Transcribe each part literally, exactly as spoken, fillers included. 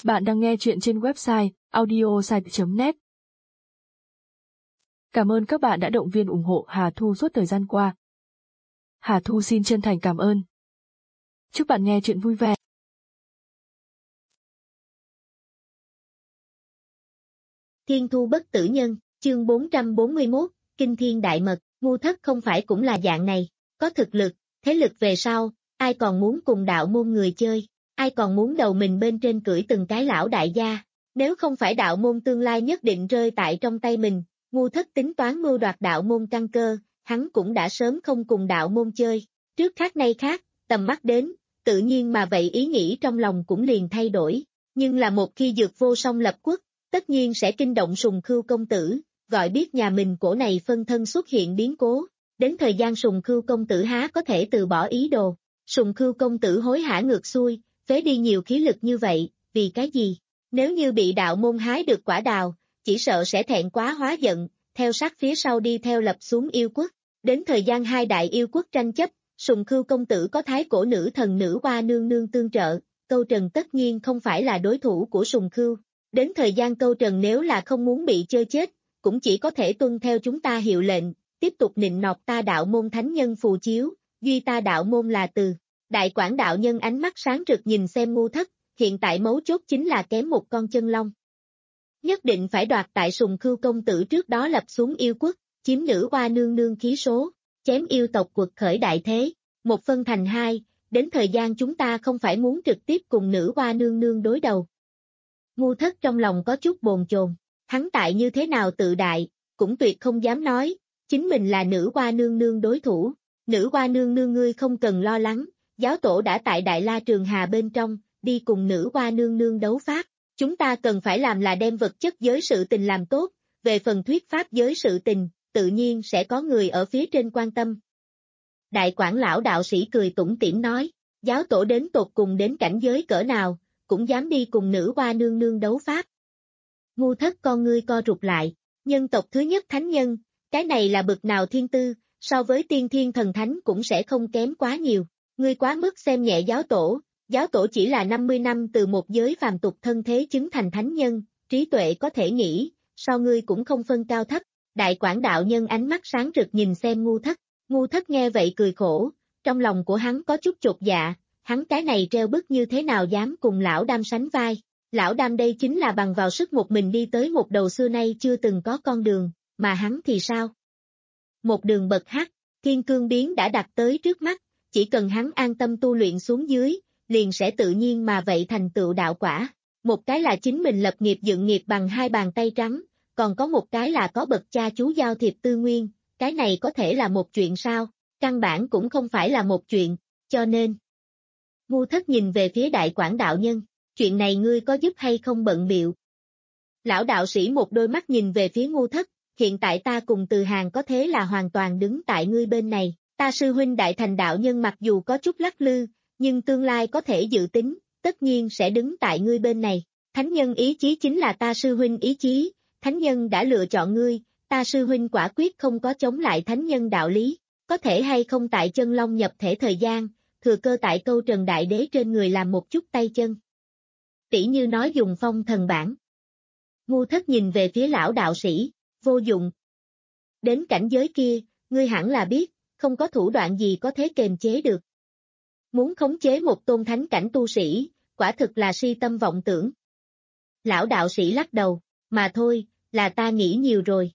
Bạn đang nghe chuyện trên website audiosite chấm net. Cảm ơn các bạn đã động viên ủng hộ Hà Thu suốt thời gian qua. Hà Thu xin chân thành cảm ơn. Chúc bạn nghe chuyện vui vẻ. Thiên thu bất tử nhân, chương bốn trăm bốn mươi mốt, Kinh Thiên Đại Mật, Ngu Thất không phải cũng là dạng này, có thực lực, thế lực về sau, ai còn muốn cùng đạo môn người chơi, ai còn muốn đầu mình bên trên cưỡi từng cái lão đại gia, nếu không phải đạo môn tương lai nhất định rơi tại trong tay mình, Ngu Thất tính toán mưu đoạt đạo môn căn cơ, hắn cũng đã sớm không cùng đạo môn chơi, trước khác nay khác, tầm mắt đến, tự nhiên mà vậy ý nghĩ trong lòng cũng liền thay đổi, nhưng là một khi Dược Vô Song lập quốc, tất nhiên sẽ kinh động Sùng Khưu công tử, gọi biết nhà mình cổ này phân thân xuất hiện biến cố, đến thời gian Sùng Khưu công tử há có thể từ bỏ ý đồ. Sùng Khưu công tử hối hả ngược xuôi, phế đi nhiều khí lực như vậy, vì cái gì? Nếu như bị đạo môn hái được quả đào, chỉ sợ sẽ thẹn quá hóa giận, theo sát phía sau đi theo lập xuống yêu quốc. Đến thời gian hai đại yêu quốc tranh chấp, Sùng Khưu công tử có thái cổ nữ thần nữ hoa nương nương tương trợ, Câu Trần tất nhiên không phải là đối thủ của Sùng Khưu. Đến thời gian Câu Trần nếu là không muốn bị chơi chết, cũng chỉ có thể tuân theo chúng ta hiệu lệnh, tiếp tục nịnh nọt ta đạo môn thánh nhân phù chiếu, duy ta đạo môn là từ. Đại Quảng đạo nhân ánh mắt sáng rực nhìn xem Ngu Thất, hiện tại mấu chốt chính là kém một con chân long. Nhất định phải đoạt tại Sùng Khưu công tử trước đó lập xuống yêu quốc, chiếm nữ hoa nương nương khí số, chém yêu tộc quật khởi đại thế, một phân thành hai, đến thời gian chúng ta không phải muốn trực tiếp cùng nữ hoa nương nương đối đầu. Ngu Thất trong lòng có chút bồn chồn, hắn tại như thế nào tự đại, cũng tuyệt không dám nói, chính mình là nữ hoa nương nương đối thủ, nữ hoa nương nương ngươi không cần lo lắng, giáo tổ đã tại Đại La Trường Hà bên trong, đi cùng nữ hoa nương nương đấu pháp, chúng ta cần phải làm là đem vật chất giới sự tình làm tốt, về phần thuyết pháp giới sự tình, tự nhiên sẽ có người ở phía trên quan tâm. Đại Quảng lão đạo sĩ cười tủm tỉm nói, giáo tổ đến tột cùng đến cảnh giới cỡ nào, cũng dám đi cùng nữ hoa nương nương đấu pháp. Ngu Thất con ngươi co rụt lại, nhân tộc thứ nhất thánh nhân, cái này là bực nào thiên tư, so với tiên thiên thần thánh cũng sẽ không kém quá nhiều, ngươi quá mức xem nhẹ giáo tổ, giáo tổ chỉ là năm mươi năm từ một giới phàm tục thân thế chứng thành thánh nhân, trí tuệ có thể nghĩ, so ngươi cũng không phân cao thấp. Đại Quảng đạo nhân ánh mắt sáng rực nhìn xem Ngu Thất, Ngu Thất nghe vậy cười khổ, trong lòng của hắn có chút chột dạ, hắn cái này treo bức như thế nào dám cùng lão Đam sánh vai, lão Đam đây chính là bằng vào sức một mình đi tới một đầu xưa nay chưa từng có con đường, mà hắn thì sao? Một đường bậc hắc, thiên cương biến đã đặt tới trước mắt, chỉ cần hắn an tâm tu luyện xuống dưới, liền sẽ tự nhiên mà vậy thành tựu đạo quả, một cái là chính mình lập nghiệp dựng nghiệp bằng hai bàn tay trắng, còn có một cái là có bậc cha chú giao thiệp tư nguyên, cái này có thể là một chuyện sao, căn bản cũng không phải là một chuyện, cho nên. Ngu Thất nhìn về phía Đại Quảng đạo nhân, chuyện này ngươi có giúp hay không bận biệu? Lão đạo sĩ một đôi mắt nhìn về phía Ngu Thất, hiện tại ta cùng Từ Hàng có thế là hoàn toàn đứng tại ngươi bên này, ta sư huynh Đại Thành đạo nhân mặc dù có chút lắc lư, nhưng tương lai có thể dự tính, tất nhiên sẽ đứng tại ngươi bên này, thánh nhân ý chí chính là ta sư huynh ý chí, thánh nhân đã lựa chọn ngươi, ta sư huynh quả quyết không có chống lại thánh nhân đạo lý, có thể hay không tại chân long nhập thể thời gian, thừa cơ tại Câu Trần đại đế trên người làm một chút tay chân. Tỷ như nói dùng phong thần bản. Ngu Thất nhìn về phía lão đạo sĩ, vô dụng. Đến cảnh giới kia, ngươi hẳn là biết, không có thủ đoạn gì có thể kềm chế được. Muốn khống chế một tôn thánh cảnh tu sĩ, quả thực là si tâm vọng tưởng. Lão đạo sĩ lắc đầu, mà thôi, là ta nghĩ nhiều rồi.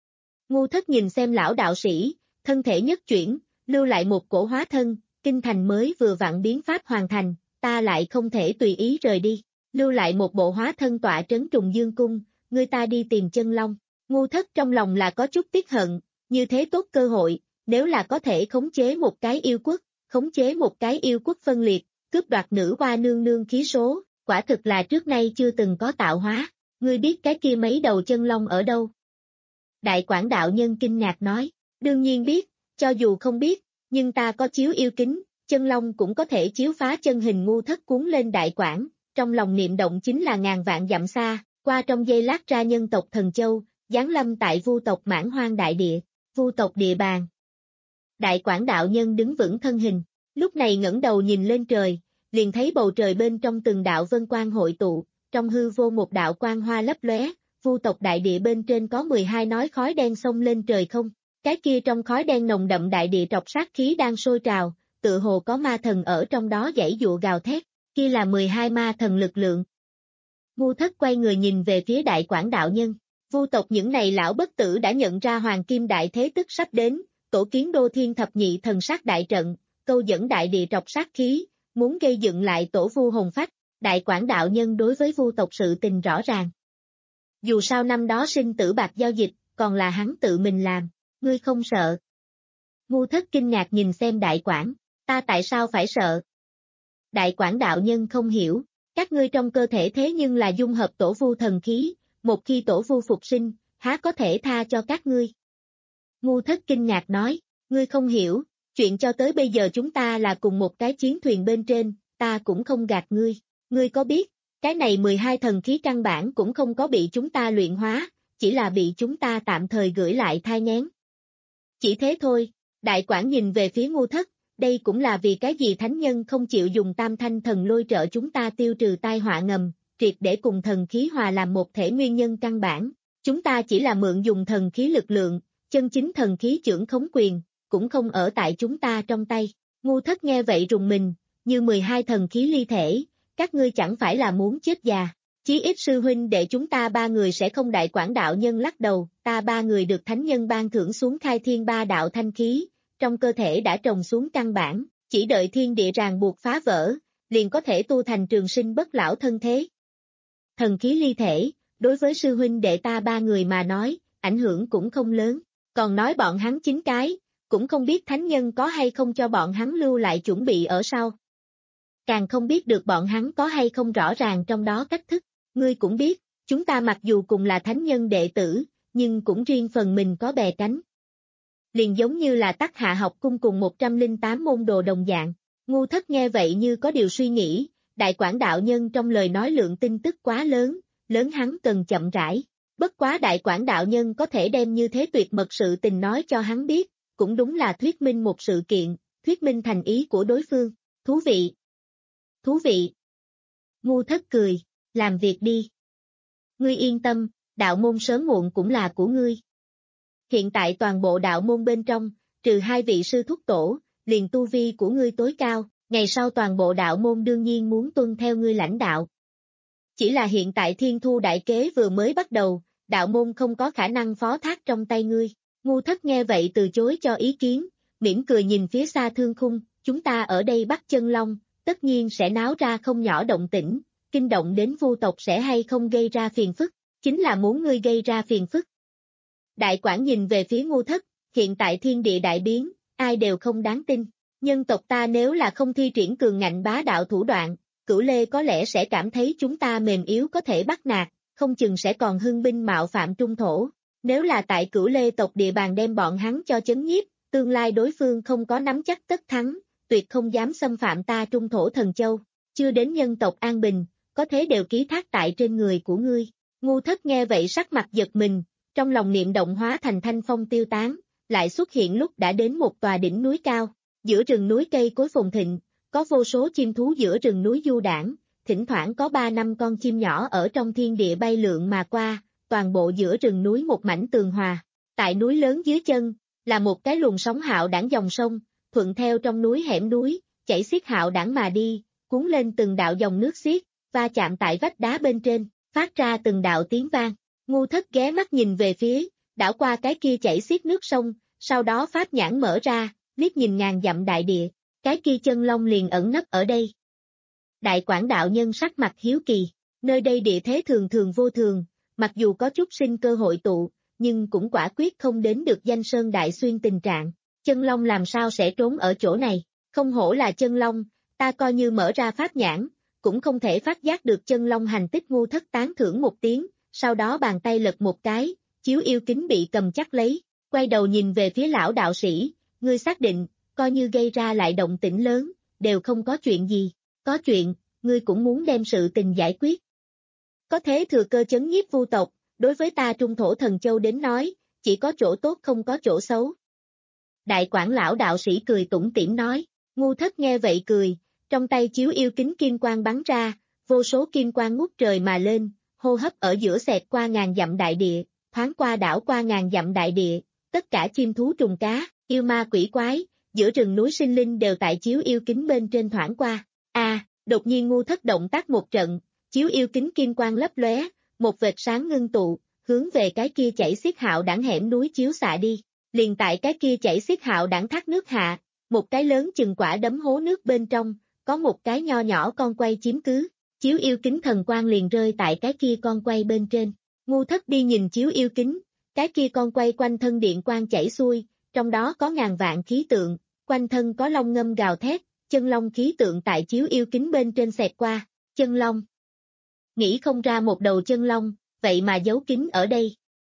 Ngu Thất nhìn xem lão đạo sĩ, thân thể nhất chuyển, lưu lại một cổ hóa thân, kinh thành mới vừa vặn biến pháp hoàn thành, ta lại không thể tùy ý rời đi, lưu lại một bộ hóa thân tọa trấn Trùng Dương Cung, người ta đi tìm chân long. Ngu Thất trong lòng là có chút tiếc hận, như thế tốt cơ hội, nếu là có thể khống chế một cái yêu quốc, khống chế một cái yêu quốc phân liệt, cướp đoạt nữ hoa nương nương khí số, quả thực là trước nay chưa từng có tạo hóa, ngươi biết cái kia mấy đầu chân long ở đâu? Đại Quảng đạo nhân kinh ngạc nói, đương nhiên biết, cho dù không biết, nhưng ta có chiếu yêu kính, chân long cũng có thể chiếu phá chân hình. Ngu Thất cuốn lên Đại Quảng, trong lòng niệm động chính là ngàn vạn dặm xa, qua trong giây lát ra nhân tộc Thần Châu, giáng lâm tại Vu tộc Mãn Hoang đại địa, Vu tộc địa bàn. Đại Quảng đạo nhân đứng vững thân hình, lúc này ngẩng đầu nhìn lên trời, liền thấy bầu trời bên trong từng đạo vân quang hội tụ, trong hư vô một đạo quang hoa lấp lóe, vu tộc đại địa bên trên có mười hai nói khói đen xông lên trời không. Cái kia trong khói đen nồng đậm đại địa trọc sát khí đang sôi trào, tự hồ có ma thần ở trong đó giãy dụa gào thét, kia là mười hai ma thần lực lượng. Ngu Thất quay người nhìn về phía đại quảng đạo nhân, vu tộc những này lão bất tử đã nhận ra hoàng kim đại thế tức sắp đến, tổ kiến đô thiên thập nhị thần sát đại trận, câu dẫn đại địa trọc sát khí, muốn gây dựng lại tổ vu hồn phách, đại quảng đạo nhân đối với vu tộc sự tình rõ ràng. Dù sao năm đó sinh tử bạc giao dịch, còn là hắn tự mình làm, ngươi không sợ. Ngu Thất kinh ngạc nhìn xem đại quảng, ta tại sao phải sợ? Đại quảng đạo nhân không hiểu, các ngươi trong cơ thể thế nhưng là dung hợp tổ vu thần khí, một khi tổ vu phục sinh, há có thể tha cho các ngươi? Ngu Thất kinh ngạc nói, ngươi không hiểu, chuyện cho tới bây giờ chúng ta là cùng một cái chiến thuyền bên trên, ta cũng không gạt ngươi, ngươi có biết, cái này mười hai thần khí căn bản cũng không có bị chúng ta luyện hóa, chỉ là bị chúng ta tạm thời gửi lại thai nghén. Chỉ thế thôi, đại quảng nhìn về phía Ngu Thất, đây cũng là vì cái gì thánh nhân không chịu dùng tam thanh thần lôi trợ chúng ta tiêu trừ tai họa ngầm, triệt để cùng thần khí hòa làm một thể nguyên nhân căn bản, chúng ta chỉ là mượn dùng thần khí lực lượng, chân chính thần khí chưởng khống quyền, cũng không ở tại chúng ta trong tay. Ngu Thất nghe vậy rùng mình, như mười hai thần khí ly thể, các ngươi chẳng phải là muốn chết già. Chí ít sư huynh đệ chúng ta ba người sẽ không. Đại quảng đạo nhân lắc đầu, ta ba người được thánh nhân ban thưởng xuống khai thiên ba đạo thanh khí, trong cơ thể đã trồng xuống căn bản, chỉ đợi thiên địa ràng buộc phá vỡ, liền có thể tu thành trường sinh bất lão thân thế. Thần khí ly thể, đối với sư huynh đệ ta ba người mà nói, ảnh hưởng cũng không lớn, còn nói bọn hắn chín cái, cũng không biết thánh nhân có hay không cho bọn hắn lưu lại chuẩn bị ở sau. Càng không biết được bọn hắn có hay không rõ ràng trong đó cách thức. Ngươi cũng biết, chúng ta mặc dù cùng là thánh nhân đệ tử, nhưng cũng riêng phần mình có bè cánh. Liền giống như là Tắc Hạ học cung cùng một trăm lẻ tám môn đồ đồng dạng. Ngu Thất nghe vậy như có điều suy nghĩ, đại quảng đạo nhân trong lời nói lượng tin tức quá lớn, lớn hắn cần chậm rãi. Bất quá đại quảng đạo nhân có thể đem như thế tuyệt mật sự tình nói cho hắn biết, cũng đúng là thuyết minh một sự kiện, thuyết minh thành ý của đối phương. Thú vị. Thú vị. Ngu Thất cười. Làm việc đi. Ngươi yên tâm, đạo môn sớm muộn cũng là của ngươi. Hiện tại toàn bộ đạo môn bên trong, trừ hai vị sư thúc tổ, liền tu vi của ngươi tối cao, ngày sau toàn bộ đạo môn đương nhiên muốn tuân theo ngươi lãnh đạo. Chỉ là hiện tại thiên thu đại kế vừa mới bắt đầu, đạo môn không có khả năng phó thác trong tay ngươi. Ngu Thất nghe vậy từ chối cho ý kiến, mỉm cười nhìn phía xa thương khung, chúng ta ở đây bắt chân long, tất nhiên sẽ náo ra không nhỏ động tĩnh. Kinh động đến vu tộc sẽ hay không gây ra phiền phức, chính là muốn ngươi gây ra phiền phức. Đại quảng nhìn về phía Ngu Thất, hiện tại thiên địa đại biến, ai đều không đáng tin, nhân tộc ta nếu là không thi triển cường ngạnh bá đạo thủ đoạn, Cửu Lê có lẽ sẽ cảm thấy chúng ta mềm yếu có thể bắt nạt, không chừng sẽ còn hưng binh mạo phạm trung thổ. Nếu là tại Cửu Lê tộc địa bàn đem bọn hắn cho chấn nhiếp, tương lai đối phương không có nắm chắc tất thắng, tuyệt không dám xâm phạm ta trung thổ thần châu, chưa đến nhân tộc an bình. Có thế đều ký thác tại trên người của ngươi. Ngu Thất nghe vậy sắc mặt giật mình, trong lòng niệm động hóa thành thanh phong tiêu tán, lại xuất hiện lúc đã đến một tòa đỉnh núi cao, giữa rừng núi cây cối phồn thịnh, có vô số chim thú giữa rừng núi du đãng, thỉnh thoảng có ba năm con chim nhỏ ở trong thiên địa bay lượn mà qua, toàn bộ giữa rừng núi một mảnh tường hòa. Tại núi lớn dưới chân, là một cái luồng sóng hạo đảng dòng sông, thuận theo trong núi hẻm núi, chảy xiết hạo đảng mà đi, cuốn lên từng đạo dòng nước xiết, va chạm tại vách đá bên trên, phát ra từng đạo tiếng vang. Ngu Thất ghé mắt nhìn về phía, đảo qua cái kia chảy xiết nước sông, sau đó pháp nhãn mở ra, liếc nhìn ngàn dặm đại địa, cái kia chân long liền ẩn nấp ở đây. Đại quảng đạo nhân sắc mặt hiếu kỳ, nơi đây địa thế thường thường vô thường, mặc dù có chút sinh cơ hội tụ, nhưng cũng quả quyết không đến được danh sơn đại xuyên tình trạng. Chân long làm sao sẽ trốn ở chỗ này, không hổ là chân long, ta coi như mở ra pháp nhãn, cũng không thể phát giác được chân long hành tích. Ngu Thất tán thưởng một tiếng, sau đó bàn tay lật một cái, chiếu yêu kính bị cầm chắc lấy, quay đầu nhìn về phía lão đạo sĩ, ngươi xác định, coi như gây ra lại động tĩnh lớn, đều không có chuyện gì, có chuyện, ngươi cũng muốn đem sự tình giải quyết. Có thế thừa cơ chấn nhiếp vu tộc, đối với ta trung thổ thần châu đến nói, chỉ có chỗ tốt không có chỗ xấu. Đại quảng lão đạo sĩ cười tủm tỉm nói, Ngu Thất nghe vậy cười, trong tay chiếu yêu kính kim quang bắn ra, vô số kim quang ngút trời mà lên, hô hấp ở giữa xẹt qua ngàn dặm đại địa, thoáng qua đảo qua ngàn dặm đại địa, tất cả chim thú trùng cá, yêu ma quỷ quái, giữa rừng núi sinh linh đều tại chiếu yêu kính bên trên thoảng qua. A, à, đột nhiên Ngu Thất động tác một trận, chiếu yêu kính kim quang lấp lóe, một vệt sáng ngưng tụ, hướng về cái kia chảy xiết hạo đẳng hẻm núi chiếu xạ đi. Liền tại cái kia chảy xiết hạo đẳng thác nước hạ, một cái lớn chừng quả đấm hố nước bên trong, có một cái nho nhỏ con quay chiếm cứ, chiếu yêu kính thần quang liền rơi tại cái kia con quay bên trên. Ngu Thất đi nhìn chiếu yêu kính, cái kia con quay quanh thân điện quang chảy xuôi, trong đó có ngàn vạn khí tượng, quanh thân có long ngâm gào thét, chân long khí tượng tại chiếu yêu kính bên trên xẹt qua, chân long. Nghĩ không ra một đầu chân long, vậy mà giấu kín ở đây.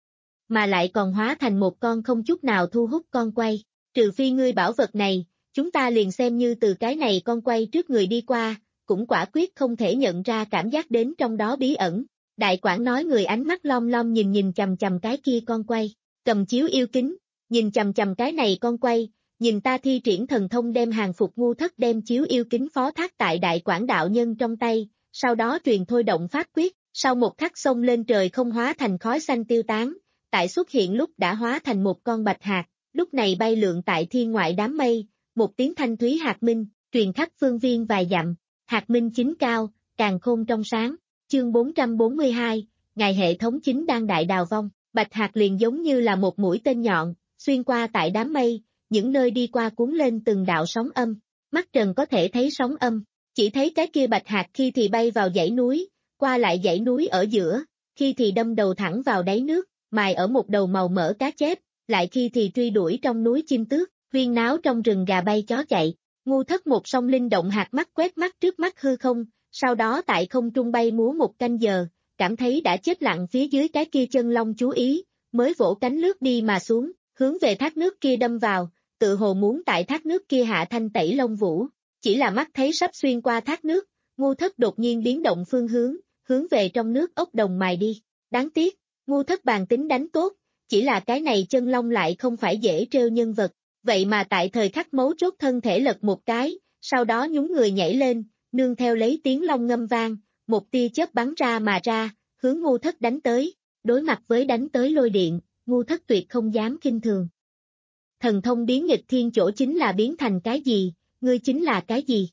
Mà lại còn hóa thành một con không chút nào thu hút con quay, trừ phi ngươi bảo vật này, chúng ta liền xem như từ cái này con quay trước người đi qua, cũng quả quyết không thể nhận ra cảm giác đến trong đó bí ẩn. Đại quản nói người ánh mắt lom lom nhìn nhìn chầm chầm cái kia con quay, cầm chiếu yêu kính, nhìn chầm chầm cái này con quay, nhìn ta thi triển thần thông đem hàng phục Ngu Thất đem chiếu yêu kính phó thác tại đại quản đạo nhân trong tay, sau đó truyền thôi động pháp quyết, sau một khắc xông lên trời không hóa thành khói xanh tiêu tán, tại xuất hiện lúc đã hóa thành một con bạch hạt, lúc này bay lượn tại thiên ngoại đám mây, một tiếng thanh thúy hạt minh, truyền khắp phương viên vài dặm, hạt minh chính cao, càn khôn trong sáng. Chương bốn trăm bốn mươi hai, ngày hệ thống chính đang đại đào vong, bạch hạt liền giống như là một mũi tên nhọn, xuyên qua tại đám mây, những nơi đi qua cuốn lên từng đạo sóng âm, mắt trần có thể thấy sóng âm, chỉ thấy cái kia bạch hạt khi thì bay vào dãy núi, qua lại dãy núi ở giữa, khi thì đâm đầu thẳng vào đáy nước, mài ở một đầu màu mỡ cá chép, lại khi thì truy đuổi trong núi chim tước, huyên náo trong rừng gà bay chó chạy. Ngu Thất một song linh động hạt mắt quét mắt trước mắt hư không, sau đó tại không trung bay múa một canh giờ, cảm thấy đã chết lặng phía dưới cái kia chân long chú ý, mới vỗ cánh lướt đi mà xuống, hướng về thác nước kia đâm vào, tự hồ muốn tại thác nước kia hạ thanh tẩy Long Vũ, chỉ là mắt thấy sắp xuyên qua thác nước, Ngu Thất đột nhiên biến động phương hướng, hướng về trong nước ốc đồng mài đi, đáng tiếc, Ngu Thất bàn tính đánh tốt, chỉ là cái này chân long lại không phải dễ trêu nhân vật, vậy mà tại thời khắc mấu chốt thân thể lật một cái, sau đó nhún người nhảy lên, nương theo lấy tiếng long ngâm vang, một tia chớp bắn ra mà ra, hướng Ngu Thất đánh tới, đối mặt với đánh tới lôi điện, Ngu Thất tuyệt không dám kinh thường. Thần thông biến nghịch thiên chỗ chính là biến thành cái gì, ngươi chính là cái gì?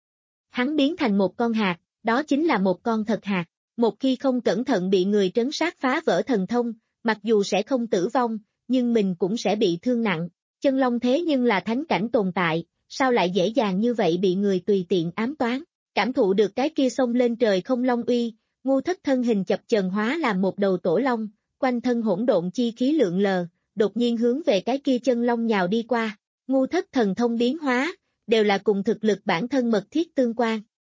Hắn biến thành một con hạt, đó chính là một con thật hạt, một khi không cẩn thận bị người trấn sát phá vỡ thần thông, mặc dù sẽ không tử vong, nhưng mình cũng sẽ bị thương nặng, chân long thế nhưng là thánh cảnh tồn tại, sao lại dễ dàng như vậy bị người tùy tiện ám toán, cảm thụ được cái kia xông lên trời không long uy, Ngu Thất thân hình chập chờn hóa làm một đầu tổ long, quanh thân hỗn độn chi khí lượn lờ, đột nhiên hướng về cái kia chân long nhào đi qua, Ngu Thất thần thông biến hóa, đều là cùng thực lực bản thân mật thiết tương quan.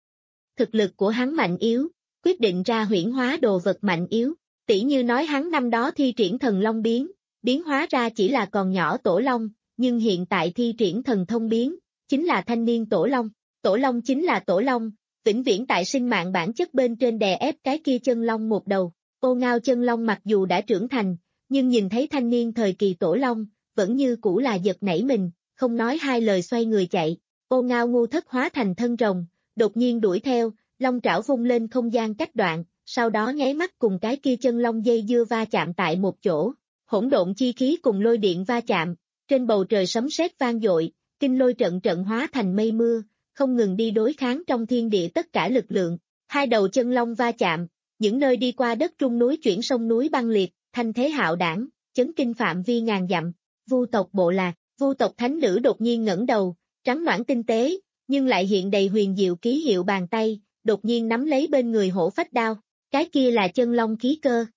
Thực lực của hắn mạnh yếu, quyết định ra huyễn hóa đồ vật mạnh yếu, tỉ như nói hắn năm đó thi triển thần long biến, biến hóa ra chỉ là còn nhỏ tổ long, nhưng hiện tại thi triển thần thông biến, chính là thanh niên tổ long, tổ long chính là tổ long, vĩnh viễn tại sinh mạng bản chất bên trên đè ép cái kia chân long một đầu, Ô Ngao chân long mặc dù đã trưởng thành, nhưng nhìn thấy thanh niên thời kỳ tổ long, vẫn như cũ là giật nảy mình, không nói hai lời xoay người chạy, Ô Ngao Ngu Thất hóa thành thân rồng, đột nhiên đuổi theo, long trảo vung lên không gian cách đoạn, sau đó nháy mắt cùng cái kia chân long dây dưa va chạm tại một chỗ, hỗn độn chi khí cùng lôi điện va chạm, trên bầu trời sấm sét vang dội, kinh lôi trận trận hóa thành mây mưa, không ngừng đi đối kháng trong thiên địa tất cả lực lượng, hai đầu chân long va chạm, những nơi đi qua đất trung núi chuyển sông núi băng liệt, thanh thế hạo đảng, chấn kinh phạm vi ngàn dặm, Vu tộc bộ lạc, Vu tộc thánh nữ đột nhiên ngẩng đầu, trắng nõn tinh tế, nhưng lại hiện đầy huyền diệu ký hiệu bàn tay, đột nhiên nắm lấy bên người hổ phách đao, cái kia là chân long khí cơ.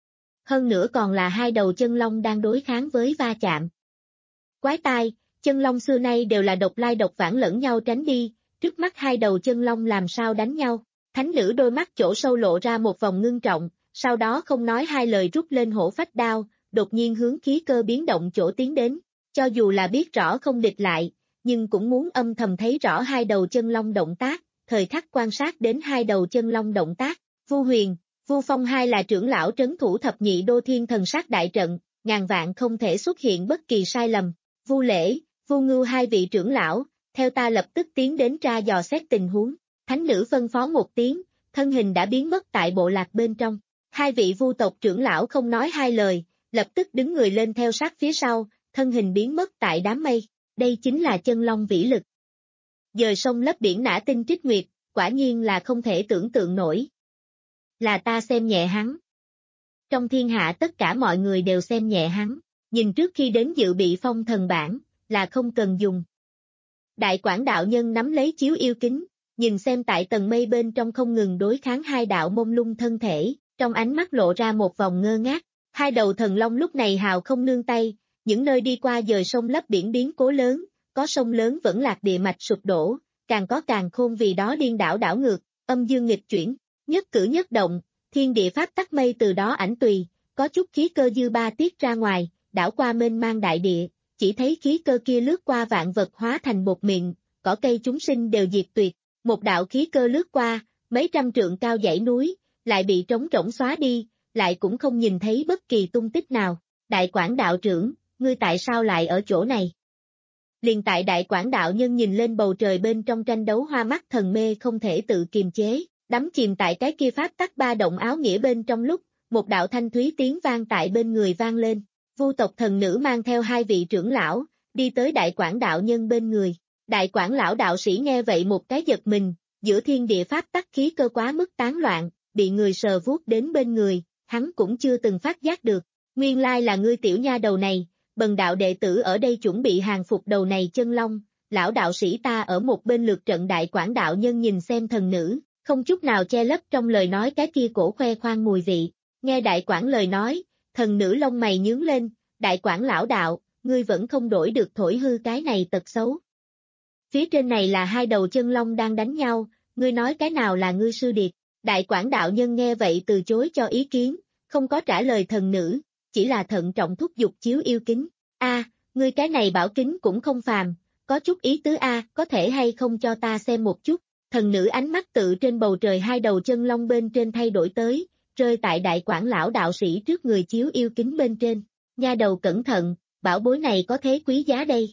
Hơn nữa còn là hai đầu chân long đang đối kháng với va chạm. Quái tai, chân long xưa nay đều là độc lai độc vãng lẫn nhau tránh đi, trước mắt hai đầu chân long làm sao đánh nhau, thánh nữ đôi mắt chỗ sâu lộ ra một vòng ngưng trọng, sau đó không nói hai lời rút lên hổ phách đao, đột nhiên hướng khí cơ biến động chỗ tiến đến, cho dù là biết rõ không địch lại, nhưng cũng muốn âm thầm thấy rõ hai đầu chân long động tác, thời khắc quan sát đến hai đầu chân long động tác, Vu Huyền, Vu Phong hai là trưởng lão trấn thủ thập nhị đô thiên thần sát đại trận, ngàn vạn không thể xuất hiện bất kỳ sai lầm, Vu Lễ, Vu Ngưu hai vị trưởng lão, theo ta lập tức tiến đến tra dò xét tình huống, thánh nữ phân phó một tiếng, thân hình đã biến mất tại bộ lạc bên trong. Hai vị vu tộc trưởng lão không nói hai lời, lập tức đứng người lên theo sát phía sau, thân hình biến mất tại đám mây. Đây chính là chân long vĩ lực. Dời sông lấp biển nã tinh trích nguyệt, quả nhiên là không thể tưởng tượng nổi. Là ta xem nhẹ hắn. Trong thiên hạ tất cả mọi người đều xem nhẹ hắn, nhìn trước khi đến dự bị phong thần bảng, là không cần dùng. Đại Quảng đạo nhân nắm lấy chiếu yêu kính, nhìn xem tại tầng mây bên trong không ngừng đối kháng hai đạo mông lung thân thể, trong ánh mắt lộ ra một vòng ngơ ngác. Hai đầu thần long lúc này hào không nương tay, những nơi đi qua dời sông lấp biển biến cố lớn, có sông lớn vẫn lạc địa mạch sụp đổ, càng có càng khôn vì đó điên đảo đảo ngược, âm dương nghịch chuyển, nhất cử nhất động, thiên địa pháp tắc mây từ đó ảnh tùy, có chút khí cơ dư ba tiết ra ngoài, đảo qua mênh mang đại địa, chỉ thấy khí cơ kia lướt qua vạn vật hóa thành bột mịn, cỏ cây chúng sinh đều diệt tuyệt, một đạo khí cơ lướt qua, mấy trăm trượng cao dãy núi, lại bị trống rỗng xóa đi, lại cũng không nhìn thấy bất kỳ tung tích nào. Đại Quảng đạo trưởng, ngươi tại sao lại ở chỗ này? Liền tại Đại Quảng đạo nhân nhìn lên bầu trời bên trong tranh đấu hoa mắt thần mê không thể tự kiềm chế, đắm chìm tại cái kia pháp tắc ba động áo nghĩa bên trong lúc, một đạo thanh thúy tiếng vang tại bên người vang lên. Vu tộc thần nữ mang theo hai vị trưởng lão, đi tới Đại Quảng đạo nhân bên người. Đại Quảng lão đạo sĩ nghe vậy một cái giật mình, giữa thiên địa pháp tắc khí cơ quá mức tán loạn, bị người sờ vuốt đến bên người, hắn cũng chưa từng phát giác được. Nguyên lai là ngươi tiểu nha đầu này, bần đạo đệ tử ở đây chuẩn bị hàng phục đầu này chân long, lão đạo sĩ ta ở một bên lượt trận. Đại Quảng đạo nhân nhìn xem thần nữ, không chút nào che lấp trong lời nói cái kia cổ khoe khoang mùi vị. Nghe Đại Quảng lời nói, thần nữ lông mày nhướng lên, Đại Quảng lão đạo, ngươi vẫn không đổi được thổi hư cái này tật xấu. Phía trên này là hai đầu chân long đang đánh nhau, ngươi nói cái nào là ngươi sư điệt? Đại Quảng đạo nhân nghe vậy từ chối cho ý kiến, không có trả lời thần nữ, chỉ là thận trọng thúc giục chiếu yêu kính. A, ngươi cái này bảo kính cũng không phàm, có chút ý tứ a, có thể hay không cho ta xem một chút? Thần nữ ánh mắt tự trên bầu trời hai đầu chân long bên trên thay đổi tới, rơi tại Đại Quảng lão đạo sĩ trước người chiếu yêu kính bên trên. Nha đầu cẩn thận, bảo bối này có thế quý giá đây.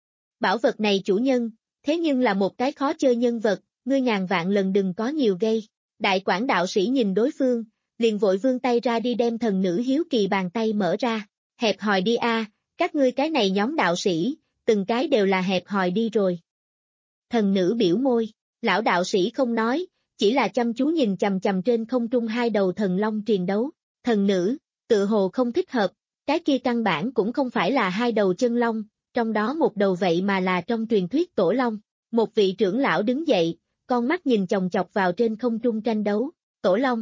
Bảo vật này chủ nhân, thế nhưng là một cái khó chơi nhân vật, ngươi ngàn vạn lần đừng có nhiều gây. Đại Quảng đạo sĩ nhìn đối phương, liền vội vươn tay ra đi đem thần nữ hiếu kỳ bàn tay mở ra. Hẹp hòi đi a, các ngươi cái này nhóm đạo sĩ, từng cái đều là hẹp hòi đi rồi. Thần nữ biểu môi, lão đạo sĩ không nói, chỉ là chăm chú nhìn chằm chằm trên không trung hai đầu thần long triền đấu. Thần nữ, tự hồ không thích hợp, cái kia căn bản cũng không phải là hai đầu chân long, trong đó một đầu vậy mà là trong truyền thuyết tổ long. Một vị trưởng lão đứng dậy, con mắt nhìn chòng chọc vào trên không trung tranh đấu. Tổ long.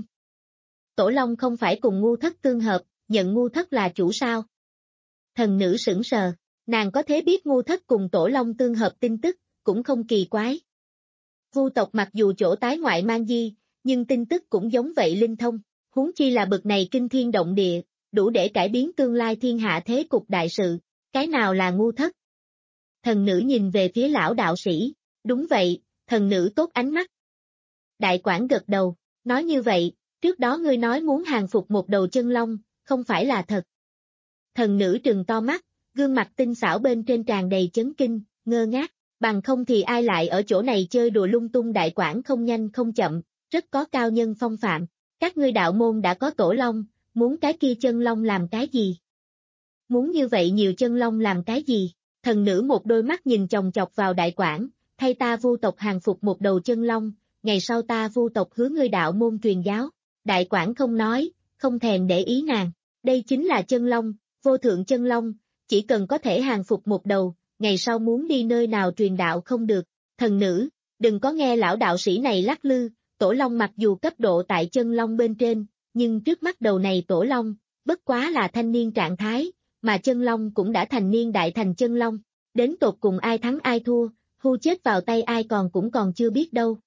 Tổ long không phải cùng ngu thất tương hợp, nhận ngu thất là chủ sao? Thần nữ sững sờ, nàng có thế biết ngu thất cùng tổ long tương hợp tin tức, cũng không kỳ quái. Vu tộc mặc dù chỗ tái ngoại mang di, nhưng tin tức cũng giống vậy linh thông, huống chi là bậc này kinh thiên động địa, đủ để cải biến tương lai thiên hạ thế cục đại sự. Cái nào là ngu thất? Thần nữ nhìn về phía lão đạo sĩ, đúng vậy, thần nữ tốt ánh mắt. Đại Quảng gật đầu, nói như vậy, trước đó ngươi nói muốn hàng phục một đầu chân long, không phải là thật. Thần nữ trừng to mắt, gương mặt tinh xảo bên trên tràn đầy chấn kinh, ngơ ngác, bằng không thì ai lại ở chỗ này chơi đùa lung tung. Đại Quảng không nhanh không chậm, rất có cao nhân phong phạm. Các ngươi đạo môn đã có tổ long, muốn cái kia chân long làm cái gì? Muốn như vậy nhiều chân long làm cái gì? Thần nữ một đôi mắt nhìn chòng chọc vào Đại Quảng, thay ta Vu tộc hàng phục một đầu chân long, ngày sau ta Vu tộc hứa ngươi đạo môn truyền giáo. Đại Quảng không nói, không thèm để ý nàng, đây chính là chân long, vô thượng chân long, chỉ cần có thể hàng phục một đầu, ngày sau muốn đi nơi nào truyền đạo không được. Thần nữ, đừng có nghe lão đạo sĩ này lắc lư, tổ long mặc dù cấp độ tại chân long bên trên, nhưng trước mắt đầu này tổ long, bất quá là thanh niên trạng thái, mà chân long cũng đã thành niên đại thành chân long, đến tột cùng ai thắng ai thua, hưu chết vào tay ai còn cũng còn chưa biết đâu.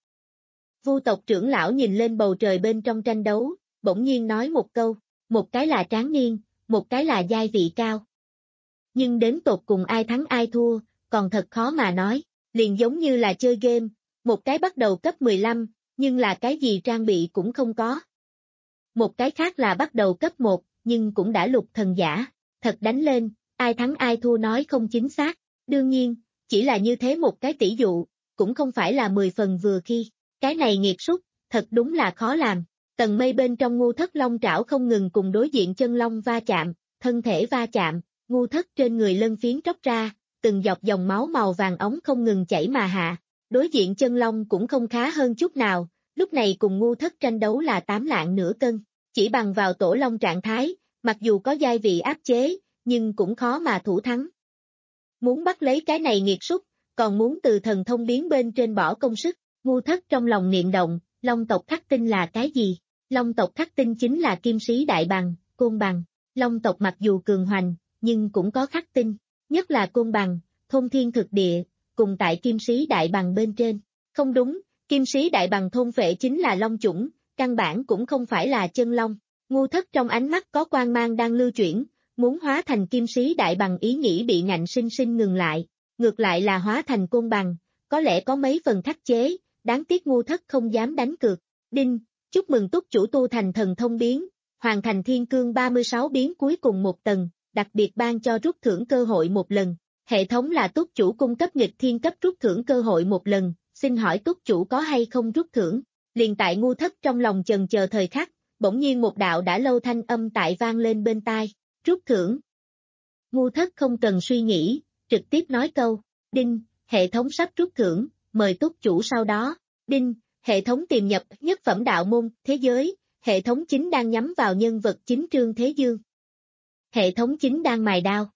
Vu tộc trưởng lão nhìn lên bầu trời bên trong tranh đấu, bỗng nhiên nói một câu, một cái là tráng niên, một cái là giai vị cao. Nhưng đến tột cùng ai thắng ai thua, còn thật khó mà nói, liền giống như là chơi game, một cái bắt đầu cấp mười lăm, nhưng là cái gì trang bị cũng không có. Một cái khác là bắt đầu cấp một, nhưng cũng đã lục thần giả, thật đánh lên, ai thắng ai thua nói không chính xác, đương nhiên, chỉ là như thế một cái tỷ dụ, cũng không phải là mười phần vừa khi, cái này nghiệt súc, thật đúng là khó làm. Tầng mây bên trong ngu thất long trảo không ngừng cùng đối diện chân long va chạm, thân thể va chạm, ngu thất trên người lân phiến tróc ra, từng giọt dòng máu màu vàng ống không ngừng chảy mà hạ. Đối diện chân long cũng không khá hơn chút nào, lúc này cùng ngu thất tranh đấu là tám lạng nửa cân, chỉ bằng vào tổ long trạng thái, mặc dù có giai vị áp chế, nhưng cũng khó mà thủ thắng. Muốn bắt lấy cái này nghiệt súc, còn muốn từ thần thông biến bên trên bỏ công sức, ngu thất trong lòng niệm động, long tộc khắc tinh là cái gì? Long tộc khắc tinh chính là kim sĩ đại bằng, côn bằng. Long tộc mặc dù cường hoành, nhưng cũng có khắc tinh, nhất là côn bằng, thôn thiên thực địa, cùng tại kim sĩ đại bằng bên trên. Không đúng, kim sĩ đại bằng thôn vệ chính là long chủng, căn bản cũng không phải là chân long. Ngu thất trong ánh mắt có quang mang đang lưu chuyển, muốn hóa thành kim sĩ đại bằng ý nghĩ bị ngạnh sinh sinh ngừng lại, ngược lại là hóa thành côn bằng, có lẽ có mấy phần khắc chế, đáng tiếc ngu thất không dám đánh cược. Đinh, chúc mừng túc chủ tu thành thần thông biến, hoàn thành thiên cương ba mươi sáu biến cuối cùng một tầng, đặc biệt ban cho rút thưởng cơ hội một lần. Hệ thống là túc chủ cung cấp nghịch thiên cấp rút thưởng cơ hội một lần, xin hỏi túc chủ có hay không rút thưởng? Liền tại ngu thất trong lòng chần chờ thời khắc, bỗng nhiên một đạo đã lâu thanh âm tại vang lên bên tai, rút thưởng. Ngu thất không cần suy nghĩ, trực tiếp nói câu, đinh, hệ thống sắp rút thưởng, mời túc chủ sau đó, đinh, hệ thống tìm nhập nhất phẩm đạo môn, thế giới, hệ thống chính đang nhắm vào nhân vật chính Trương Thế Dương. Hệ thống chính đang mài đao.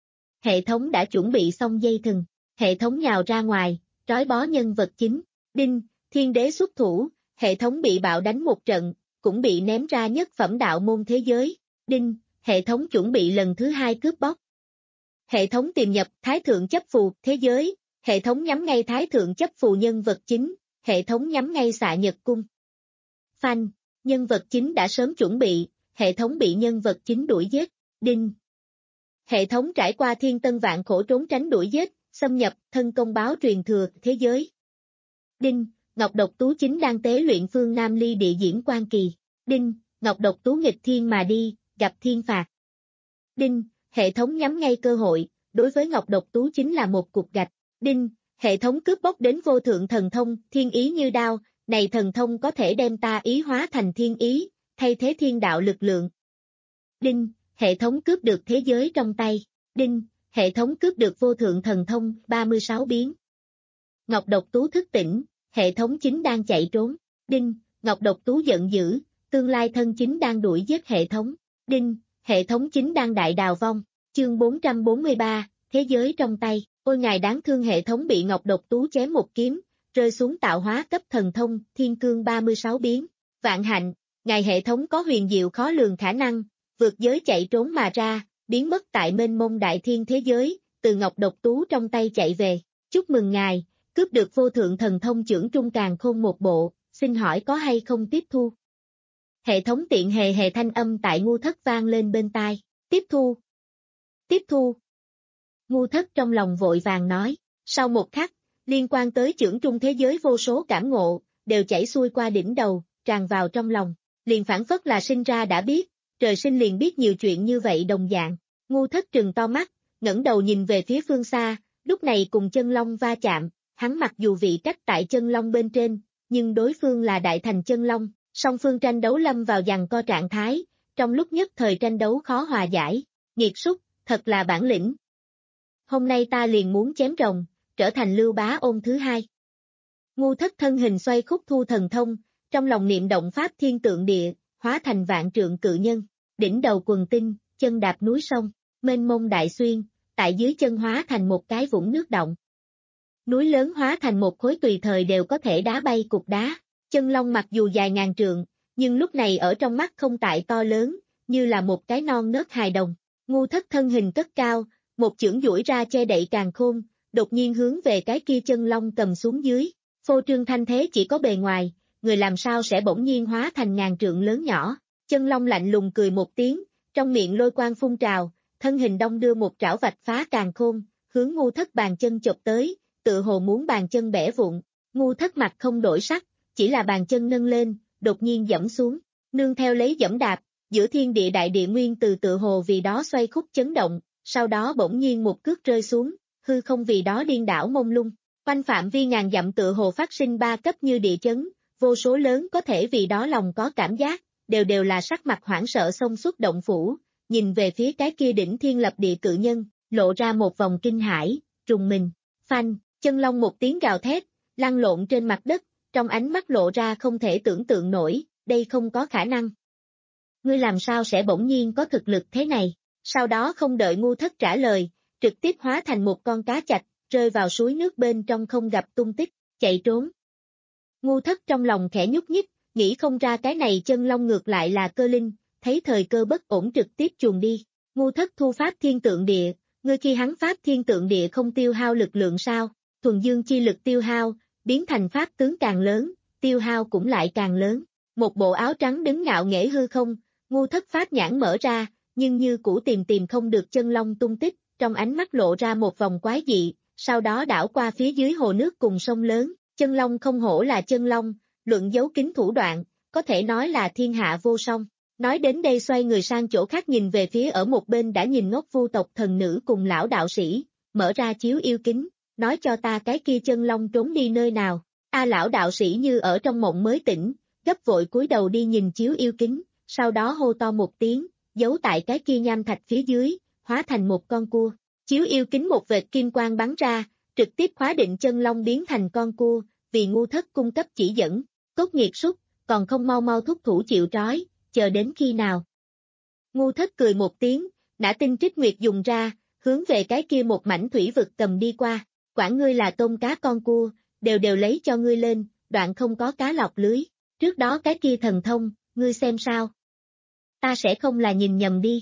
Hệ thống đã chuẩn bị xong dây thừng, hệ thống nhào ra ngoài, trói bó nhân vật chính, đinh, thiên đế xuất thủ, hệ thống bị bạo đánh một trận, cũng bị ném ra nhất phẩm đạo môn thế giới, đinh, hệ thống chuẩn bị lần thứ hai cướp bóc. Hệ thống tìm nhập thái thượng chấp phù, thế giới, hệ thống nhắm ngay thái thượng chấp phù nhân vật chính, hệ thống nhắm ngay xạ nhật cung. Phanh, nhân vật chính đã sớm chuẩn bị, hệ thống bị nhân vật chính đuổi giết, đinh. Hệ thống trải qua thiên tân vạn khổ trốn tránh đuổi giết, xâm nhập, thân công báo truyền thừa, thế giới. Đinh, Ngọc Độc Tú chính đang tế luyện phương Nam Ly địa diễn quan kỳ. Đinh, Ngọc Độc Tú nghịch thiên mà đi, gặp thiên phạt. Đinh, hệ thống nhắm ngay cơ hội, đối với Ngọc Độc Tú chính là một cục gạch. Đinh, hệ thống cướp bóc đến vô thượng thần thông, thiên ý như đao, này thần thông có thể đem ta ý hóa thành thiên ý, thay thế thiên đạo lực lượng. Đinh, hệ thống cướp được thế giới trong tay. Đinh, hệ thống cướp được vô thượng thần thông, ba mươi sáu biến. Ngọc Độc Tú thức tỉnh, hệ thống chính đang chạy trốn. Đinh, Ngọc Độc Tú giận dữ, tương lai thân chính đang đuổi giết hệ thống. Đinh, hệ thống chính đang đại đào vong. Chương bốn trăm bốn mươi ba, thế giới trong tay. Ôi ngài đáng thương, hệ thống bị Ngọc Độc Tú chém một kiếm, rơi xuống tạo hóa cấp thần thông, thiên cương ba mươi sáu biến. Vạn hạnh, ngài hệ thống có huyền diệu khó lường khả năng, vượt giới chạy trốn mà ra, biến mất tại mênh mông đại thiên thế giới, từ Ngọc Độc Tú trong tay chạy về. Chúc mừng ngài, cướp được vô thượng thần thông chưởng trung càn khôn một bộ, xin hỏi có hay không tiếp thu? Hệ thống tiện hề hề thanh âm tại ngu thất vang lên bên tai, tiếp thu. Tiếp thu. Ngu thất trong lòng vội vàng nói, sau một khắc, liên quan tới chưởng trung thế giới vô số cảm ngộ, đều chảy xuôi qua đỉnh đầu, tràn vào trong lòng, liền phản phất là sinh ra đã biết, trời sinh liền biết nhiều chuyện như vậy đồng dạng. Ngu thất trừng to mắt, ngẩng đầu nhìn về phía phương xa, lúc này cùng chân long va chạm, hắn mặc dù vị cách tại chân long bên trên, nhưng đối phương là đại thành chân long, song phương tranh đấu lâm vào giằng co trạng thái, trong lúc nhất thời tranh đấu khó hòa giải, nghiệt súc, thật là bản lĩnh. Hôm nay ta liền muốn chém rồng, trở thành Lưu Bá Ôn thứ hai. Ngu thất thân hình xoay khúc thu thần thông, trong lòng niệm động pháp thiên tượng địa, hóa thành vạn trượng cự nhân, đỉnh đầu quần tinh, chân đạp núi sông, mênh mông đại xuyên, tại dưới chân hóa thành một cái vũng nước động. Núi lớn hóa thành một khối tùy thời đều có thể đá bay cục đá, chân long mặc dù dài ngàn trượng, nhưng lúc này ở trong mắt không tại to lớn, như là một cái non nớt hài đồng. Ngu thất thân hình cất cao, một chưởng duỗi ra che đậy càn khôn, đột nhiên hướng về cái kia chân long cầm xuống dưới, phô trương thanh thế chỉ có bề ngoài, người làm sao sẽ bỗng nhiên hóa thành ngàn trượng lớn nhỏ. Chân long lạnh lùng cười một tiếng, trong miệng lôi quang phun trào, thân hình đông đưa một trảo vạch phá càn khôn, hướng ngu thất bàn chân chộp tới, tự hồ muốn bàn chân bẻ vụn. Ngu thất mặt không đổi sắc, chỉ là bàn chân nâng lên, đột nhiên giẫm xuống, nương theo lấy giẫm đạp, giữa thiên địa đại địa nguyên từ tự hồ vì đó xoay khúc chấn động, sau đó bỗng nhiên một cước rơi xuống, hư không vì đó điên đảo mông lung. Quanh phạm vi ngàn dặm tự hồ phát sinh ba cấp như địa chấn, vô số lớn có thể vì đó lòng có cảm giác, đều đều là sắc mặt hoảng sợ xông xuất động phủ, nhìn về phía cái kia đỉnh thiên lập địa cự nhân, lộ ra một vòng kinh hãi, trùng mình, phanh, chân long một tiếng gào thét, lăn lộn trên mặt đất, trong ánh mắt lộ ra không thể tưởng tượng nổi, đây không có khả năng. Ngươi làm sao sẽ bỗng nhiên có thực lực thế này? Sau đó không đợi ngu thất trả lời, trực tiếp hóa thành một con cá chạch, rơi vào suối nước bên trong không gặp tung tích, chạy trốn. Ngu thất trong lòng khẽ nhúc nhích, nghĩ không ra cái này chân long ngược lại là cơ linh, thấy thời cơ bất ổn trực tiếp chuồn đi. Ngu thất thu pháp thiên tượng địa, ngươi khi hắn pháp thiên tượng địa không tiêu hao lực lượng sao, thuần dương chi lực tiêu hao, biến thành pháp tướng càng lớn, tiêu hao cũng lại càng lớn. Một bộ áo trắng đứng ngạo nghễ hư không, ngu thất pháp nhãn mở ra, nhưng như cũ tìm tìm không được chân long tung tích, trong ánh mắt lộ ra một vòng quái dị, sau đó đảo qua phía dưới hồ nước cùng sông lớn, chân long không hổ là chân long, luận giấu kín thủ đoạn, có thể nói là thiên hạ vô song. Nói đến đây xoay người sang chỗ khác nhìn về phía ở một bên đã nhìn ngốc vu tộc thần nữ cùng lão đạo sĩ, mở ra chiếu yêu kính, nói cho ta cái kia chân long trốn đi nơi nào. A lão đạo sĩ như ở trong mộng mới tỉnh, gấp vội cúi đầu đi nhìn chiếu yêu kính, sau đó hô to một tiếng, giấu tại cái kia nham thạch phía dưới, hóa thành một con cua. Chiếu yêu kính một vệt kim quang bắn ra, trực tiếp khóa định chân long biến thành con cua, vì ngu thất cung cấp chỉ dẫn, cốt nghiệt súc, còn không mau mau thúc thủ chịu trói, chờ đến khi nào. Ngu thất cười một tiếng, nã tinh trích nguyệt dùng ra, hướng về cái kia một mảnh thủy vực cầm đi qua, quản ngươi là tôm cá con cua, đều đều lấy cho ngươi lên, đoạn không có cá lọc lưới, trước đó cái kia thần thông, ngươi xem sao. Ta sẽ không là nhìn nhầm đi.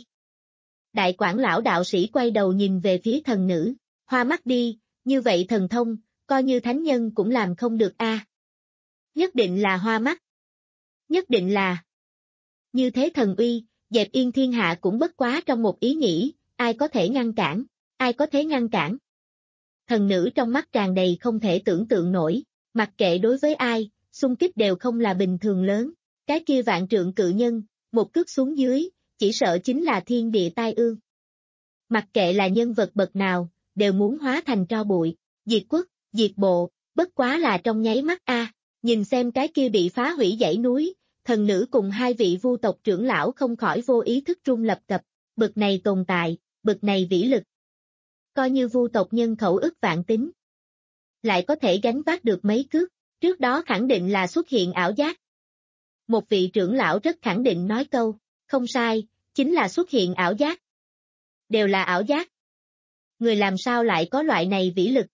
Đại quản lão đạo sĩ quay đầu nhìn về phía thần nữ, hoa mắt đi, như vậy thần thông, coi như thánh nhân cũng làm không được a. À. Nhất định là hoa mắt. Nhất định là. Như thế thần uy, dẹp yên thiên hạ cũng bất quá trong một ý nghĩ, ai có thể ngăn cản, ai có thể ngăn cản. Thần nữ trong mắt tràn đầy không thể tưởng tượng nổi, mặc kệ đối với ai, xung kích đều không là bình thường lớn, cái kia vạn trượng cự nhân, một cước xuống dưới, chỉ sợ chính là thiên địa tai ương. Mặc kệ là nhân vật bậc nào, đều muốn hóa thành tro bụi, diệt quốc, diệt bộ, bất quá là trong nháy mắt a. À. Nhìn xem cái kia bị phá hủy dãy núi, thần nữ cùng hai vị vu tộc trưởng lão không khỏi vô ý thức run lập cập, bực này tồn tại, bực này vĩ lực. Coi như vu tộc nhân khẩu ức vạn tính, lại có thể gánh vác được mấy cước, trước đó khẳng định là xuất hiện ảo giác. Một vị trưởng lão rất khẳng định nói câu, không sai, chính là xuất hiện ảo giác. Đều là ảo giác. Người làm sao lại có loại này vĩ lực?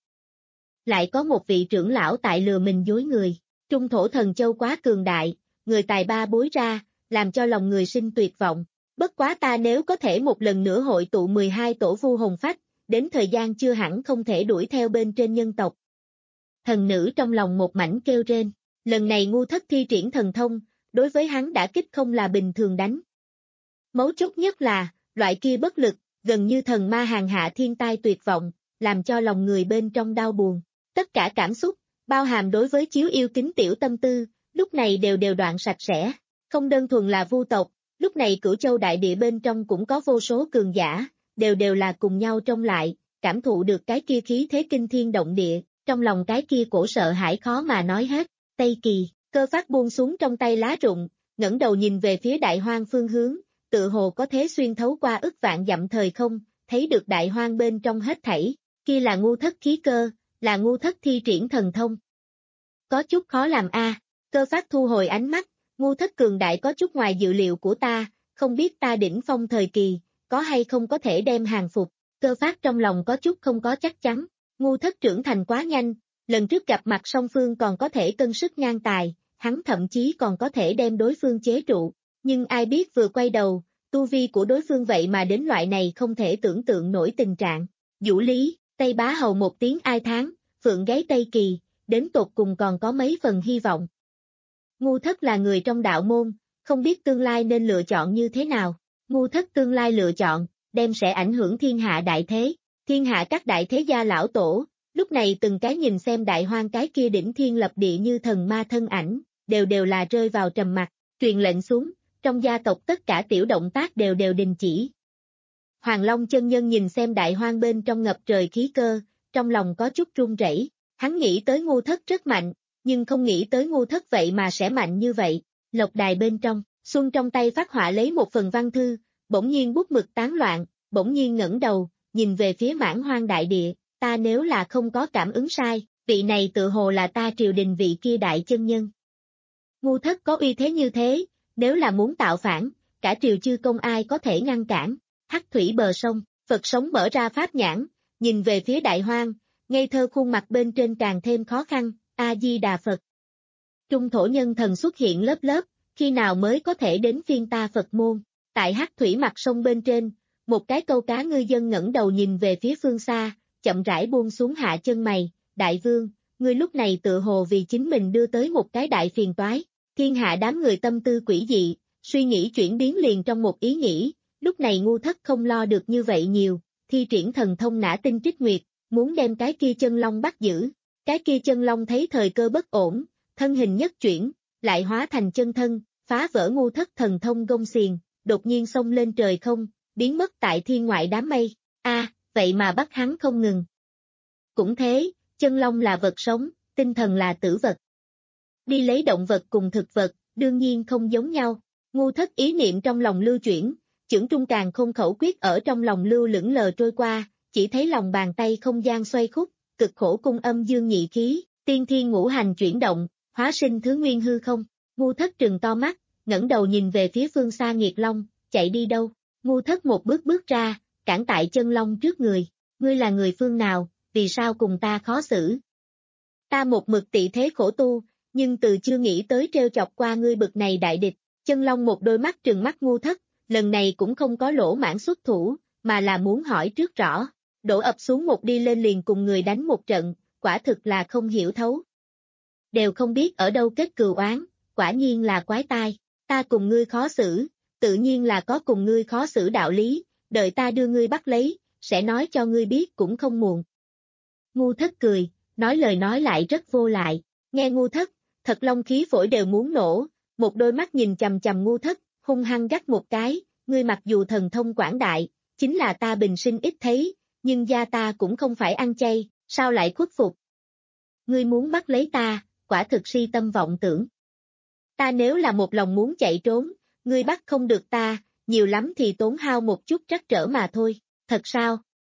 Lại có một vị trưởng lão tại lừa mình dối người, trung thổ thần châu quá cường đại, người tài ba bối ra, làm cho lòng người sinh tuyệt vọng. Bất quá ta nếu có thể một lần nữa hội tụ mười hai tổ vu hồn phách, đến thời gian chưa hẳn không thể đuổi theo bên trên nhân tộc. Thần nữ trong lòng một mảnh kêu rên, lần này ngu thất thi triển thần thông, đối với hắn đã kích không là bình thường đánh. Mấu chốt nhất là, loại kia bất lực, gần như thần ma hàng hạ thiên tai tuyệt vọng, làm cho lòng người bên trong đau buồn. Tất cả cảm xúc, bao hàm đối với chiếu yêu kính tiểu tâm tư, lúc này đều đều đoạn sạch sẽ. Không đơn thuần là vu tộc, lúc này Cửu Châu đại địa bên trong cũng có vô số cường giả, đều đều là cùng nhau trông lại, cảm thụ được cái kia khí thế kinh thiên động địa, trong lòng cái kia cổ sợ hãi khó mà nói hết. Tây Kỳ, cơ phát buông xuống trong tay lá rụng, ngẩng đầu nhìn về phía đại hoang phương hướng, tự hồ có thế xuyên thấu qua ức vạn dặm thời không, thấy được đại hoang bên trong hết thảy, kia là ngu thất khí cơ, là ngu thất thi triển thần thông. Có chút khó làm a. À. Cơ phát thu hồi ánh mắt, ngu thất cường đại có chút ngoài dự liệu của ta, không biết ta đỉnh phong thời kỳ, có hay không có thể đem hàng phục, cơ phát trong lòng có chút không có chắc chắn, ngu thất trưởng thành quá nhanh, lần trước gặp mặt song phương còn có thể cân sức ngang tài, hắn thậm chí còn có thể đem đối phương chế trụ, nhưng ai biết vừa quay đầu, tu vi của đối phương vậy mà đến loại này không thể tưởng tượng nổi tình trạng. Vũ Lý, Tây Bá Hầu một tiếng ai thán, phượng gáy Tây Kỳ, đến tột cùng còn có mấy phần hy vọng. Ngu thất là người trong đạo môn, không biết tương lai nên lựa chọn như thế nào. Ngu thất tương lai lựa chọn, đem sẽ ảnh hưởng thiên hạ đại thế. Thiên hạ các đại thế gia lão tổ, lúc này từng cái nhìn xem đại hoang cái kia đỉnh thiên lập địa như thần ma thân ảnh, đều đều là rơi vào trầm mặc, truyền lệnh xuống, trong gia tộc tất cả tiểu động tác đều đều đình chỉ. Hoàng Long chân nhân nhìn xem đại hoang bên trong ngập trời khí cơ, trong lòng có chút run rẩy. Hắn nghĩ tới ngu thất rất mạnh, nhưng không nghĩ tới ngu thất vậy mà sẽ mạnh như vậy. Lộc đài bên trong, Xuân trong tay phát họa lấy một phần văn thư, bỗng nhiên bút mực tán loạn, bỗng nhiên ngẩng đầu, nhìn về phía mãn hoang đại địa, ta nếu là không có cảm ứng sai, vị này tự hồ là ta triều đình vị kia đại chân nhân. Ngu thất có uy thế như thế, nếu là muốn tạo phản, cả triều chư công ai có thể ngăn cản. Hắc thủy bờ sông, Phật sống mở ra pháp nhãn, nhìn về phía đại hoang, ngây thơ khuôn mặt bên trên càng thêm khó khăn, A-di-đà Phật. Trung thổ nhân thần xuất hiện lớp lớp, khi nào mới có thể đến phiên ta Phật môn. Tại hắc thủy mặt sông bên trên, một cái câu cá ngư dân ngẩng đầu nhìn về phía phương xa, chậm rãi buông xuống hạ chân mày, đại vương, ngươi lúc này tự hồ vì chính mình đưa tới một cái đại phiền toái. Thiên hạ đám người tâm tư quỷ dị, suy nghĩ chuyển biến liền trong một ý nghĩ, lúc này ngu thất không lo được như vậy nhiều, thi triển thần thông nã tinh trích nguyệt, muốn đem cái kia chân long bắt giữ. Cái kia chân long thấy thời cơ bất ổn, thân hình nhất chuyển, lại hóa thành chân thân, phá vỡ ngu thất thần thông gông xiềng, đột nhiên xông lên trời không, biến mất tại thiên ngoại đám mây. A, à, vậy mà bắt hắn không ngừng. Cũng thế, chân long là vật sống, tinh thần là tử vật. Đi lấy động vật cùng thực vật, đương nhiên không giống nhau. Ngu thất ý niệm trong lòng lưu chuyển, chưởng trung càng không khẩu quyết ở trong lòng lưu lững lờ trôi qua, chỉ thấy lòng bàn tay không gian xoay khúc, cực khổ cung âm dương nhị khí, tiên thiên ngũ hành chuyển động, hóa sinh thứ nguyên hư không. Ngu thất trừng to mắt, ngẩng đầu nhìn về phía phương xa nghiệt long, chạy đi đâu? Ngu thất một bước bước ra, cản tại chân long trước người, ngươi là người phương nào, vì sao cùng ta khó xử? Ta một mực tị thế khổ tu, nhưng từ chưa nghĩ tới treo chọc qua ngươi bực này đại địch. Chân long một đôi mắt trừng mắt ngu thất, lần này cũng không có lỗ mãn xuất thủ, mà là muốn hỏi trước rõ. Đổ ập xuống một đi lên liền cùng người đánh một trận, quả thực là không hiểu thấu. Đều không biết ở đâu kết cừu oán, quả nhiên là quái tai. Ta cùng ngươi khó xử, tự nhiên là có cùng ngươi khó xử đạo lý, đợi ta đưa ngươi bắt lấy, sẽ nói cho ngươi biết cũng không muộn. Ngu thất cười, nói lời nói lại rất vô lại, nghe ngu thất, thật long khí phổi đều muốn nổ, một đôi mắt nhìn chằm chằm ngu thất, hung hăng gắt một cái, ngươi mặc dù thần thông quảng đại, chính là ta bình sinh ít thấy, nhưng gia ta cũng không phải ăn chay, sao lại khuất phục? Ngươi muốn bắt lấy ta, quả thực si tâm vọng tưởng. Ta nếu là một lòng muốn chạy trốn, ngươi bắt không được ta, nhiều lắm thì tốn hao một chút trắc trở mà thôi, thật sao?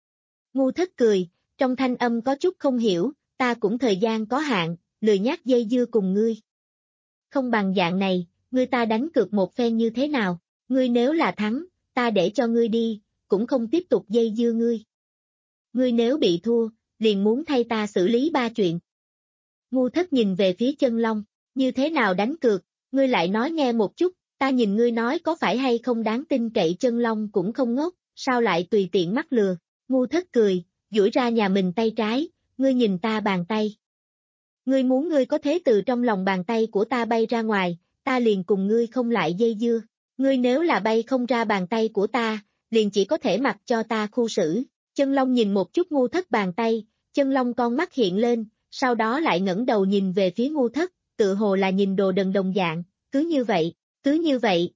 Ngu thất cười, trong thanh âm có chút không hiểu, ta cũng thời gian có hạn, lười nhác dây dưa cùng ngươi. Không bằng dạng này, ngươi ta đánh cược một phen như thế nào, ngươi nếu là thắng, ta để cho ngươi đi, cũng không tiếp tục dây dưa ngươi. Ngươi nếu bị thua, liền muốn thay ta xử lý ba chuyện. Ngu thất nhìn về phía chân long, như thế nào đánh cược, ngươi lại nói nghe một chút, ta nhìn ngươi nói có phải hay không đáng tin cậy. Chân long cũng không ngốc, sao lại tùy tiện mắc lừa. Ngu thất cười, duỗi ra nhà mình tay trái, ngươi nhìn ta bàn tay. Ngươi muốn ngươi có thế từ trong lòng bàn tay của ta bay ra ngoài, ta liền cùng ngươi không lại dây dưa. Ngươi nếu là bay không ra bàn tay của ta, liền chỉ có thể mặc cho ta khu xử. Chân long nhìn một chút ngu thất bàn tay, chân long con mắt hiện lên, sau đó lại ngẩng đầu nhìn về phía ngu thất, tự hồ là nhìn đồ đần đồng dạng, cứ như vậy, cứ như vậy.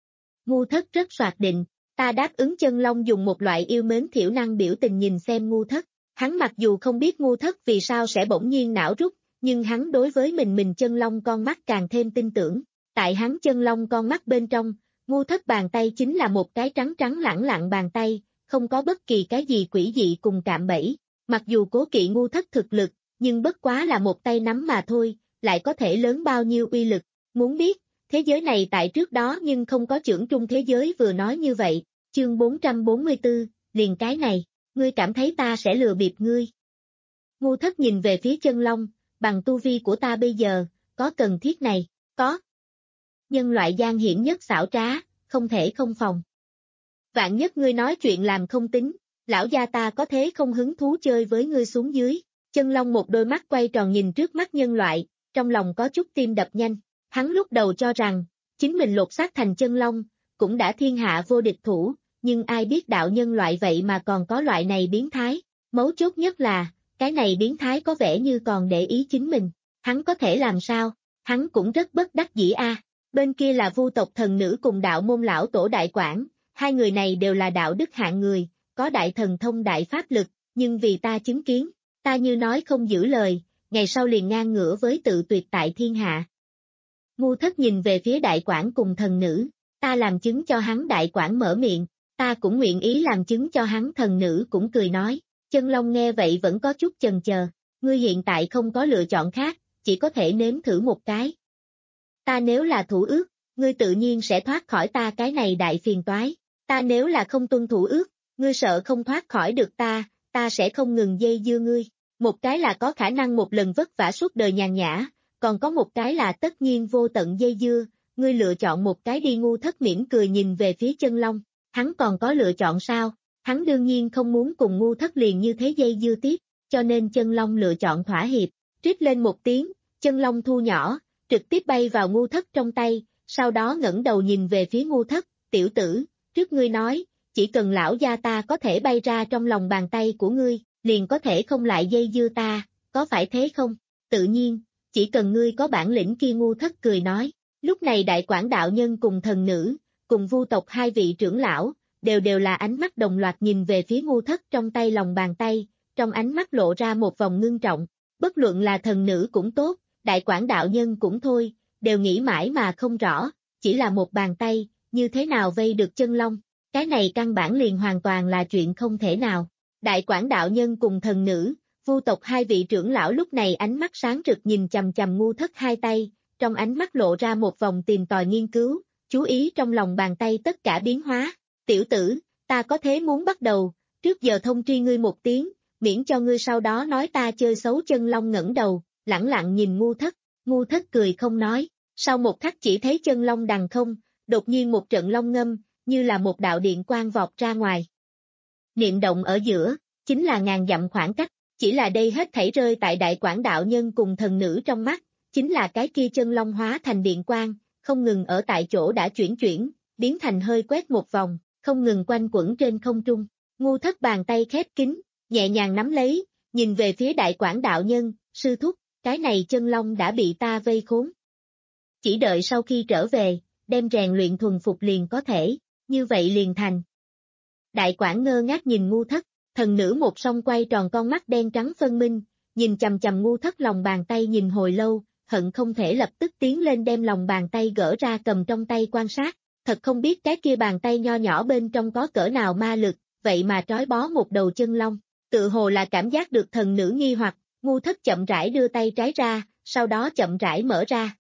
Ngu thất rất soạt định, ta đáp ứng. Chân long dùng một loại yêu mến thiểu năng biểu tình nhìn xem ngu thất, hắn mặc dù không biết ngu thất vì sao sẽ bỗng nhiên não rút, nhưng hắn đối với mình mình chân long con mắt càng thêm tin tưởng. Tại hắn chân long con mắt bên trong, ngu thất bàn tay chính là một cái trắng trắng lẳng lặng bàn tay, không có bất kỳ cái gì quỷ dị cùng cạm bẫy. Mặc dù cố kỵ ngu thất thực lực, nhưng bất quá là một tay nắm mà thôi, lại có thể lớn bao nhiêu uy lực. Muốn biết, thế giới này tại trước đó nhưng không có chưởng trung thế giới vừa nói như vậy. Chương bốn trăm bốn mươi tư, liền cái này, ngươi cảm thấy ta sẽ lừa bịp ngươi. Ngu thất nhìn về phía chân long, bằng tu vi của ta bây giờ, có cần thiết này, có. Nhân loại gian hiểm nhất xảo trá, không thể không phòng. Vạn nhất ngươi nói chuyện làm không tính, lão gia ta có thế không hứng thú chơi với ngươi xuống dưới. Chân long một đôi mắt quay tròn nhìn trước mắt nhân loại, trong lòng có chút tim đập nhanh. Hắn lúc đầu cho rằng, chính mình lột xác thành chân long, cũng đã thiên hạ vô địch thủ, nhưng ai biết đạo nhân loại vậy mà còn có loại này biến thái. Mấu chốt nhất là, cái này biến thái có vẻ như còn để ý chính mình. Hắn có thể làm sao? Hắn cũng rất bất đắc dĩ a. À. Bên kia là vu tộc thần nữ cùng đạo môn lão tổ đại quản, hai người này đều là đạo đức hạng người, có đại thần thông đại pháp lực, nhưng vì ta chứng kiến, ta như nói không giữ lời, ngày sau liền ngang ngửa với tự tuyệt tại thiên hạ. Ngu Thất nhìn về phía đại quản cùng thần nữ, ta làm chứng cho hắn. Đại quản mở miệng, ta cũng nguyện ý làm chứng cho hắn. Thần nữ cũng cười nói, Chân Long nghe vậy vẫn có chút chần chờ, ngươi hiện tại không có lựa chọn khác, chỉ có thể nếm thử một cái. Ta nếu là thủ ước, ngươi tự nhiên sẽ thoát khỏi ta cái này đại phiền toái, ta nếu là không tuân thủ ước, ngươi sợ không thoát khỏi được ta, ta sẽ không ngừng dây dưa ngươi. Một cái là có khả năng một lần vất vả suốt đời nhàn nhã, còn có một cái là tất nhiên vô tận dây dưa, ngươi lựa chọn một cái đi. Ngu Thất mỉm cười nhìn về phía Chân Long, hắn còn có lựa chọn sao? Hắn đương nhiên không muốn cùng Ngu Thất liền như thế dây dưa tiếp, cho nên Chân Long lựa chọn thỏa hiệp, rít lên một tiếng, Chân Long thu nhỏ, trực tiếp bay vào Ngu Thất trong tay, sau đó ngẩng đầu nhìn về phía Ngu Thất, tiểu tử, trước ngươi nói, chỉ cần lão gia ta có thể bay ra trong lòng bàn tay của ngươi, liền có thể không lại dây dưa ta, có phải thế không? Tự nhiên, chỉ cần ngươi có bản lĩnh kia. Ngu Thất cười nói. Lúc này đại quản đạo nhân cùng thần nữ, cùng Vu tộc hai vị trưởng lão, đều đều là ánh mắt đồng loạt nhìn về phía Ngu Thất trong tay lòng bàn tay, trong ánh mắt lộ ra một vòng ngưng trọng, bất luận là thần nữ cũng tốt, đại quản đạo nhân cũng thôi, đều nghĩ mãi mà không rõ, chỉ là một bàn tay, như thế nào vây được Chân Long, cái này căn bản liền hoàn toàn là chuyện không thể nào. Đại quản đạo nhân cùng thần nữ, Vu tộc hai vị trưởng lão lúc này ánh mắt sáng rực nhìn chằm chằm Ngu Thất hai tay, trong ánh mắt lộ ra một vòng tìm tòi nghiên cứu, chú ý trong lòng bàn tay tất cả biến hóa. Tiểu tử, ta có thế muốn bắt đầu, trước giờ thông tri ngươi một tiếng, miễn cho ngươi sau đó nói ta chơi xấu. Chân Long ngẩng đầu, lẳng lặng nhìn Ngu Thất, Ngu Thất cười không nói, sau một khắc chỉ thấy Chân Long đằng không, đột nhiên một trận long ngâm, như là một đạo điện quang vọt ra ngoài. Niệm động ở giữa, chính là ngàn dặm khoảng cách, chỉ là đây hết thảy rơi tại đại quản đạo nhân cùng thần nữ trong mắt, chính là cái kia Chân Long hóa thành điện quang, không ngừng ở tại chỗ đã chuyển chuyển, biến thành hơi quét một vòng, không ngừng quanh quẩn trên không trung. Ngu Thất bàn tay khép kín, nhẹ nhàng nắm lấy, nhìn về phía đại quản đạo nhân, sư thúc, cái này Chân Long đã bị ta vây khốn. Chỉ đợi sau khi trở về, đem rèn luyện thuần phục liền có thể, như vậy liền thành. Đại quản ngơ ngác nhìn Ngu Thất, thần nữ một song quay tròn con mắt đen trắng phân minh, nhìn chằm chằm Ngu Thất lòng bàn tay nhìn hồi lâu, hận không thể lập tức tiến lên đem lòng bàn tay gỡ ra cầm trong tay quan sát, thật không biết cái kia bàn tay nho nhỏ bên trong có cỡ nào ma lực, vậy mà trói bó một đầu chân long, tự hồ là cảm giác được thần nữ nghi hoặc, Ngu Thất chậm rãi đưa tay trái ra, sau đó chậm rãi mở ra.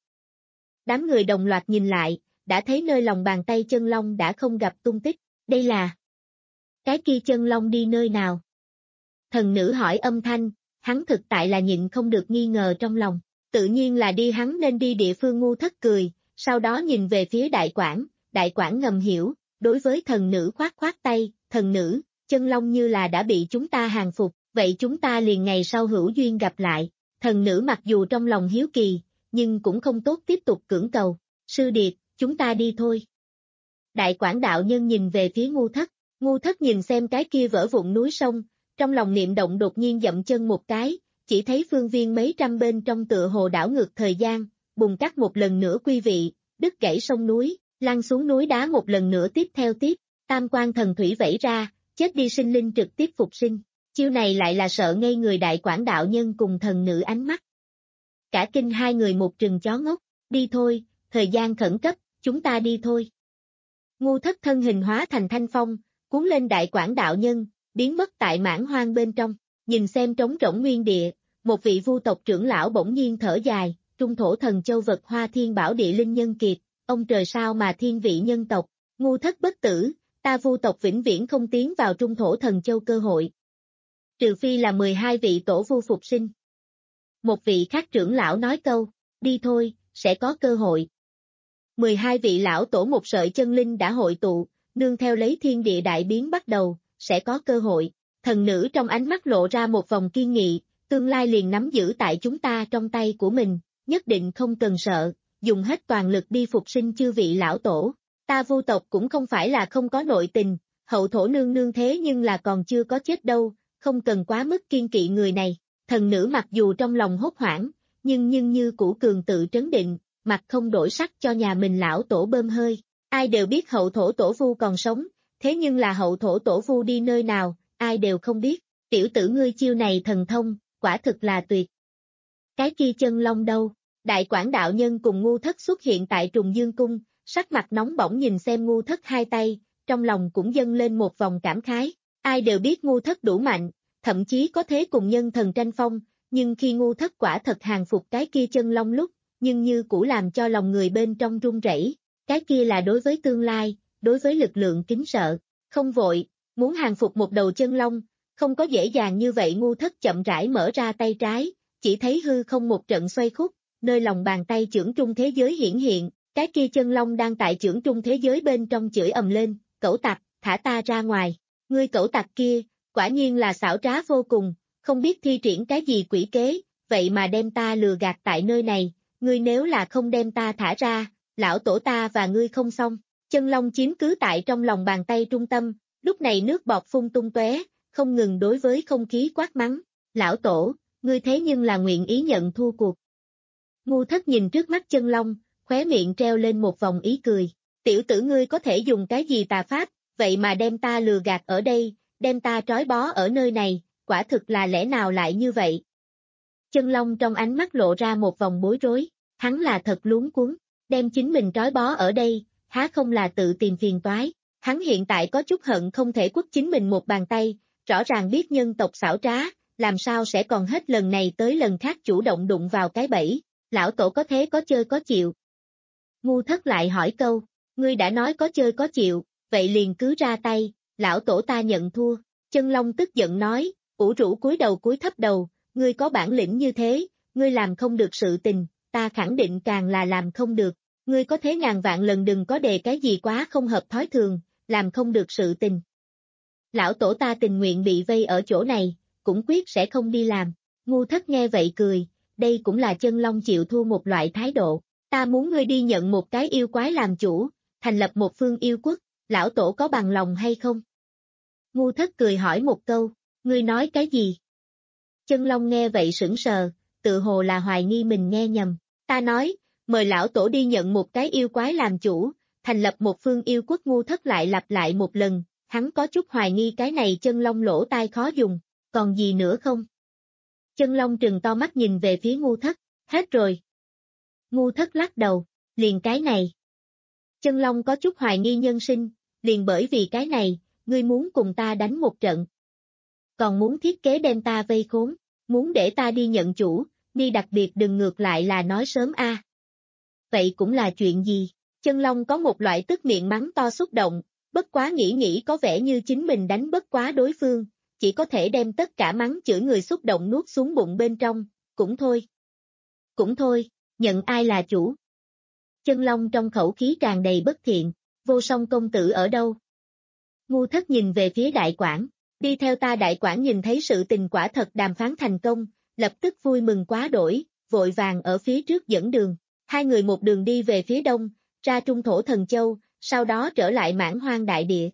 Đám người đồng loạt nhìn lại, đã thấy nơi lòng bàn tay chân long đã không gặp tung tích, đây là cái kia chân long đi nơi nào? Thần nữ hỏi âm thanh, hắn thực tại là nhịn không được nghi ngờ trong lòng, tự nhiên là đi hắn nên đi địa phương. Ngu Thất cười, sau đó nhìn về phía đại quản, đại quản ngầm hiểu, đối với thần nữ khoát khoát tay, thần nữ, chân long như là đã bị chúng ta hàng phục, vậy chúng ta liền ngày sau hữu duyên gặp lại. Thần nữ mặc dù trong lòng hiếu kỳ, nhưng cũng không tốt tiếp tục cưỡng cầu, sư điệt, chúng ta đi thôi. Đại quản đạo nhân nhìn về phía Ngu Thất, Ngu Thất nhìn xem cái kia vỡ vụn núi sông, trong lòng niệm động đột nhiên dậm chân một cái, chỉ thấy phương viên mấy trăm bên trong tựa hồ đảo ngược thời gian, bùng cắt một lần nữa quy vị, đứt gãy sông núi, lăn xuống núi đá một lần nữa tiếp theo tiếp, tam quan thần thủy vẩy ra, chết đi sinh linh trực tiếp phục sinh, chiêu này lại là sợ ngây người đại quản đạo nhân cùng thần nữ ánh mắt. Cả kinh hai người một trừng chó ngốc, đi thôi, thời gian khẩn cấp, chúng ta đi thôi. Ngu Thất thân hình hóa thành thanh phong, cuốn lên đại quản đạo nhân, biến mất tại mãn hoang bên trong, nhìn xem trống rỗng nguyên địa, một vị vu tộc trưởng lão bỗng nhiên thở dài, trung thổ thần châu vật hoa thiên bảo địa linh nhân kiệt, ông trời sao mà thiên vị nhân tộc, Ngu Thất bất tử, ta vu tộc vĩnh viễn không tiến vào trung thổ thần châu cơ hội. Trừ phi là mười hai vị tổ vu phục sinh. Một vị khác trưởng lão nói câu, đi thôi, sẽ có cơ hội. mười hai vị lão tổ một sợi chân linh đã hội tụ, nương theo lấy thiên địa đại biến bắt đầu, sẽ có cơ hội. Thần nữ trong ánh mắt lộ ra một vòng kiên nghị, tương lai liền nắm giữ tại chúng ta trong tay của mình, nhất định không cần sợ, dùng hết toàn lực đi phục sinh chư vị lão tổ. Ta vu tộc cũng không phải là không có nội tình, hậu thổ nương nương thế nhưng là còn chưa có chết đâu, không cần quá mức kiên kỵ người này. Thần nữ mặc dù trong lòng hốt hoảng, nhưng nhưng như cũ cường tự trấn định, mặt không đổi sắc cho nhà mình lão tổ bơm hơi. Ai đều biết hậu thổ tổ vu còn sống, thế nhưng là hậu thổ tổ vu đi nơi nào, ai đều không biết. Tiểu tử ngươi chiêu này thần thông, quả thực là tuyệt. Cái kia chân long đâu? Đại quản đạo nhân cùng ngu thất xuất hiện tại Trùng Dương Cung, sắc mặt nóng bỏng nhìn xem ngu thất hai tay, trong lòng cũng dâng lên một vòng cảm khái. Ai đều biết ngu thất đủ mạnh, thậm chí có thế cùng nhân thần tranh phong, nhưng khi ngu thất quả thật hàng phục cái kia chân long lúc, nhưng như cũ làm cho lòng người bên trong run rẩy. Cái kia là đối với tương lai, đối với lực lượng kính sợ. Không vội, muốn hàng phục một đầu chân long, không có dễ dàng như vậy. Ngu thất chậm rãi mở ra tay trái, chỉ thấy hư không một trận xoay khúc, nơi lòng bàn tay chưởng trung thế giới hiển hiện, cái kia chân long đang tại chưởng trung thế giới bên trong chửi ầm lên, cẩu tặc, thả ta ra ngoài. Ngươi cẩu tặc kia, quả nhiên là xảo trá vô cùng, không biết thi triển cái gì quỷ kế, vậy mà đem ta lừa gạt tại nơi này, ngươi nếu là không đem ta thả ra, lão tổ ta và ngươi không xong. Chân long chiếm cứ tại trong lòng bàn tay trung tâm, lúc này nước bọt phun tung tóe, không ngừng đối với không khí quát mắng. Lão tổ, ngươi thế nhưng là nguyện ý nhận thua cuộc. Ngu thất nhìn trước mắt chân long, khóe miệng treo lên một vòng ý cười. Tiểu tử ngươi có thể dùng cái gì tà pháp, vậy mà đem ta lừa gạt ở đây, đem ta trói bó ở nơi này, quả thực là lẽ nào lại như vậy? Chân long trong ánh mắt lộ ra một vòng bối rối, hắn là thật luống cuống, đem chính mình trói bó ở đây, há không là tự tìm phiền toái. Hắn hiện tại có chút hận không thể quất chính mình một bàn tay, rõ ràng biết nhân tộc xảo trá, làm sao sẽ còn hết lần này tới lần khác chủ động đụng vào cái bẫy. Lão tổ có thế có chơi có chịu. Ngu thất lại hỏi câu, ngươi đã nói có chơi có chịu, vậy liền cứ ra tay, lão tổ ta nhận thua. Chân long tức giận nói, ủ rũ cúi đầu cúi thấp đầu, ngươi có bản lĩnh như thế, ngươi làm không được sự tình, ta khẳng định càng là làm không được. Ngươi có thế ngàn vạn lần đừng có đề cái gì quá không hợp thói thường, làm không được sự tình. Lão tổ ta tình nguyện bị vây ở chỗ này, cũng quyết sẽ không đi làm. Ngu thất nghe vậy cười, đây cũng là chân long chịu thua một loại thái độ. Ta muốn ngươi đi nhận một cái yêu quái làm chủ, thành lập một phương yêu quốc, lão tổ có bằng lòng hay không? Ngu thất cười hỏi một câu, ngươi nói cái gì? Chân long nghe vậy sững sờ, tự hồ là hoài nghi mình nghe nhầm. Ta nói, mời lão tổ đi nhận một cái yêu quái làm chủ, thành lập một phương yêu quốc. Ngu thất lại lặp lại một lần, hắn có chút hoài nghi cái này chân long lỗ tai khó dùng, còn gì nữa không? Chân long trừng to mắt nhìn về phía ngu thất, hết rồi. Ngu thất lắc đầu, liền cái này. Chân long có chút hoài nghi nhân sinh, liền bởi vì cái này, ngươi muốn cùng ta đánh một trận. Còn muốn thiết kế đem ta vây khốn, muốn để ta đi nhận chủ, đi đặc biệt đừng ngược lại là nói sớm a. À. Vậy cũng là chuyện gì? Chân long có một loại tức miệng mắng to xúc động, bất quá nghĩ nghĩ có vẻ như chính mình đánh bất quá đối phương, chỉ có thể đem tất cả mắng chửi người xúc động nuốt xuống bụng bên trong, cũng thôi. Cũng thôi, nhận ai là chủ? Chân long trong khẩu khí tràn đầy bất thiện, Vô Song công tử ở đâu? Ngu thất nhìn về phía đại quản, đi theo ta. Đại quản nhìn thấy sự tình quả thật đàm phán thành công, lập tức vui mừng quá đổi, vội vàng ở phía trước dẫn đường. Hai người một đường đi về phía đông, ra Trung Thổ Thần Châu, sau đó trở lại Mãn Hoang Đại Địa.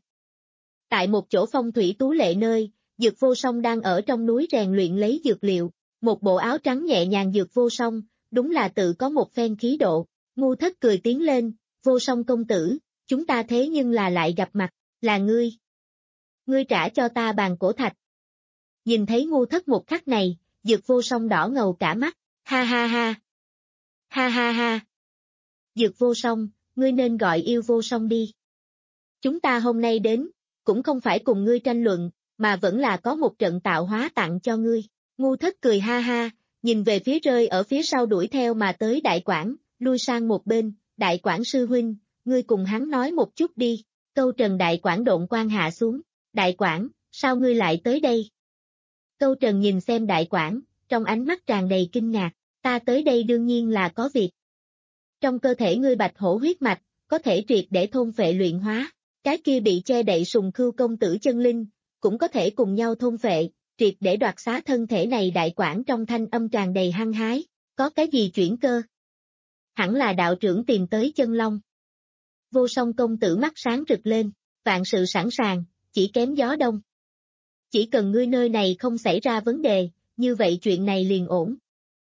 Tại một chỗ phong thủy tú lệ nơi, Dược Vô Song đang ở trong núi rèn luyện lấy dược liệu, một bộ áo trắng nhẹ nhàng. Dược Vô Song, đúng là tự có một phen khí độ. Ngu thất cười tiến lên, Vô Song công tử, chúng ta thế nhưng là lại gặp mặt, là ngươi. Ngươi trả cho ta bàn cổ thạch. Nhìn thấy ngu thất một khắc này, Dược Vô Song đỏ ngầu cả mắt, ha ha ha. Ha ha ha. Dược Vô Song, ngươi nên gọi Yêu Vô Song đi. Chúng ta hôm nay đến, cũng không phải cùng ngươi tranh luận, mà vẫn là có một trận tạo hóa tặng cho ngươi. Ngu thất cười ha ha, nhìn về phía rơi ở phía sau đuổi theo mà tới đại quản, lui sang một bên. Đại quản sư huynh, ngươi cùng hắn nói một chút đi. Câu trần đại quản độn quang hạ xuống. Đại quản, sao ngươi lại tới đây? Câu trần nhìn xem đại quản, trong ánh mắt tràn đầy kinh ngạc. Ta tới đây đương nhiên là có việc. Trong cơ thể ngươi bạch hổ huyết mạch, có thể triệt để thôn phệ luyện hóa. Cái kia bị che đậy sùng khưu công tử chân linh, cũng có thể cùng nhau thôn phệ, triệt để đoạt xá thân thể này. Đại quản trong thanh âm tràn đầy hăng hái. Có cái gì chuyển cơ? Hẳn là đạo trưởng tìm tới chân long. Vô Song công tử mắt sáng rực lên, vạn sự sẵn sàng, chỉ kém gió đông. Chỉ cần ngươi nơi này không xảy ra vấn đề, như vậy chuyện này liền ổn.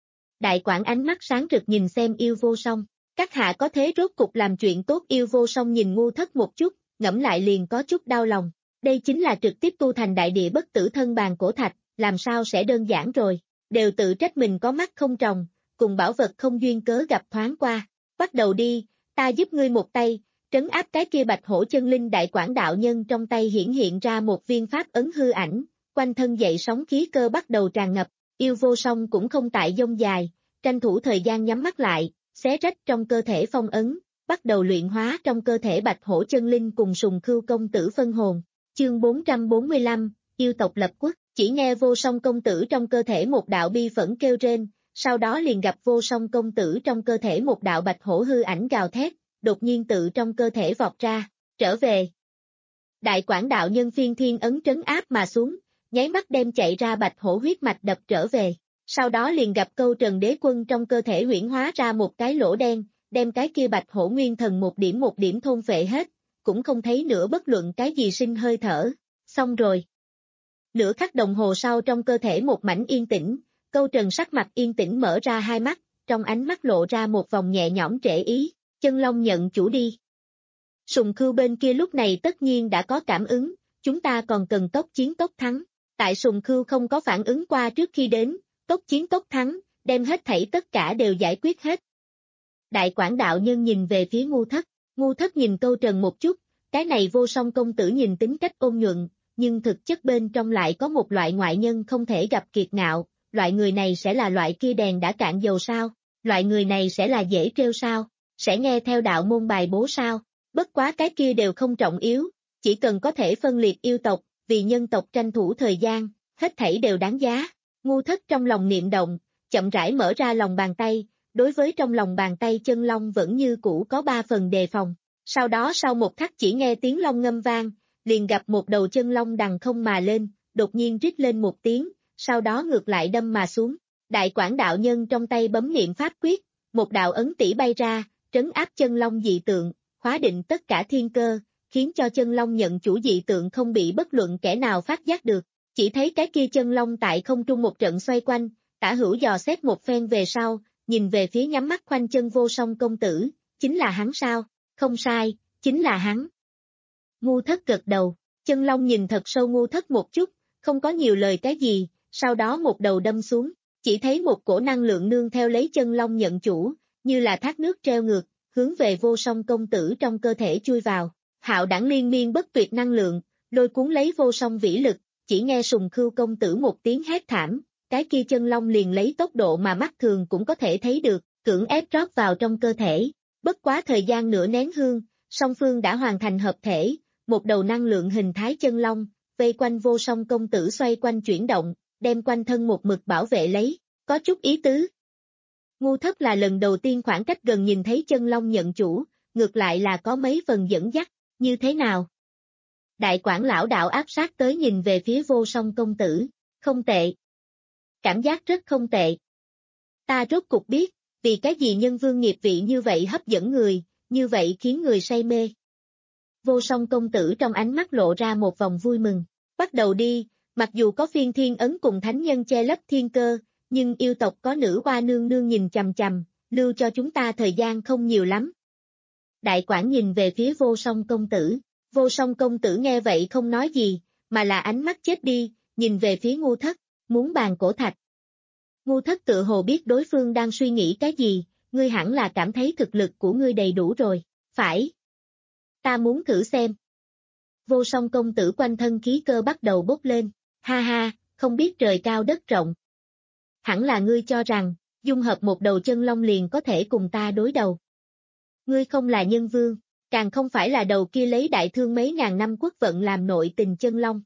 Đại quản ánh mắt sáng rực nhìn xem Yêu Vô Song, các hạ có thế rốt cục làm chuyện tốt. Yêu Vô Song nhìn ngu thất một chút, ngẫm lại liền có chút đau lòng. Đây chính là trực tiếp tu thành đại địa bất tử thân bàn cổ thạch, làm sao sẽ đơn giản rồi. đều tự trách mình có mắt không tròng, cùng bảo vật không duyên cớ gặp thoáng qua. Bắt đầu đi, ta giúp ngươi một tay, trấn áp cái kia bạch hổ chân linh đại quảng đạo nhân trong tay hiển hiện ra một viên pháp ấn hư ảnh, quanh thân dậy sóng khí cơ bắt đầu tràn ngập, yêu vô song cũng không tại dông dài, tranh thủ thời gian nhắm mắt lại, xé rách trong cơ thể phong ấn, bắt đầu luyện hóa trong cơ thể bạch hổ chân linh cùng sùng khưu công tử phân hồn. Chương bốn trăm bốn mươi lăm, yêu tộc lập quốc, chỉ nghe vô song công tử trong cơ thể một đạo bi phẫn kêu rên, sau đó liền gặp vô song công tử trong cơ thể một đạo bạch hổ hư ảnh gào thét, đột nhiên tự trong cơ thể vọt ra, trở về. Đại quảng đạo nhân phiên thiên ấn trấn áp mà xuống, nháy mắt đem chạy ra bạch hổ huyết mạch đập trở về, sau đó liền gặp câu trần đế quân trong cơ thể huyễn hóa ra một cái lỗ đen, đem cái kia bạch hổ nguyên thần một điểm một điểm thôn phệ hết, cũng không thấy nữa bất luận cái gì sinh hơi thở, xong rồi. Nửa khắc đồng hồ sau trong cơ thể một mảnh yên tĩnh, câu trần sắc mặt yên tĩnh mở ra hai mắt, trong ánh mắt lộ ra một vòng nhẹ nhõm trễ ý, chân long nhận chủ đi. Sùng khưu bên kia lúc này tất nhiên đã có cảm ứng, chúng ta còn cần tốc chiến tốc thắng, tại sùng khưu không có phản ứng qua trước khi đến, tốc chiến tốc thắng, đem hết thảy tất cả đều giải quyết hết. Đại quảng đạo nhân nhìn về phía ngu thất, ngu thất nhìn câu trần một chút, cái này vô song công tử nhìn tính cách ôn nhuận, nhưng thực chất bên trong lại có một loại ngoại nhân không thể gặp kiệt ngạo, loại người này sẽ là loại kia đèn đã cạn dầu sao, loại người này sẽ là dễ trêu sao, sẽ nghe theo đạo môn bài bố sao, bất quá cái kia đều không trọng yếu, chỉ cần có thể phân liệt yêu tộc, vì nhân tộc tranh thủ thời gian, hết thảy đều đáng giá. Ngu thất trong lòng niệm động, chậm rãi mở ra lòng bàn tay, đối với trong lòng bàn tay chân long vẫn như cũ có ba phần đề phòng. Sau đó sau một khắc chỉ nghe tiếng long ngâm vang, liền gặp một đầu chân long đằng không mà lên, đột nhiên rít lên một tiếng, sau đó ngược lại đâm mà xuống. Đại quảng đạo nhân trong tay bấm niệm pháp quyết, một đạo ấn tỷ bay ra, trấn áp chân long dị tượng, khóa định tất cả thiên cơ, khiến cho chân long nhận chủ dị tượng không bị bất luận kẻ nào phát giác được. Chỉ thấy cái kia chân long tại không trung một trận xoay quanh, tả hữu dò xét một phen về sau, nhìn về phía nhắm mắt khoanh chân vô song công tử, chính là hắn sao? Không sai, chính là hắn. Ngu thất gật đầu, chân long nhìn thật sâu ngu thất một chút, không có nhiều lời cái gì, sau đó một đầu đâm xuống, chỉ thấy một cổ năng lượng nương theo lấy chân long nhận chủ, như là thác nước treo ngược, hướng về vô song công tử trong cơ thể chui vào, hạo đẳng liên miên bất tuyệt năng lượng, lôi cuốn lấy vô song vĩ lực. Chỉ nghe sùng khưu công tử một tiếng hét thảm, cái kia chân long liền lấy tốc độ mà mắt thường cũng có thể thấy được, cưỡng ép rót vào trong cơ thể. Bất quá thời gian nửa nén hương, song phương đã hoàn thành hợp thể, một đầu năng lượng hình thái chân long, vây quanh vô song công tử xoay quanh chuyển động, đem quanh thân một mực bảo vệ lấy, có chút ý tứ. Ngu thất là lần đầu tiên khoảng cách gần nhìn thấy chân long nhận chủ, ngược lại là có mấy phần dẫn dắt, như thế nào? Đại quảng lão đạo áp sát tới nhìn về phía vô song công tử, không tệ. Cảm giác rất không tệ. Ta rốt cục biết, vì cái gì nhân vương nghiệp vị như vậy hấp dẫn người, như vậy khiến người say mê. Vô song công tử trong ánh mắt lộ ra một vòng vui mừng, bắt đầu đi, mặc dù có phiên thiên ấn cùng thánh nhân che lấp thiên cơ, nhưng yêu tộc có nữ hoa nương nương nhìn chằm chằm, lưu cho chúng ta thời gian không nhiều lắm. Đại quảng nhìn về phía vô song công tử. Vô song công tử nghe vậy không nói gì, mà là ánh mắt chết đi, nhìn về phía ngu thất, muốn bàn cổ thạch. Ngu thất tự hồ biết đối phương đang suy nghĩ cái gì, ngươi hẳn là cảm thấy thực lực của ngươi đầy đủ rồi, phải. Ta muốn thử xem. Vô song công tử quanh thân khí cơ bắt đầu bốc lên, ha ha, không biết trời cao đất rộng. Hẳn là ngươi cho rằng, dung hợp một đầu chân long liền có thể cùng ta đối đầu. Ngươi không là nhân vương. Càng không phải là đầu kia lấy đại thương mấy ngàn năm quốc vận làm nội tình chân long.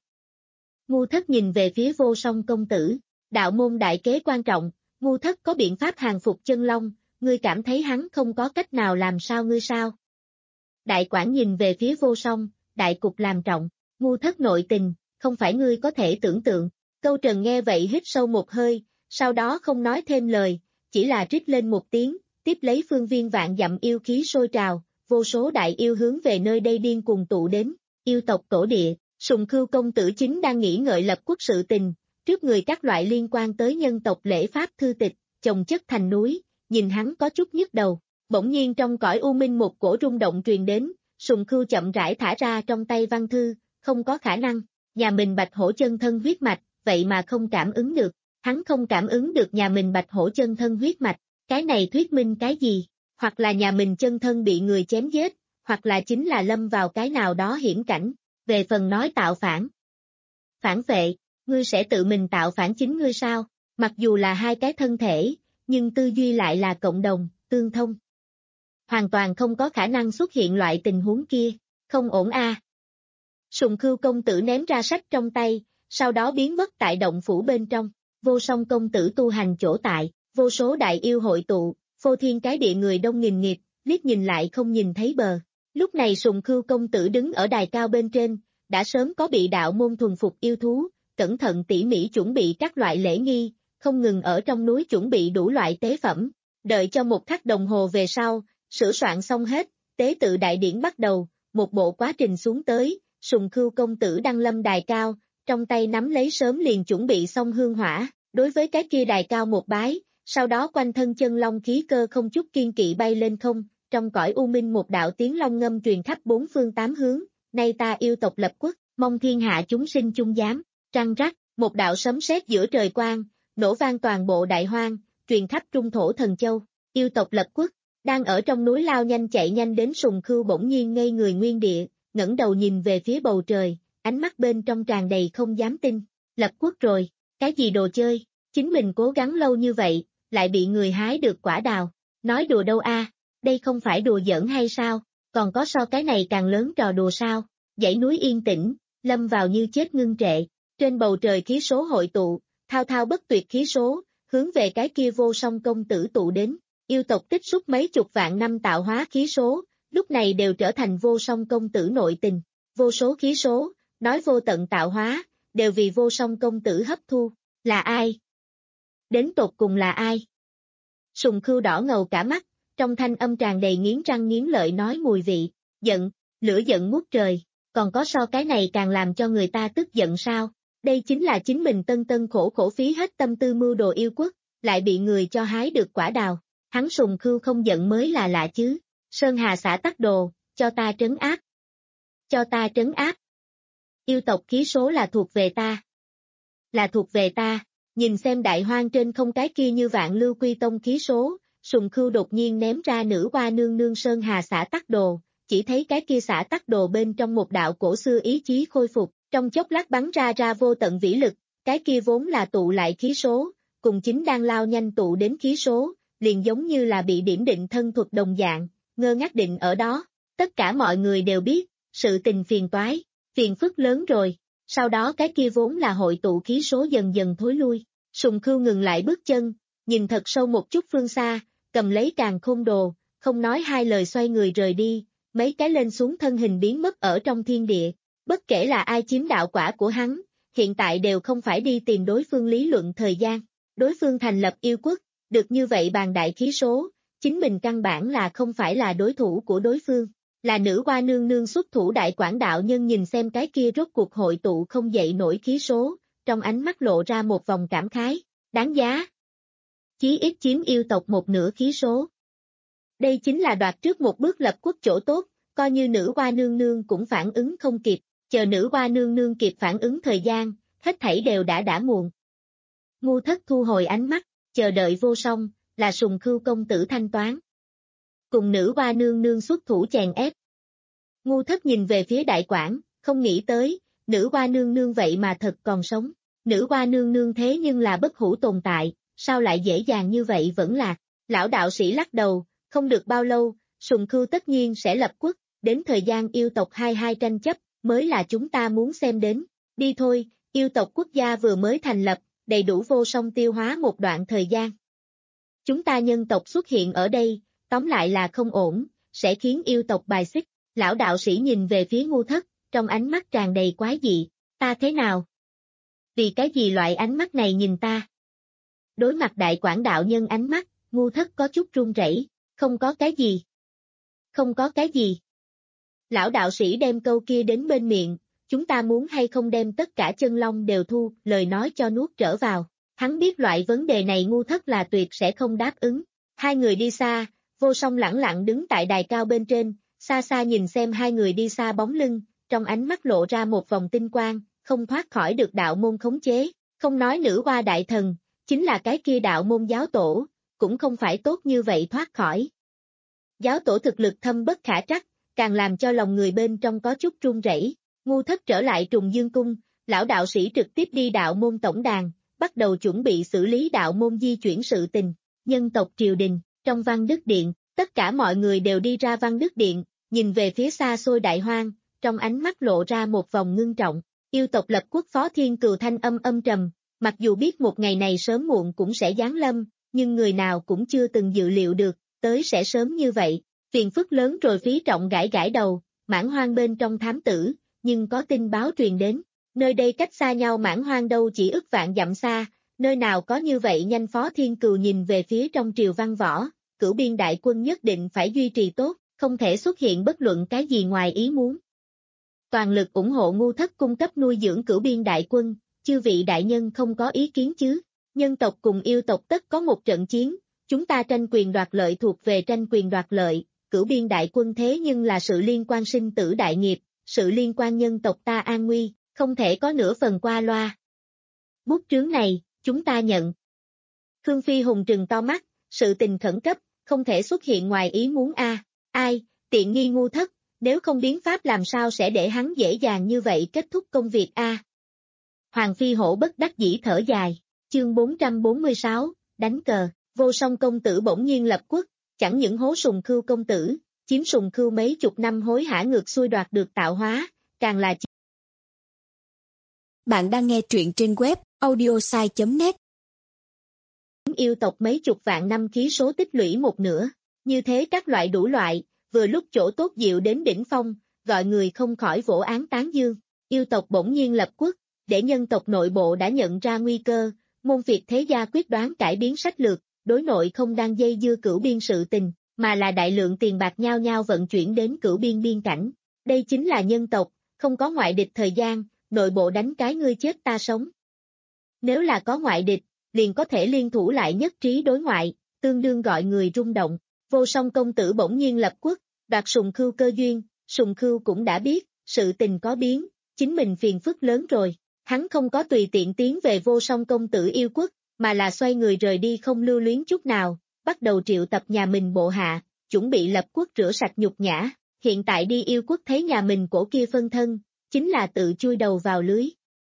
Ngu thất nhìn về phía vô song công tử, đạo môn đại kế quan trọng, ngu thất có biện pháp hàng phục chân long, ngươi cảm thấy hắn không có cách nào làm sao ngươi sao? Đại quảng nhìn về phía vô song, đại cục làm trọng, ngu thất nội tình, không phải ngươi có thể tưởng tượng. Câu trần nghe vậy hít sâu một hơi, sau đó không nói thêm lời, chỉ là rít lên một tiếng, tiếp lấy phương viên vạn dặm yêu khí sôi trào. Vô số đại yêu hướng về nơi đây điên cuồng tụ đến, yêu tộc tổ địa, sùng khưu công tử chính đang nghĩ ngợi lập quốc sự tình, trước người các loại liên quan tới nhân tộc lễ pháp thư tịch, chồng chất thành núi, nhìn hắn có chút nhức đầu, bỗng nhiên trong cõi u minh một cổ rung động truyền đến, sùng khưu chậm rãi thả ra trong tay văn thư, không có khả năng, nhà mình bạch hổ chân thân huyết mạch, vậy mà không cảm ứng được, Hắn không cảm ứng được nhà mình bạch hổ chân thân huyết mạch, cái này thuyết minh cái gì? Hoặc là nhà mình chân thân bị người chém giết, hoặc là chính là lâm vào cái nào đó hiểm cảnh, về phần nói tạo phản. Phản vệ, ngươi sẽ tự mình tạo phản chính ngươi sao? Mặc dù là hai cái thân thể, nhưng tư duy lại là cộng đồng, tương thông. Hoàn toàn không có khả năng xuất hiện loại tình huống kia, không ổn a. À. Sùng Khưu công tử ném ra sách trong tay, sau đó biến mất tại động phủ bên trong, Vô Song công tử tu hành chỗ tại, vô số đại yêu hội tụ, phô thiên cái địa người đông nghìn nghịt, liếc nhìn lại không nhìn thấy bờ. Lúc này Sùng Khưu công tử đứng ở đài cao bên trên, đã sớm có bị đạo môn thuần phục yêu thú, cẩn thận tỉ mỉ chuẩn bị các loại lễ nghi, không ngừng ở trong núi chuẩn bị đủ loại tế phẩm. Đợi cho một khắc đồng hồ về sau, sửa soạn xong hết, tế tự đại điển bắt đầu, một bộ quá trình xuống tới, Sùng Khưu công tử đăng lâm đài cao, trong tay nắm lấy sớm liền chuẩn bị xong hương hỏa, đối với cái kia đài cao một bái, sau đó quanh thân chân long khí cơ không chút kiên kỵ bay lên không, trong cõi u minh một đạo tiếng long ngâm truyền khắp bốn phương tám hướng, nay ta yêu tộc lập quốc, mong thiên hạ chúng sinh chung giám, trăng rắc, một đạo sấm sét giữa trời quang, nổ vang toàn bộ đại hoang, truyền khắp trung thổ thần châu, yêu tộc lập quốc, đang ở trong núi lao nhanh chạy nhanh đến Sùng Khưu bỗng nhiên ngây người nguyên địa, ngẩng đầu nhìn về phía bầu trời, ánh mắt bên trong tràn đầy không dám tin, lập quốc rồi, cái gì đồ chơi, chính mình cố gắng lâu như vậy, lại bị người hái được quả đào, nói đùa đâu a, đây không phải đùa giỡn hay sao, còn có so cái này càng lớn trò đùa sao, dãy núi yên tĩnh, lâm vào như chết ngưng trệ, trên bầu trời khí số hội tụ, thao thao bất tuyệt khí số, hướng về cái kia Vô Song công tử tụ đến, yêu tộc tích xúc mấy chục vạn năm tạo hóa khí số, lúc này đều trở thành Vô Song công tử nội tình, vô số khí số, nói vô tận tạo hóa, đều vì Vô Song công tử hấp thu, là ai? Đến tột cùng là ai? Sùng Khưu đỏ ngầu cả mắt, trong thanh âm tràn đầy nghiến răng nghiến lợi nói mùi vị, giận, lửa giận ngút trời, còn có so cái này càng làm cho người ta tức giận sao? Đây chính là chính mình tân tân khổ khổ phí hết tâm tư mưu đồ yêu quốc, lại bị người cho hái được quả đào, hắn Sùng Khưu không giận mới là lạ chứ, Sơn Hà xã tắc đồ, cho ta trấn áp. Cho ta trấn áp. Yêu tộc khí số là thuộc về ta. Là thuộc về ta, nhìn xem đại hoang trên không cái kia như vạn lưu quy tông khí số, Sùng Khưu đột nhiên ném ra nữ hoa nương nương Sơn Hà xã tắc đồ, chỉ thấy cái kia xã tắc đồ bên trong một đạo cổ xưa ý chí khôi phục, trong chốc lát bắn ra ra vô tận vĩ lực, cái kia vốn là tụ lại khí số, cùng chính đang lao nhanh tụ đến khí số, liền giống như là bị điểm định thân thuật đồng dạng, ngơ ngác định ở đó, tất cả mọi người đều biết, sự tình phiền toái, phiền phức lớn rồi, sau đó cái kia vốn là hội tụ khí số dần dần thối lui, Sùng Khưu ngừng lại bước chân, nhìn thật sâu một chút phương xa, cầm lấy càn khôn đồ, không nói hai lời xoay người rời đi, mấy cái lên xuống thân hình biến mất ở trong thiên địa, bất kể là ai chiếm đạo quả của hắn, hiện tại đều không phải đi tìm đối phương lý luận thời gian, đối phương thành lập yêu quốc, được như vậy bàn đại khí số, chính mình căn bản là không phải là đối thủ của đối phương, là nữ hoa nương nương xuất thủ đại quảng đạo nhân nhìn xem cái kia rốt cuộc hội tụ không dậy nổi khí số, trong ánh mắt lộ ra một vòng cảm khái, đáng giá. Chí ít chiếm yêu tộc một nửa khí số. Đây chính là đoạt trước một bước lập quốc chỗ tốt, coi như nữ hoa nương nương cũng phản ứng không kịp, chờ nữ hoa nương nương kịp phản ứng thời gian, hết thảy đều đã đã muộn. Ngu Thất thu hồi ánh mắt, chờ đợi Vô Song, là Sùng Khưu công tử thanh toán. Cùng nữ hoa nương nương xuất thủ chèn ép. Ngu Thất nhìn về phía đại quảng, không nghĩ tới, nữ hoa nương nương vậy mà thật còn sống. Nữ hoa nương nương thế nhưng là bất hủ tồn tại, sao lại dễ dàng như vậy vẫn lạc. Lão đạo sĩ lắc đầu, không được bao lâu, Sùng Khưu tất nhiên sẽ lập quốc, đến thời gian yêu tộc hai hai tranh chấp, mới là chúng ta muốn xem đến. Đi thôi, yêu tộc quốc gia vừa mới thành lập, đầy đủ Vô Song tiêu hóa một đoạn thời gian. Chúng ta nhân tộc xuất hiện ở đây, tóm lại là không ổn, sẽ khiến yêu tộc bài xích. Lão đạo sĩ nhìn về phía Ngu Thất, trong ánh mắt tràn đầy quái dị, ta thế nào? Vì cái gì loại ánh mắt này nhìn ta? Đối mặt đại quảng đạo nhân ánh mắt, Ngu Thất có chút run rẩy, không có cái gì. Không có cái gì. Lão đạo sĩ đem câu kia đến bên miệng, chúng ta muốn hay không đem tất cả chân long đều thu, lời nói cho nuốt trở vào. Hắn biết loại vấn đề này Ngu Thất là tuyệt sẽ không đáp ứng. Hai người đi xa, Vô Song lẳng lặng đứng tại đài cao bên trên, xa xa nhìn xem hai người đi xa bóng lưng, trong ánh mắt lộ ra một vòng tinh quang, không thoát khỏi được đạo môn khống chế, không nói nữ hoa đại thần, chính là cái kia đạo môn giáo tổ, cũng không phải tốt như vậy thoát khỏi. Giáo tổ thực lực thâm bất khả trắc, càng làm cho lòng người bên trong có chút run rẩy. Ngu Thất trở lại Trùng Dương Cung, lão đạo sĩ trực tiếp đi đạo môn tổng đàn, bắt đầu chuẩn bị xử lý đạo môn di chuyển sự tình. Nhân tộc triều đình, trong Văn Đức Điện, tất cả mọi người đều đi ra Văn Đức Điện, nhìn về phía xa xôi đại hoang, trong ánh mắt lộ ra một vòng ngưng trọng. Yêu tộc lập quốc Phó Thiên Cừu thanh âm âm trầm, mặc dù biết một ngày này sớm muộn cũng sẽ giáng lâm, nhưng người nào cũng chưa từng dự liệu được, tới sẽ sớm như vậy. Phiền phức lớn rồi Phí Trọng gãi gãi đầu, Mãn Hoang bên trong thám tử, nhưng có tin báo truyền đến. Nơi đây cách xa nhau Mãn Hoang đâu chỉ ức vạn dặm xa, nơi nào có như vậy nhanh. Phó Thiên Cừu nhìn về phía trong triều văn võ, Cửu Biên đại quân nhất định phải duy trì tốt, không thể xuất hiện bất luận cái gì ngoài ý muốn. Toàn lực ủng hộ Ngu Thất cung cấp nuôi dưỡng Cửu Biên đại quân, chư vị đại nhân không có ý kiến chứ? Nhân tộc cùng yêu tộc tất có một trận chiến, chúng ta tranh quyền đoạt lợi thuộc về tranh quyền đoạt lợi, Cửu Biên đại quân thế nhưng là sự liên quan sinh tử đại nghiệp, sự liên quan nhân tộc ta an nguy, không thể có nửa phần qua loa. Bút trướng này, chúng ta nhận. Khương Phi Hùng trừng to mắt, sự tình khẩn cấp, không thể xuất hiện ngoài ý muốn a. À. Ai, tiện nghi Ngu Thất, nếu không biến pháp làm sao sẽ để hắn dễ dàng như vậy kết thúc công việc a. À. Hoàng Phi Hổ bất đắc dĩ thở dài, chương bốn trăm bốn mươi sáu, đánh cờ, Vô Song công tử bỗng nhiên lập quốc, chẳng những hố Sùng Khưu công tử, chiếm Sùng Khưu mấy chục năm hối hả ngược xuôi đoạt được tạo hóa, càng là. Bạn đang nghe truyện trên web audiosai chấm net. Yêu tộc mấy chục vạn năm khí số tích lũy một nửa, như thế các loại đủ loại, vừa lúc chỗ tốt diệu đến đỉnh phong, gọi người không khỏi vỗ án tán dương. Yêu tộc bỗng nhiên lập quốc, để nhân tộc nội bộ đã nhận ra nguy cơ, môn Việt thế gia quyết đoán cải biến sách lược, đối nội không đang dây dưa Cửu Biên sự tình, mà là đại lượng tiền bạc nhao nhao vận chuyển đến Cửu Biên biên cảnh. Đây chính là nhân tộc, không có ngoại địch thời gian, nội bộ đánh cái ngươi chết ta sống. Nếu là có ngoại địch, liền có thể liên thủ lại nhất trí đối ngoại, tương đương gọi người rung động. Vô Song công tử bỗng nhiên lập quốc, đoạt Sùng Khưu cơ duyên, Sùng Khưu cũng đã biết, sự tình có biến, chính mình phiền phức lớn rồi. Hắn không có tùy tiện tiến về Vô Song công tử yêu quốc, mà là xoay người rời đi không lưu luyến chút nào, bắt đầu triệu tập nhà mình bộ hạ, chuẩn bị lập quốc rửa sạch nhục nhã. Hiện tại đi yêu quốc thấy nhà mình cổ kia phân thân, chính là tự chui đầu vào lưới.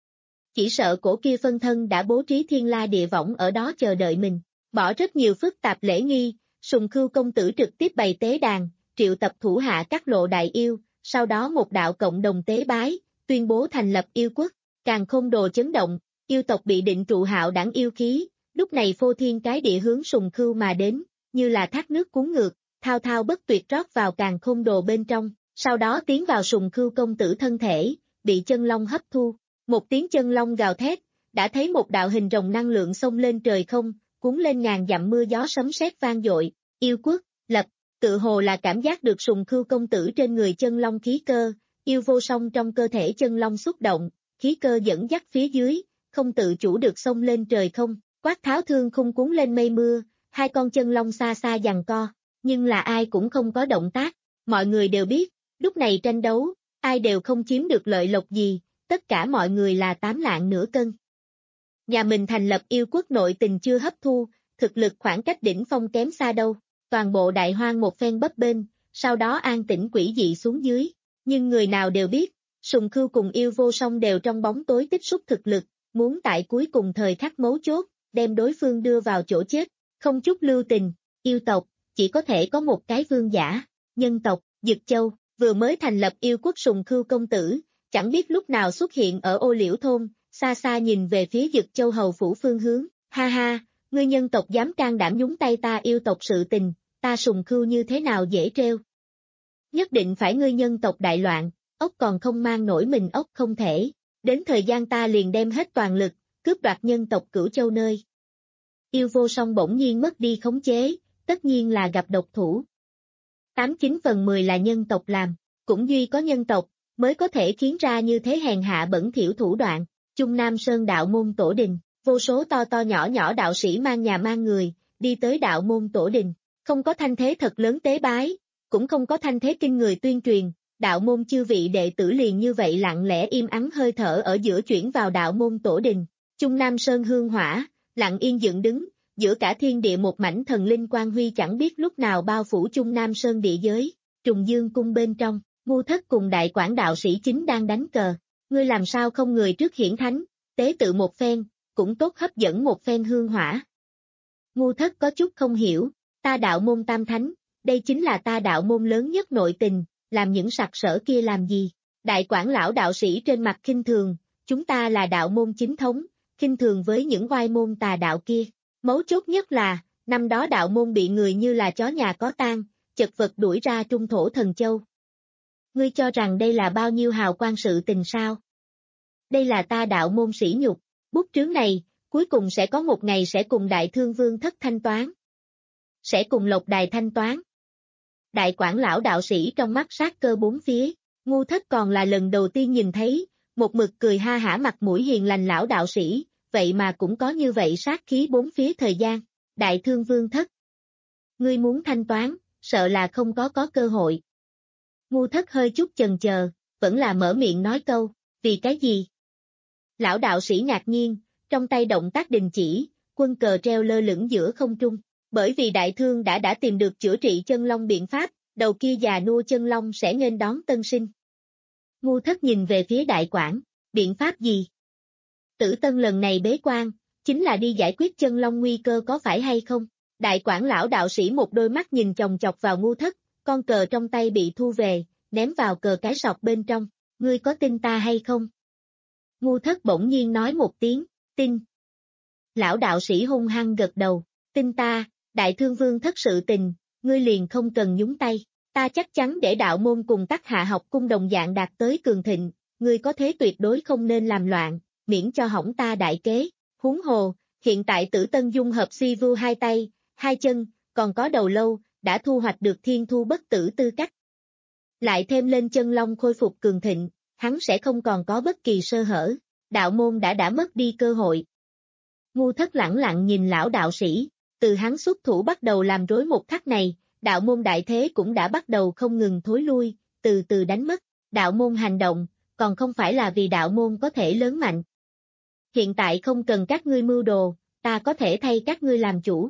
Chỉ sợ cổ kia phân thân đã bố trí thiên la địa võng ở đó chờ đợi mình, bỏ rất nhiều phức tạp lễ nghi. Sùng Khưu công tử trực tiếp bày tế đàn, triệu tập thủ hạ các lộ đại yêu, sau đó một đạo cộng đồng tế bái, tuyên bố thành lập yêu quốc. Càn Khôn đồ chấn động, yêu tộc bị định trụ hạo đẳng yêu khí, lúc này phô thiên cái địa hướng Sùng Khưu mà đến, như là thác nước cuốn ngược, thao thao bất tuyệt rót vào Càn Khôn đồ bên trong, sau đó tiến vào Sùng Khưu công tử thân thể, bị chân long hấp thu. Một tiếng chân long gào thét, đã thấy một đạo hình rồng năng lượng xông lên trời không, cuốn lên ngàn dặm mưa gió sấm sét vang dội. Yêu quốc, lập, tự hồ là cảm giác được Sùng Khưu công tử trên người chân long khí cơ, yêu vô song trong cơ thể chân long xúc động, khí cơ dẫn dắt phía dưới, không tự chủ được xông lên trời không, quát tháo thương khung cuốn lên mây mưa, hai con chân long xa xa giằng co, nhưng là ai cũng không có động tác, mọi người đều biết, lúc này tranh đấu, ai đều không chiếm được lợi lộc gì, tất cả mọi người là tám lạng nửa cân. Nhà mình thành lập yêu quốc nội tình chưa hấp thu, thực lực khoảng cách đỉnh phong kém xa đâu, toàn bộ đại hoang một phen bấp bênh, sau đó an tĩnh quỷ dị xuống dưới, nhưng người nào đều biết, Sùng Khưu cùng yêu vô song đều trong bóng tối tích xúc thực lực, muốn tại cuối cùng thời khắc mấu chốt, đem đối phương đưa vào chỗ chết, không chút lưu tình. Yêu tộc, chỉ có thể có một cái vương giả. Nhân tộc, Dực Châu, vừa mới thành lập yêu quốc Sùng Khưu công tử, chẳng biết lúc nào xuất hiện ở Ô Liễu thôn, xa xa nhìn về phía Dực Châu hầu phủ phương hướng, ha ha, ngươi nhân tộc dám can đảm nhúng tay ta yêu tộc sự tình, ta Sùng Khưu như thế nào dễ treo. Nhất định phải ngươi nhân tộc đại loạn, ốc còn không mang nổi mình ốc không thể, đến thời gian ta liền đem hết toàn lực, cướp đoạt nhân tộc Cửu Châu nơi. Yêu vô song bỗng nhiên mất đi khống chế, tất nhiên là gặp độc thủ. Tám chín phần mười là nhân tộc làm, cũng duy có nhân tộc, mới có thể khiến ra như thế hèn hạ bẩn thỉu thủ đoạn. Trung Nam Sơn đạo môn tổ đình, vô số to to nhỏ nhỏ đạo sĩ mang nhà mang người, đi tới đạo môn tổ đình, không có thanh thế thật lớn tế bái, cũng không có thanh thế kinh người tuyên truyền, đạo môn chư vị đệ tử liền như vậy lặng lẽ im ắng hơi thở ở giữa chuyển vào đạo môn tổ đình. Trung Nam Sơn hương hỏa, lặng yên dựng đứng, giữa cả thiên địa một mảnh thần linh quang huy chẳng biết lúc nào bao phủ chung Nam Sơn địa giới, Trùng Dương cung bên trong, Ngu Thất cùng đại quản đạo sĩ chính đang đánh cờ, ngươi làm sao không người trước hiển thánh, tế tự một phen, cũng tốt hấp dẫn một phen hương hỏa. Ngu Thất có chút không hiểu, ta đạo môn tam thánh, đây chính là ta đạo môn lớn nhất nội tình, làm những sặc sỡ kia làm gì? Đại quản lão đạo sĩ trên mặt khinh thường, chúng ta là đạo môn chính thống, khinh thường với những oai môn tà đạo kia. Mấu chốt nhất là, năm đó đạo môn bị người như là chó nhà có tang, chật vật đuổi ra trung thổ thần châu. Ngươi cho rằng đây là bao nhiêu hào quang sự tình sao? Đây là ta đạo môn sỉ nhục, bút trướng này, cuối cùng sẽ có một ngày sẽ cùng đại thương vương thất thanh toán. Sẽ cùng lộc đài thanh toán. Đại quản lão đạo sĩ trong mắt sát cơ bốn phía, Ngu Thất còn là lần đầu tiên nhìn thấy, một mực cười ha hả mặt mũi hiền lành lão đạo sĩ, vậy mà cũng có như vậy sát khí bốn phía thời gian, đại thương vương thất. Ngươi muốn thanh toán, sợ là không có có cơ hội. Ngu Thất hơi chút chần chờ, vẫn là mở miệng nói câu, vì cái gì? Lão đạo sĩ ngạc nhiên, trong tay động tác đình chỉ, quân cờ treo lơ lửng giữa không trung, bởi vì đại thương đã đã tìm được chữa trị chân long biện pháp, đầu kia già nua chân long sẽ nghênh đón tân sinh. Ngu Thất nhìn về phía đại quản, biện pháp gì? Tử Tân lần này bế quan, chính là đi giải quyết chân long nguy cơ có phải hay không? Đại quản lão đạo sĩ một đôi mắt nhìn chòng chọc vào Ngu Thất, con cờ trong tay bị thu về, ném vào cờ cái sọc bên trong, ngươi có tin ta hay không? Ngu Thất bỗng nhiên nói một tiếng, tin. Lão đạo sĩ hung hăng gật đầu, tin ta, đại thương vương thất sự tình, ngươi liền không cần nhúng tay, ta chắc chắn để đạo môn cùng Tắc Hạ học cung đồng dạng đạt tới cường thịnh, ngươi có thế tuyệt đối không nên làm loạn, miễn cho hỏng ta đại kế, huống hồ, hiện tại Tử Tân dung hợp suy vưu hai tay, hai chân, còn có đầu lâu, đã thu hoạch được thiên thu bất tử tư cách. Lại thêm lên chân long khôi phục cường thịnh, hắn sẽ không còn có bất kỳ sơ hở, đạo môn đã đã mất đi cơ hội. Ngu Thất lẳng lặng nhìn lão đạo sĩ, từ hắn xuất thủ bắt đầu làm rối một khắc này, đạo môn đại thế cũng đã bắt đầu không ngừng thối lui, từ từ đánh mất, đạo môn hành động, còn không phải là vì đạo môn có thể lớn mạnh. Hiện tại không cần các ngươi mưu đồ, ta có thể thay các ngươi làm chủ.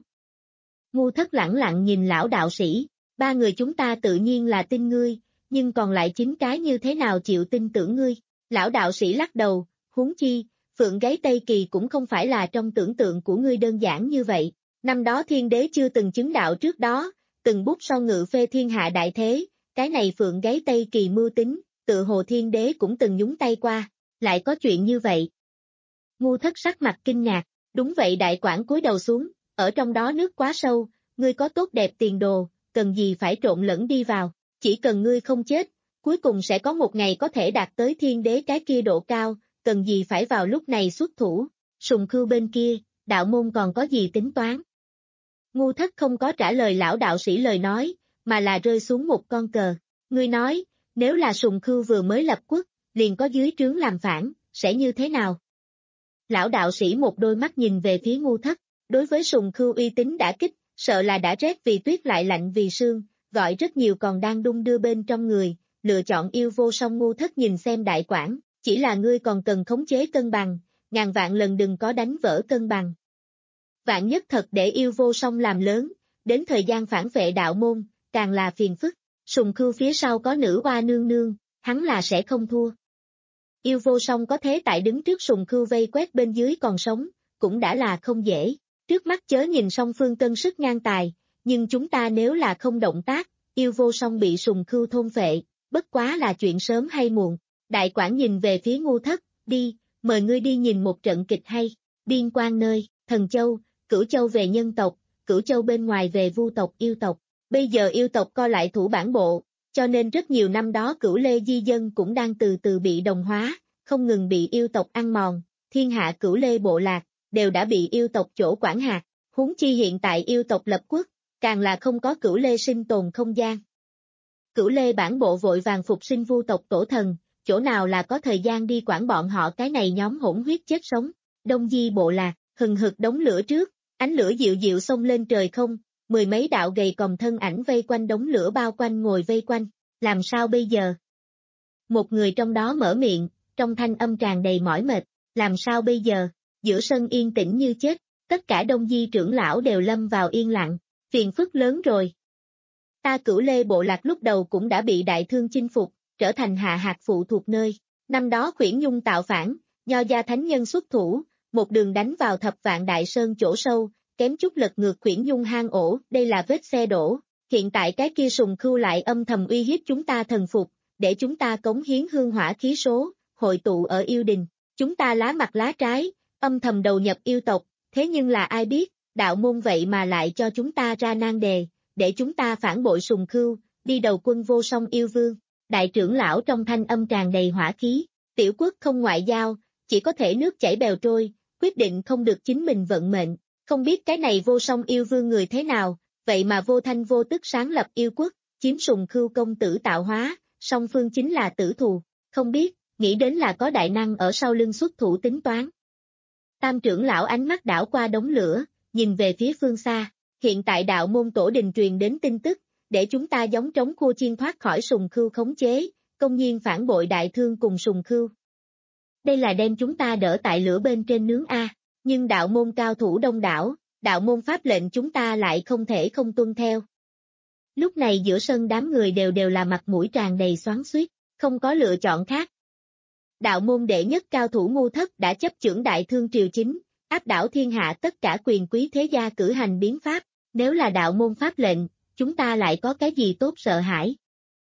Ngu Thất lẳng lặng nhìn lão đạo sĩ, ba người chúng ta tự nhiên là tin ngươi, nhưng còn lại chín cái như thế nào chịu tin tưởng ngươi? Lão đạo sĩ lắc đầu, huống chi, Phượng Gáy Tây Kỳ cũng không phải là trong tưởng tượng của ngươi đơn giản như vậy. Năm đó thiên đế chưa từng chứng đạo trước đó, từng bút so ngự phê thiên hạ đại thế, cái này Phượng Gáy Tây Kỳ mưu tính, tự hồ thiên đế cũng từng nhúng tay qua, lại có chuyện như vậy. Ngu Thất sắc mặt kinh ngạc, đúng vậy đại quản cúi đầu xuống, ở trong đó nước quá sâu, ngươi có tốt đẹp tiền đồ, cần gì phải trộn lẫn đi vào, chỉ cần ngươi không chết, cuối cùng sẽ có một ngày có thể đạt tới thiên đế cái kia độ cao, cần gì phải vào lúc này xuất thủ, Sùng Khưu bên kia, đạo môn còn có gì tính toán. Ngu Thất không có trả lời lão đạo sĩ lời nói, mà là rơi xuống một con cờ, ngươi nói, nếu là Sùng Khưu vừa mới lập quốc, liền có dưới trướng làm phản, sẽ như thế nào? Lão đạo sĩ một đôi mắt nhìn về phía Ngu Thất, đối với Sùng Khưu uy tín đã kích, sợ là đã rét vì tuyết lại lạnh vì sương, gọi rất nhiều còn đang đung đưa bên trong người, lựa chọn yêu vô song. Ngu Thất nhìn xem đại quản, chỉ là ngươi còn cần khống chế cân bằng, ngàn vạn lần đừng có đánh vỡ cân bằng. Vạn nhất thật để yêu vô song làm lớn, đến thời gian phản vệ đạo môn, càng là phiền phức, Sùng Khưu phía sau có nữ oa nương nương, hắn là sẽ không thua. Yêu vô song có thế tại đứng trước Sùng Khưu vây quét bên dưới còn sống, cũng đã là không dễ, trước mắt chớ nhìn song phương cân sức ngang tài, nhưng chúng ta nếu là không động tác, yêu vô song bị Sùng Khưu thôn phệ, bất quá là chuyện sớm hay muộn. Đại quản nhìn về phía Ngu Thất, đi, mời ngươi đi nhìn một trận kịch hay, biên quan nơi, Thần Châu, Cửu Châu về nhân tộc, Cửu Châu bên ngoài về vu tộc yêu tộc, bây giờ yêu tộc co lại thủ bản bộ, cho nên rất nhiều năm đó Cửu Lê di dân cũng đang từ từ bị đồng hóa, không ngừng bị yêu tộc ăn mòn, thiên hạ Cửu Lê bộ lạc, đều đã bị yêu tộc chỗ quản hạt, huống chi hiện tại yêu tộc lập quốc, càng là không có Cửu Lê sinh tồn không gian. Cửu Lê bản bộ vội vàng phục sinh vu tộc tổ thần, chỗ nào là có thời gian đi quản bọn họ cái này nhóm hỗn huyết chết sống. Đông Di bộ lạc, hừng hực đống lửa trước, ánh lửa dịu dịu xông lên trời không, mười mấy đạo gầy còm thân ảnh vây quanh đống lửa bao quanh ngồi vây quanh, làm sao bây giờ? Một người trong đó mở miệng, trong thanh âm tràn đầy mỏi mệt, làm sao bây giờ? Giữa sân yên tĩnh như chết, tất cả Đông Di trưởng lão đều lâm vào yên lặng, phiền phức lớn rồi. Ta Cửu Lê bộ lạc lúc đầu cũng đã bị đại thương chinh phục, trở thành hạ hạt phụ thuộc nơi. Năm đó Khuyển Nhung tạo phản, Nho gia thánh nhân xuất thủ, một đường đánh vào thập vạn đại sơn chỗ sâu, kém chút lật ngược Khuyển Nhung hang ổ, đây là vết xe đổ. Hiện tại cái kia Sùng Khưu lại âm thầm uy hiếp chúng ta thần phục, để chúng ta cống hiến hương hỏa khí số, hội tụ ở yêu đình. Chúng ta lá mặt lá trái, âm thầm đầu nhập yêu tộc, thế nhưng là ai biết, đạo môn vậy mà lại cho chúng ta ra nan đề, để chúng ta phản bội Sùng Khưu, đi đầu quân vô song yêu vương. Đại trưởng lão trong thanh âm tràn đầy hỏa khí, tiểu quốc không ngoại giao, chỉ có thể nước chảy bèo trôi, quyết định không được chính mình vận mệnh, không biết cái này vô song yêu vương người thế nào, vậy mà vô thanh vô tức sáng lập yêu quốc, chiếm Sùng Khưu công tử tạo hóa, song phương chính là tử thù, không biết, nghĩ đến là có đại năng ở sau lưng xuất thủ tính toán. Tam trưởng lão ánh mắt đảo qua đống lửa, nhìn về phía phương xa, hiện tại đạo môn tổ đình truyền đến tin tức, để chúng ta giống trống cua chiên thoát khỏi Sùng Khưu khống chế, công nhiên phản bội đại thương cùng Sùng Khưu. Đây là đem chúng ta đỡ tại lửa bên trên nướng A, nhưng đạo môn cao thủ đông đảo, đạo môn pháp lệnh chúng ta lại không thể không tuân theo. Lúc này giữa sân đám người đều đều là mặt mũi tràn đầy xoắn xuýt, không có lựa chọn khác. Đạo môn đệ nhất cao thủ Ngu Thất đã chấp chưởng đại thương triều chính, áp đảo thiên hạ tất cả quyền quý thế gia cử hành biến pháp, nếu là đạo môn pháp lệnh, chúng ta lại có cái gì tốt sợ hãi.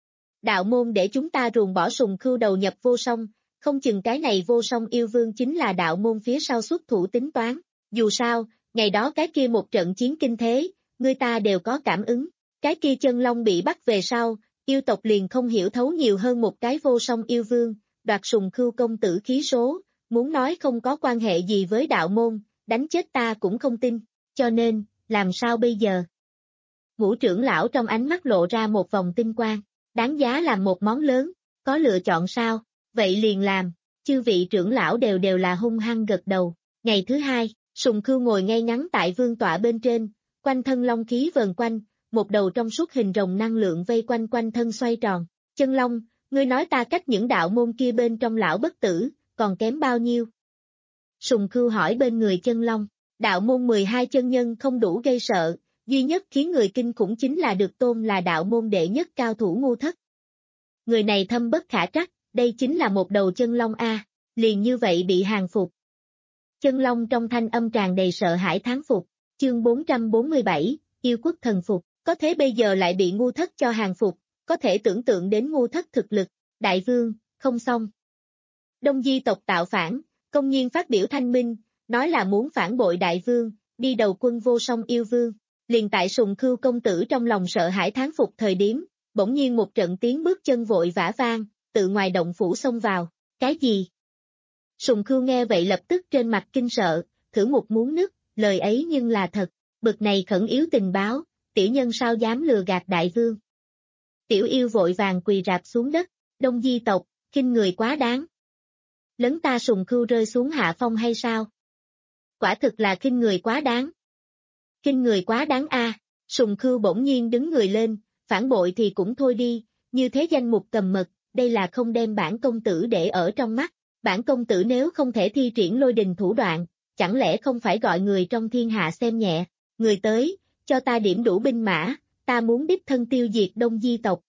Đạo môn để chúng ta ruồng bỏ Sùng Khưu đầu nhập vô song, không chừng cái này vô song yêu vương chính là đạo môn phía sau xuất thủ tính toán, dù sao, ngày đó cái kia một trận chiến kinh thế, người ta đều có cảm ứng, cái kia chân long bị bắt về sau, yêu tộc liền không hiểu thấu nhiều hơn một cái vô song yêu vương, đoạt Sùng Khưu công tử khí số, muốn nói không có quan hệ gì với đạo môn, đánh chết ta cũng không tin, cho nên, làm sao bây giờ? Ngũ trưởng lão trong ánh mắt lộ ra một vòng tinh quang, đáng giá làm một món lớn, có lựa chọn sao, vậy liền làm, chư vị trưởng lão đều đều là hung hăng gật đầu. Ngày thứ hai, Sùng Khưu ngồi ngay ngắn tại vương tọa bên trên, quanh thân long khí vờn quanh, một đầu trong suốt hình rồng năng lượng vây quanh quanh thân xoay tròn. Chân Long, ngươi nói ta cách những đạo môn kia bên trong lão bất tử, còn kém bao nhiêu? Sùng Khưu hỏi bên người Chân Long, đạo môn mười hai chân nhân không đủ gây sợ, duy nhất khiến người kinh khủng chính là được tôn là đạo môn đệ nhất cao thủ Ngu Thất. Người này thâm bất khả trắc, đây chính là một đầu chân long A, liền như vậy bị hàng phục. Chân Long trong thanh âm tràn đầy sợ hãi thán phục, chương bốn trăm bốn mươi bảy, yêu quốc thần phục, có thế bây giờ lại bị Ngu Thất cho hàng phục, có thể tưởng tượng đến Ngu Thất thực lực, đại vương, không xong. Đông Di tộc tạo phản, công nhiên phát biểu thanh minh, nói là muốn phản bội đại vương, đi đầu quân vô song yêu vương, liền tại Sùng Khưu công tử trong lòng sợ hãi thán phục thời điểm, bỗng nhiên một trận tiếng bước chân vội vã vang, từ ngoài động phủ xông vào, cái gì? Sùng Khưu nghe vậy lập tức trên mặt kinh sợ, thử một muốn nức, lời ấy nhưng là thật, bực này khẩn yếu tình báo, tiểu nhân sao dám lừa gạt đại vương. Tiểu yêu vội vàng quỳ rạp xuống đất, Đông Di tộc, khinh người quá đáng. Lấn ta Sùng Khưu rơi xuống hạ phong hay sao? Quả thực là khinh người quá đáng. Khinh người quá đáng a. Sùng Khưu bỗng nhiên đứng người lên, phản bội thì cũng thôi đi, như thế danh mục cầm mật, đây là không đem bản công tử để ở trong mắt. Bản công tử nếu không thể thi triển lôi đình thủ đoạn, chẳng lẽ không phải gọi người trong thiên hạ xem nhẹ, người tới, cho ta điểm đủ binh mã, ta muốn đích thân tiêu diệt Đông Di tộc.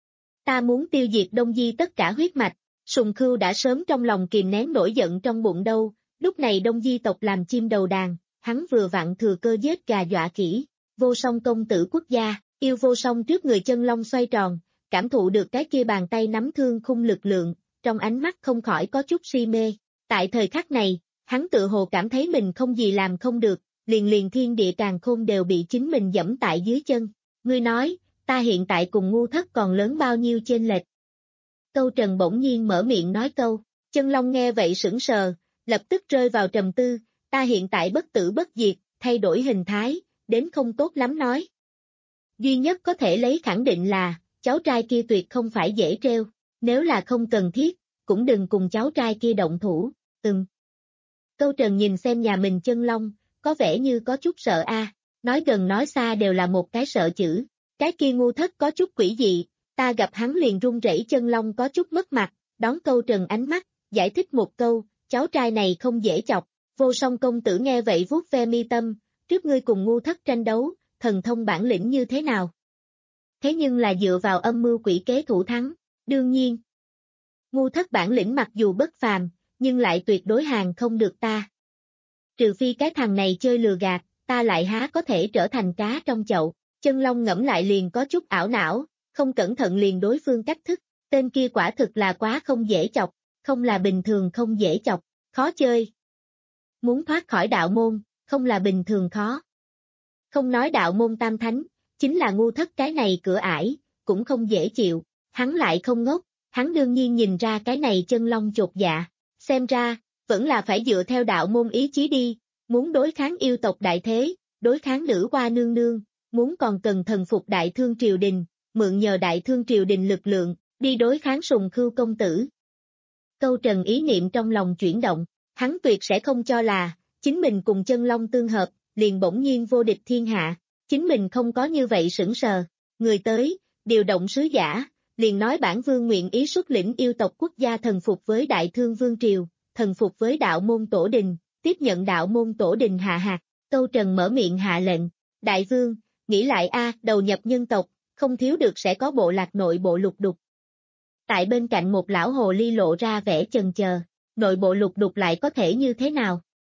Ta muốn tiêu diệt Đông Di tất cả huyết mạch, Sùng Khưu đã sớm trong lòng kìm nén nổi giận trong bụng đâu, lúc này Đông Di tộc làm chim đầu đàn, hắn vừa vặn thừa cơ giết gà dọa khỉ, vô song công tử quốc gia, yêu vô song trước người Chân Long xoay tròn, cảm thụ được cái kia bàn tay nắm thương khung lực lượng, trong ánh mắt không khỏi có chút si mê. Tại thời khắc này, hắn tự hồ cảm thấy mình không gì làm không được, liền liền thiên địa càn khôn đều bị chính mình dẫm tại dưới chân. Ngươi nói, ta hiện tại cùng Ngu Thất còn lớn bao nhiêu chênh lệch. Câu Trần bỗng nhiên mở miệng nói câu, Chân Long nghe vậy sững sờ, lập tức rơi vào trầm tư, ta hiện tại bất tử bất diệt, thay đổi hình thái, đến không tốt lắm nói. Duy nhất có thể lấy khẳng định là, cháu trai kia tuyệt không phải dễ treo, nếu là không cần thiết, cũng đừng cùng cháu trai kia động thủ, ừm. Câu Trần nhìn xem nhà mình Chân Long, có vẻ như có chút sợ a, nói gần nói xa đều là một cái sợ chữ, cái kia Ngu Thất có chút quỷ dị, ta gặp hắn liền run rẩy. Chân Long có chút mất mặt, đón Câu Trần ánh mắt, giải thích một câu, cháu trai này không dễ chọc, Vô Song công tử nghe vậy vuốt ve mi tâm, trước ngươi cùng ngu thất tranh đấu, thần thông bản lĩnh như thế nào? Thế nhưng là dựa vào âm mưu quỷ kế thủ thắng, đương nhiên. Ngu thất bản lĩnh mặc dù bất phàm, nhưng lại tuyệt đối hàng không được ta. Trừ phi cái thằng này chơi lừa gạt, ta lại há có thể trở thành cá trong chậu. Chân Long ngẫm lại liền có chút ảo não, không cẩn thận liền đối phương cách thức, tên kia quả thực là quá không dễ chọc, không là bình thường không dễ chọc, khó chơi. Muốn thoát khỏi đạo môn, không là bình thường khó. Không nói đạo môn tam thánh, chính là ngu thất cái này cửa ải, cũng không dễ chịu, hắn lại không ngốc, hắn đương nhiên nhìn ra cái này Chân Long chột dạ, xem ra, vẫn là phải dựa theo đạo môn ý chí đi, muốn đối kháng yêu tộc đại thế, đối kháng nữ hoa nương nương, muốn còn cần thần phục đại thương triều đình, mượn nhờ đại thương triều đình lực lượng, đi đối kháng Sùng Khưu công tử. Câu Trần ý niệm trong lòng chuyển động, hắn tuyệt sẽ không cho là, chính mình cùng Chân Long tương hợp, liền bỗng nhiên vô địch thiên hạ, chính mình không có như vậy sững sờ, người tới, điều động sứ giả, liền nói bản vương nguyện ý xuất lĩnh yêu tộc quốc gia thần phục với đại thương vương triều, thần phục với đạo môn tổ đình, tiếp nhận đạo môn tổ đình hạ hạt. Câu Trần mở miệng hạ lệnh, đại vương, nghĩ lại a, đầu nhập nhân tộc, không thiếu được sẽ có bộ lạc nội bộ lục đục. Tại bên cạnh một lão hồ ly lộ ra vẻ chần chờ, nội bộ lục đục lại có thể như thế nào?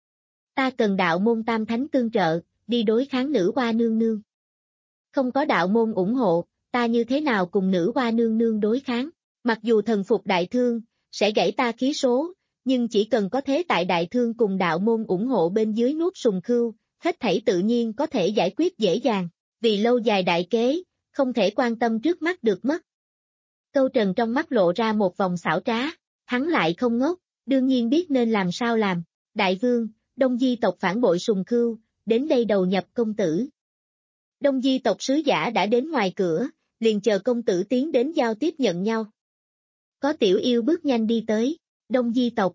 Ta cần đạo môn tam thánh tương trợ, đi đối kháng nữ hoa nương nương. Không có đạo môn ủng hộ, ta như thế nào cùng nữ hoa nương nương đối kháng? Mặc dù thần phục đại thương, sẽ gãy ta khí số, nhưng chỉ cần có thế tại đại thương cùng đạo môn ủng hộ bên dưới nuốt Sùng Khưu, hết thảy tự nhiên có thể giải quyết dễ dàng, vì lâu dài đại kế, không thể quan tâm trước mắt được mất. Câu Trần trong mắt lộ ra một vòng xảo trá, hắn lại không ngốc, đương nhiên biết nên làm sao làm. Đại vương, Đông Di tộc phản bội Sùng Khưu, đến đây đầu nhập công tử. Đông Di tộc sứ giả đã đến ngoài cửa, liền chờ công tử tiến đến giao tiếp nhận nhau. Có tiểu yêu bước nhanh đi tới, Đông Di tộc.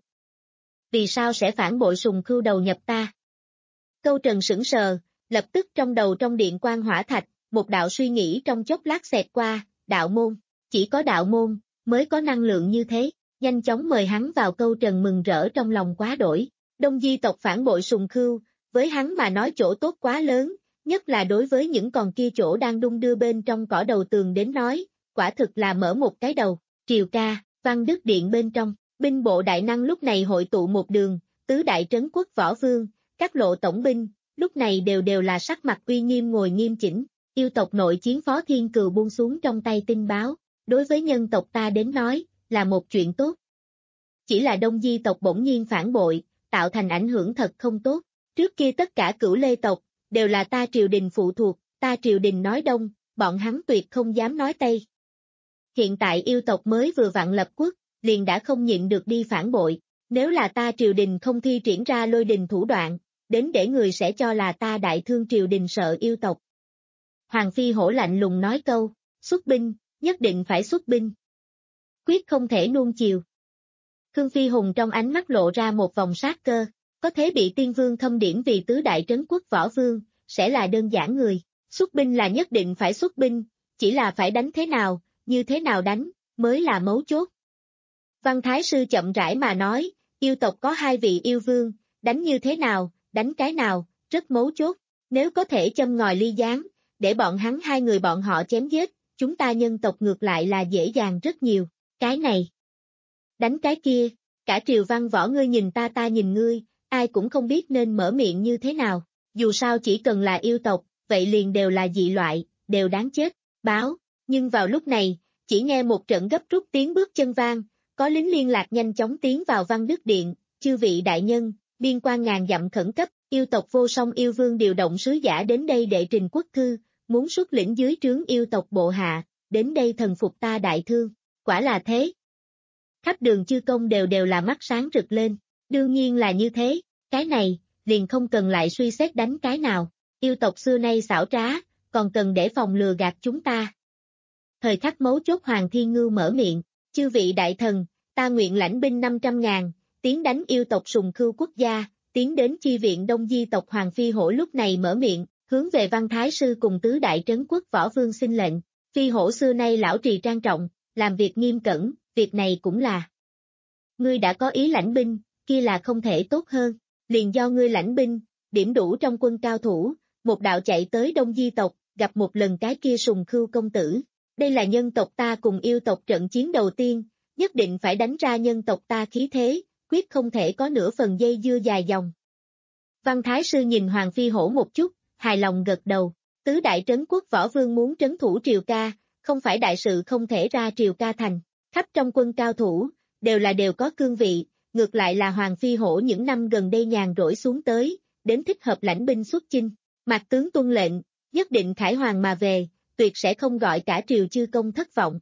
Vì sao sẽ phản bội Sùng Khưu đầu nhập ta? Câu Trần sững sờ, lập tức trong đầu trong điện quan hỏa thạch, một đạo suy nghĩ trong chốc lát xẹt qua, đạo môn, chỉ có đạo môn, mới có năng lượng như thế, nhanh chóng mời hắn vào. Câu Trần mừng rỡ trong lòng quá đổi, Đông Di tộc phản bội Sùng Khưu, với hắn mà nói chỗ tốt quá lớn, nhất là đối với những con kia chỗ đang đung đưa bên trong cỏ đầu tường đến nói, quả thực là mở một cái đầu. Triều ca, Văn Đức Điện bên trong, binh bộ đại năng lúc này hội tụ một đường, tứ đại trấn quốc võ vương, các lộ tổng binh, lúc này đều đều là sắc mặt uy nghiêm ngồi nghiêm chỉnh, yêu tộc nội chiến Phó Thiên Cừu buông xuống trong tay tin báo, đối với nhân tộc ta đến nói, là một chuyện tốt. Chỉ là Đông Di tộc bỗng nhiên phản bội, tạo thành ảnh hưởng thật không tốt, trước kia tất cả Cửu Lê tộc, đều là ta triều đình phụ thuộc, ta triều đình nói đông, bọn hắn tuyệt không dám nói tây. Hiện tại yêu tộc mới vừa vặn lập quốc, liền đã không nhịn được đi phản bội, nếu là ta triều đình không thi triển ra lôi đình thủ đoạn, đến để người sẽ cho là ta đại thương triều đình sợ yêu tộc. Hoàng Phi Hổ lạnh lùng nói câu, xuất binh, nhất định phải xuất binh. Quyết không thể nuông chiều. Khương Phi Hùng trong ánh mắt lộ ra một vòng sát cơ, có thế bị tiên vương khâm điểm vì tứ đại trấn quốc võ vương, sẽ là đơn giản người, xuất binh là nhất định phải xuất binh, chỉ là phải đánh thế nào, như thế nào đánh, mới là mấu chốt. Văn Thái Sư chậm rãi mà nói, yêu tộc có hai vị yêu vương, đánh như thế nào, đánh cái nào, rất mấu chốt, nếu có thể châm ngòi ly gián, để bọn hắn hai người bọn họ chém giết, chúng ta nhân tộc ngược lại là dễ dàng rất nhiều, cái này, đánh cái kia, cả triều văn võ ngươi nhìn ta ta nhìn ngươi, ai cũng không biết nên mở miệng như thế nào, dù sao chỉ cần là yêu tộc, vậy liền đều là dị loại, đều đáng chết, báo, nhưng vào lúc này, chỉ nghe một trận gấp rút tiếng bước chân vang, có lính liên lạc nhanh chóng tiến vào Văn Đức Điện, chư vị đại nhân, biên quan ngàn dặm khẩn cấp, yêu tộc Vô Song yêu vương điều động sứ giả đến đây đệ trình quốc thư, muốn xuất lĩnh dưới trướng yêu tộc bộ hạ, đến đây thần phục ta đại thương, quả là thế. Khắp đường chư công đều đều là mắt sáng rực lên, đương nhiên là như thế, cái này, liền không cần lại suy xét đánh cái nào, yêu tộc xưa nay xảo trá, còn cần để phòng lừa gạt chúng ta. Thời khắc mấu chốt Hoàng Thiên Ngưu mở miệng, chư vị đại thần, ta nguyện lãnh binh năm trăm ngàn, tiến đánh yêu tộc Sùng Khưu quốc gia, tiến đến chi viện Đông Di tộc. Hoàng Phi Hổ lúc này mở miệng, hướng về Văn Thái Sư cùng tứ đại trấn quốc võ vương xin lệnh. Phi Hổ xưa nay lão trì trang trọng, làm việc nghiêm cẩn, việc này cũng là. Ngươi đã có ý lãnh binh, kia là không thể tốt hơn, liền do ngươi lãnh binh, điểm đủ trong quân cao thủ, một đạo chạy tới Đông Di tộc, gặp một lần cái kia Sùng Khưu công tử. Đây là nhân tộc ta cùng yêu tộc trận chiến đầu tiên, nhất định phải đánh ra nhân tộc ta khí thế, quyết không thể có nửa phần dây dưa dài dòng. Văn Thái Sư nhìn Hoàng Phi Hổ một chút, hài lòng gật đầu, tứ đại trấn quốc võ vương muốn trấn thủ Triều Ca, không phải đại sự không thể ra Triều Ca thành, khắp trong quân cao thủ, đều là đều có cương vị, ngược lại là Hoàng Phi Hổ những năm gần đây nhàn rỗi xuống tới, đến thích hợp lãnh binh xuất chinh, Mạc tướng tuân lệnh, nhất định khải hoàng mà về, tuyệt sẽ không gọi cả triều chư công thất vọng.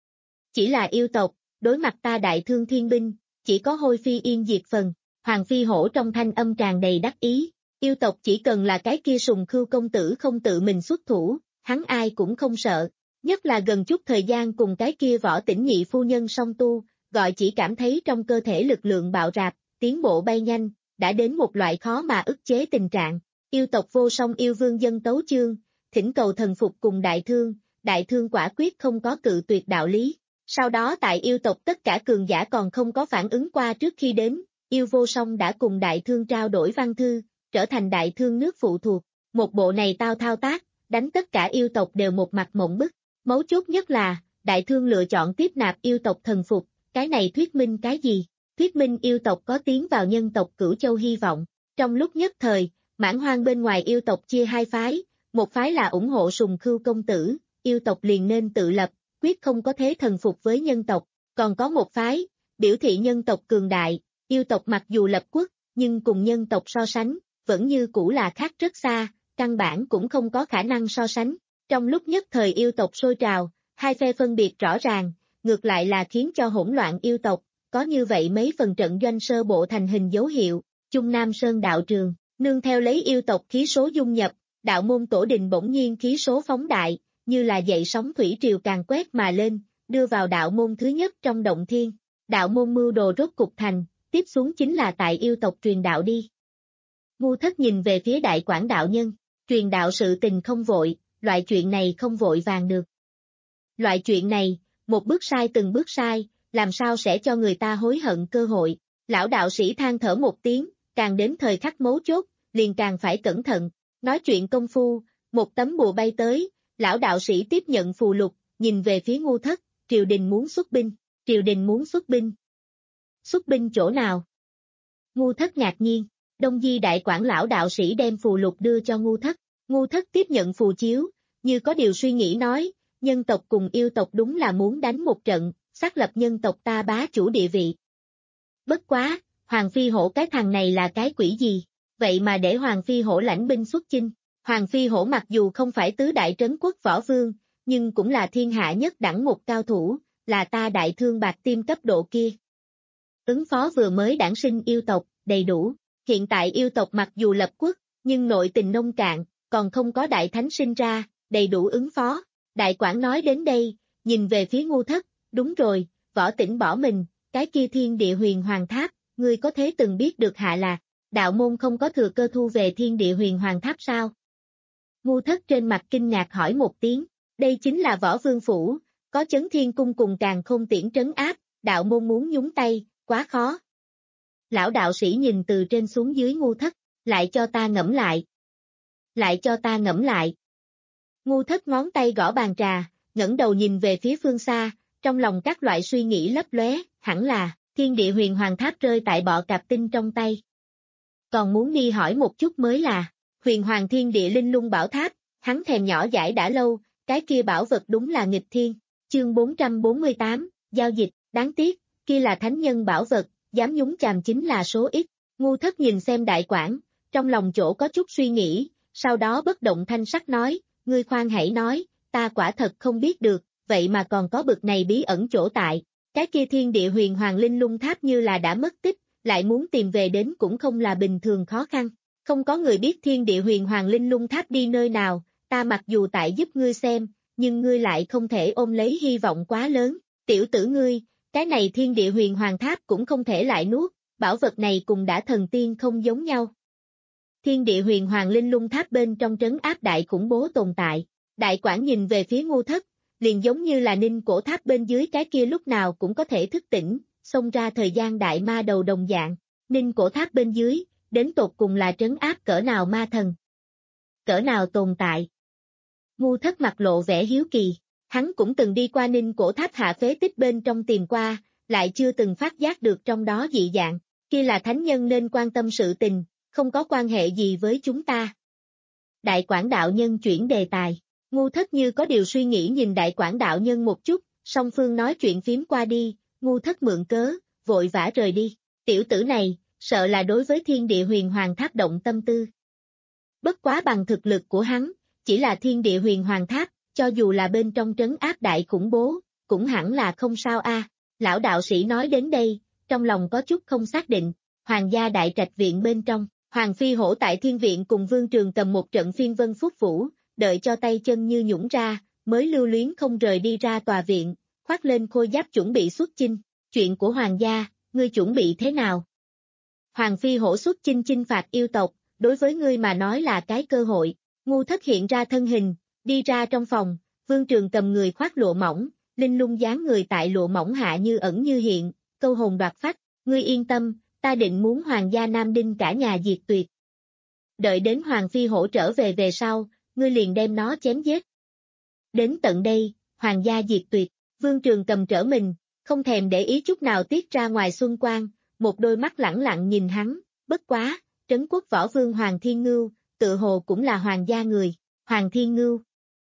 Chỉ là yêu tộc, đối mặt ta đại thương thiên binh, chỉ có hôi phi yên diệt phần, Hoàng Phi Hổ trong thanh âm tràn đầy đắc ý, yêu tộc chỉ cần là cái kia Sùng Khưu công tử không tự mình xuất thủ, hắn ai cũng không sợ, nhất là gần chút thời gian cùng cái kia Võ Tĩnh nhị phu nhân song tu, gọi chỉ cảm thấy trong cơ thể lực lượng bạo rạp, tiến bộ bay nhanh, đã đến một loại khó mà ức chế tình trạng. Yêu tộc vô song yêu vương dân tấu chương, thỉnh cầu thần phục cùng đại thương, đại thương quả quyết không có cự tuyệt đạo lý. Sau đó tại yêu tộc tất cả cường giả còn không có phản ứng qua trước khi đến, yêu vô song đã cùng đại thương trao đổi văn thư, trở thành đại thương nước phụ thuộc. Một bộ này tao thao tác, đánh tất cả yêu tộc đều một mặt mộng bức. Mấu chốt nhất là, đại thương lựa chọn tiếp nạp yêu tộc thần phục, cái này thuyết minh cái gì? Thuyết minh yêu tộc có tiến vào nhân tộc Cửu Châu hy vọng. Trong lúc nhất thời, Mãn Hoang bên ngoài yêu tộc chia hai phái, một phái là ủng hộ Sùng Khưu công tử, yêu tộc liền nên tự lập, quyết không có thế thần phục với nhân tộc, còn có một phái, biểu thị nhân tộc cường đại, yêu tộc mặc dù lập quốc, nhưng cùng nhân tộc so sánh, vẫn như cũ là khác rất xa, căn bản cũng không có khả năng so sánh. Trong lúc nhất thời yêu tộc sôi trào, hai phe phân biệt rõ ràng, ngược lại là khiến cho hỗn loạn yêu tộc, có như vậy mấy phần trận doanh sơ bộ thành hình dấu hiệu, Trung Nam Sơn đạo trường. Nương theo lấy yêu tộc khí số dung nhập, đạo môn tổ đình bỗng nhiên khí số phóng đại, như là dậy sóng thủy triều càng quét mà lên, đưa vào đạo môn thứ nhất trong động thiên. Đạo môn mưu đồ rốt cục thành, tiếp xuống chính là tại yêu tộc truyền đạo đi. Ngu Thất nhìn về phía đại quảng đạo nhân, truyền đạo sự tình không vội, loại chuyện này không vội vàng được. Loại chuyện này, một bước sai từng bước sai, làm sao sẽ cho người ta hối hận cơ hội. Lão đạo sĩ than thở một tiếng, càng đến thời khắc mấu chốt, liền càng phải cẩn thận. Nói chuyện công phu, một tấm bùa bay tới, lão đạo sĩ tiếp nhận phù lục, nhìn về phía Ngu Thất, triều đình muốn xuất binh, triều đình muốn xuất binh. Xuất binh chỗ nào? Ngu Thất ngạc nhiên, Đông Di đại quảng lão đạo sĩ đem phù lục đưa cho Ngu Thất, Ngu Thất tiếp nhận phù chiếu, như có điều suy nghĩ nói, nhân tộc cùng yêu tộc đúng là muốn đánh một trận, xác lập nhân tộc ta bá chủ địa vị. Bất quá, Hoàng Phi Hổ cái thằng này là cái quỷ gì, vậy mà để Hoàng Phi Hổ lãnh binh xuất chinh. Hoàng Phi Hổ mặc dù không phải tứ đại trấn quốc võ vương, nhưng cũng là thiên hạ nhất đẳng một cao thủ, là ta đại thương bạc tim cấp độ kia. Ứng phó vừa mới đản sinh yêu tộc, đầy đủ, hiện tại yêu tộc mặc dù lập quốc, nhưng nội tình nông cạn, còn không có đại thánh sinh ra, đầy đủ ứng phó. Đại Quảng nói đến đây, nhìn về phía Ngu Thất, đúng rồi, Võ Tĩnh bỏ mình, cái kia thiên địa huyền hoàng tháp, ngươi có thế từng biết được hạ lạc, đạo môn không có thừa cơ thu về thiên địa huyền hoàng tháp sao? Ngu Thất trên mặt kinh ngạc hỏi một tiếng, đây chính là võ vương phủ, có chấn thiên cung cùng càng không tiễn trấn áp, đạo môn muốn nhúng tay, quá khó. Lão đạo sĩ nhìn từ trên xuống dưới Ngu Thất, lại cho ta ngẫm lại. Lại cho ta ngẫm lại. Ngu Thất ngón tay gõ bàn trà, ngẩng đầu nhìn về phía phương xa, trong lòng các loại suy nghĩ lấp lóe, hẳn là, thiên địa huyền hoàng tháp rơi tại bọ cạp tinh trong tay. Còn muốn đi hỏi một chút mới là, huyền hoàng thiên địa linh lung bảo tháp, hắn thèm nhỏ dãi đã lâu, cái kia bảo vật đúng là nghịch thiên. Chương bốn trăm bốn mươi tám, giao dịch, đáng tiếc, kia là thánh nhân bảo vật, dám nhúng chàm chính là số ít. Ngu Thất nhìn xem Đại Quảng, trong lòng chỗ có chút suy nghĩ, sau đó bất động thanh sắc nói, ngươi khoan hãy nói, ta quả thật không biết được, vậy mà còn có bực này bí ẩn chỗ tại. Cái kia thiên địa huyền hoàng linh lung tháp như là đã mất tích, lại muốn tìm về đến cũng không là bình thường khó khăn. Không có người biết thiên địa huyền hoàng linh lung tháp đi nơi nào, ta mặc dù tại giúp ngươi xem, nhưng ngươi lại không thể ôm lấy hy vọng quá lớn. Tiểu tử ngươi, cái này thiên địa huyền hoàng tháp cũng không thể lại nuốt, bảo vật này cùng đã thần tiên không giống nhau. Thiên địa huyền hoàng linh lung tháp bên trong trấn áp đại khủng bố tồn tại. Đại Quảng nhìn về phía Ngu Thất, liền giống như là ninh cổ tháp bên dưới cái kia lúc nào cũng có thể thức tỉnh, xông ra thời gian đại ma đầu đồng dạng. Ninh cổ tháp bên dưới, đến tột cùng là trấn áp cỡ nào ma thần, cỡ nào tồn tại. Ngu Thất mặt lộ vẻ hiếu kỳ, hắn cũng từng đi qua Ninh Cổ Tháp hạ phế tích bên trong tìm qua, lại chưa từng phát giác được trong đó dị dạng, kia là thánh nhân nên quan tâm sự tình, không có quan hệ gì với chúng ta. Đại Quảng đạo nhân chuyển đề tài, Ngu Thất như có điều suy nghĩ nhìn Đại Quảng đạo nhân một chút, song phương nói chuyện phím qua đi, Ngu Thất mượn cớ, vội vã rời đi, tiểu tử này, sợ là đối với thiên địa huyền hoàng tháp động tâm tư. Bất quá bằng thực lực của hắn, chỉ là thiên địa huyền hoàng tháp, cho dù là bên trong trấn áp đại khủng bố, cũng hẳn là không sao a. Lão đạo sĩ nói đến đây, trong lòng có chút không xác định, hoàng gia đại trạch viện bên trong, Hoàng Phi Hổ tại thiên viện cùng Vương Trường cầm một trận phiên vân phúc vũ, đợi cho tay chân như nhũng ra, mới lưu luyến không rời đi ra tòa viện, khoác lên khôi giáp chuẩn bị xuất chinh, chuyện của hoàng gia, ngươi chuẩn bị thế nào? Hoàng Phi Hổ xuất chinh chinh phạt yêu tộc, đối với ngươi mà nói là cái cơ hội. Ngu Thất hiện ra thân hình, đi ra trong phòng, Vương Trường cầm người khoác lụa mỏng, linh lung dáng người tại lụa mỏng hạ như ẩn như hiện, câu hồn đoạt phách, ngươi yên tâm, ta định muốn hoàng gia Nam Đinh cả nhà diệt tuyệt. Đợi đến Hoàng Phi Hổ trở về về sau, ngươi liền đem nó chém giết. Đến tận đây, hoàng gia diệt tuyệt, Vương Trường cầm trở mình, không thèm để ý chút nào tiết ra ngoài xuân quang, một đôi mắt lẳng lặng nhìn hắn, bất quá, trấn quốc võ vương Hoàng Thiên Ngưu, tự hồ cũng là hoàng gia người, Hoàng Thiên Ngưu.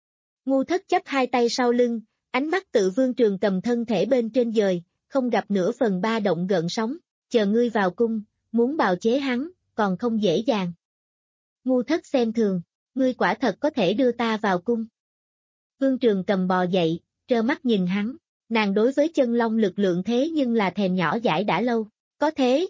Ngu Thất chấp hai tay sau lưng, ánh mắt tự Vương Trường cầm thân thể bên trên dời, không gặp nửa phần ba động gợn sóng, chờ ngươi vào cung, muốn bào chế hắn, còn không dễ dàng. Ngu Thất xem thường, ngươi quả thật có thể đưa ta vào cung. Vương Trường cầm bò dậy, trơ mắt nhìn hắn, nàng đối với chân long lực lượng thế nhưng là thèm nhỏ dãi đã lâu, có thế.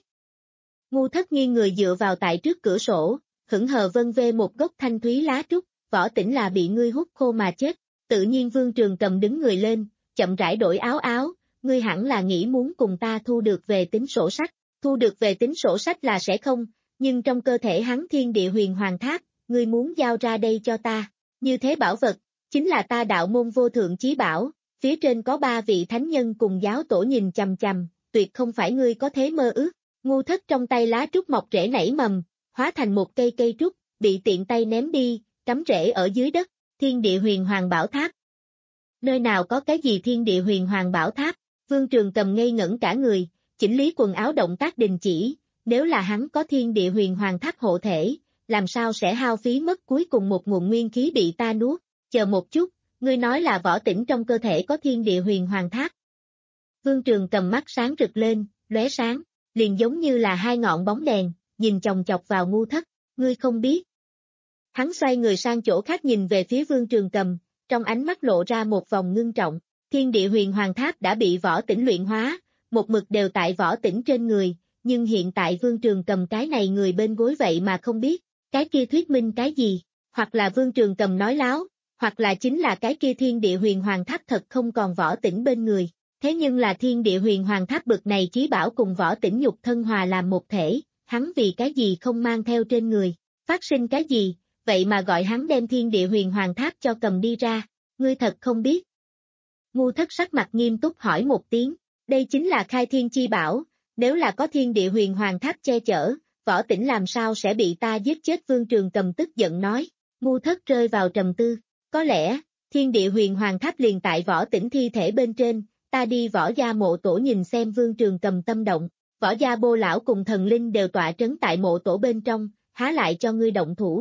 Ngu Thất nghiêng người dựa vào tại trước cửa sổ, hững hờ vân vê một gốc thanh thúy lá trúc, Võ Tĩnh là bị ngươi hút khô mà chết, tự nhiên Vương Trường cầm đứng người lên, chậm rãi đổi áo áo, ngươi hẳn là nghĩ muốn cùng ta thu được về tính sổ sách, thu được về tính sổ sách là sẽ không, nhưng trong cơ thể hắn thiên địa huyền hoàng tháp, ngươi muốn giao ra đây cho ta, như thế bảo vật, chính là ta đạo môn vô thượng chí bảo, phía trên có ba vị thánh nhân cùng giáo tổ nhìn chằm chằm, tuyệt không phải ngươi có thế mơ ước. Ngu Thất trong tay lá trúc mọc rễ nảy mầm, hóa thành một cây cây trúc, bị tiện tay ném đi, cắm rễ ở dưới đất, thiên địa huyền hoàng bảo tháp. Nơi nào có cái gì thiên địa huyền hoàng bảo tháp? Vương Trường cầm ngây ngẩn cả người, chỉnh lý quần áo động tác đình chỉ, nếu là hắn có thiên địa huyền hoàng tháp hộ thể, làm sao sẽ hao phí mất cuối cùng một nguồn nguyên khí bị ta nuốt, chờ một chút, ngươi nói là Võ Tĩnh trong cơ thể có thiên địa huyền hoàng tháp. Vương Trường cầm mắt sáng rực lên, lóe sáng, liền giống như là hai ngọn bóng đèn, nhìn chòng chọc vào Ngu Thất, ngươi không biết. Hắn xoay người sang chỗ khác nhìn về phía Vương Trường cầm, trong ánh mắt lộ ra một vòng ngưng trọng, thiên địa huyền hoàng tháp đã bị Võ Tĩnh luyện hóa, một mực đều tại Võ Tĩnh trên người, nhưng hiện tại Vương Trường cầm cái này người bên gối vậy mà không biết, cái kia thuyết minh cái gì, hoặc là Vương Trường cầm nói láo, hoặc là chính là cái kia thiên địa huyền hoàng tháp thật không còn Võ Tĩnh bên người. Thế nhưng là thiên địa huyền hoàng tháp bực này chí bảo cùng Võ Tĩnh nhục thân hòa làm một thể, hắn vì cái gì không mang theo trên người, phát sinh cái gì, vậy mà gọi hắn đem thiên địa huyền hoàng tháp cho cầm đi ra, ngươi thật không biết. Ngu Thất sắc mặt nghiêm túc hỏi một tiếng, đây chính là khai thiên chi bảo, nếu là có thiên địa huyền hoàng tháp che chở, Võ Tĩnh làm sao sẽ bị ta giết chết? Vương Trường cầm tức giận nói. Ngu Thất rơi vào trầm tư, có lẽ, thiên địa huyền hoàng tháp liền tại Võ Tĩnh thi thể bên trên, ta đi Võ gia mộ tổ nhìn xem. Vương Trường cầm tâm động, Võ gia Bô lão cùng thần linh đều tọa trấn tại mộ tổ bên trong, há lại cho ngươi động thủ.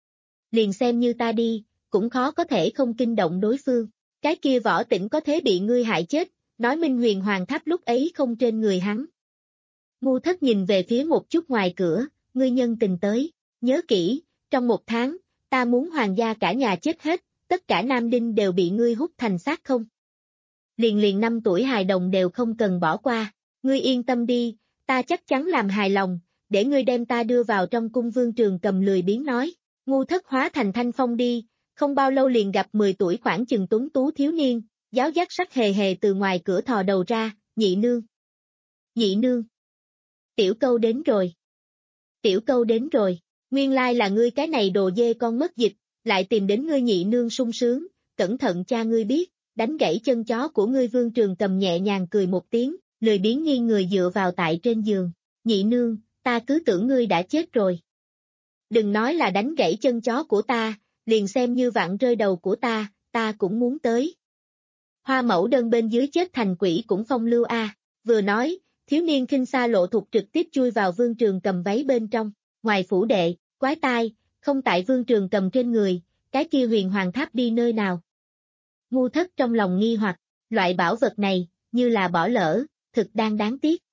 Liền xem như ta đi, cũng khó có thể không kinh động đối phương, cái kia Võ Tĩnh có thế bị ngươi hại chết, nói minh huyền hoàng tháp lúc ấy không trên người hắn. Ngu Thất nhìn về phía một chút ngoài cửa, ngươi nhân tình tới, nhớ kỹ, trong một tháng, ta muốn hoàng gia cả nhà chết hết, tất cả nam đinh đều bị ngươi hút thành xác không. Liền liền năm tuổi hài đồng đều không cần bỏ qua, ngươi yên tâm đi, ta chắc chắn làm hài lòng, để ngươi đem ta đưa vào trong cung. Vương Trường cầm lười biếng nói. Ngu Thất hóa thành thanh phong đi, không bao lâu liền gặp mười tuổi khoảng chừng tuấn tú thiếu niên, giáo giác sắc hề hề từ ngoài cửa thò đầu ra, nhị nương. Nhị nương. Tiểu Câu đến rồi. Tiểu Câu đến rồi, nguyên lai là ngươi cái này đồ dê con mất dịch, lại tìm đến ngươi nhị nương sung sướng, cẩn thận cha ngươi biết, đánh gãy chân chó của ngươi. Vương Trường cầm nhẹ nhàng cười một tiếng, lười biếng nghiêng người dựa vào tại trên giường. Nhị nương, ta cứ tưởng ngươi đã chết rồi. Đừng nói là đánh gãy chân chó của ta, liền xem như vặn rơi đầu của ta, ta cũng muốn tới. Hoa mẫu đơn bên dưới chết thành quỷ cũng phong lưu a. Vừa nói, thiếu niên khinh xa lộ thục trực tiếp chui vào Vương Trường Cầm váy bên trong, ngoài phủ đệ, quái tai, không tại Vương Trường Cầm trên người, cái kia huyền hoàng tháp đi nơi nào. Ngu Thất trong lòng nghi hoặc, loại bảo vật này, như là bỏ lỡ, thực đang đáng tiếc.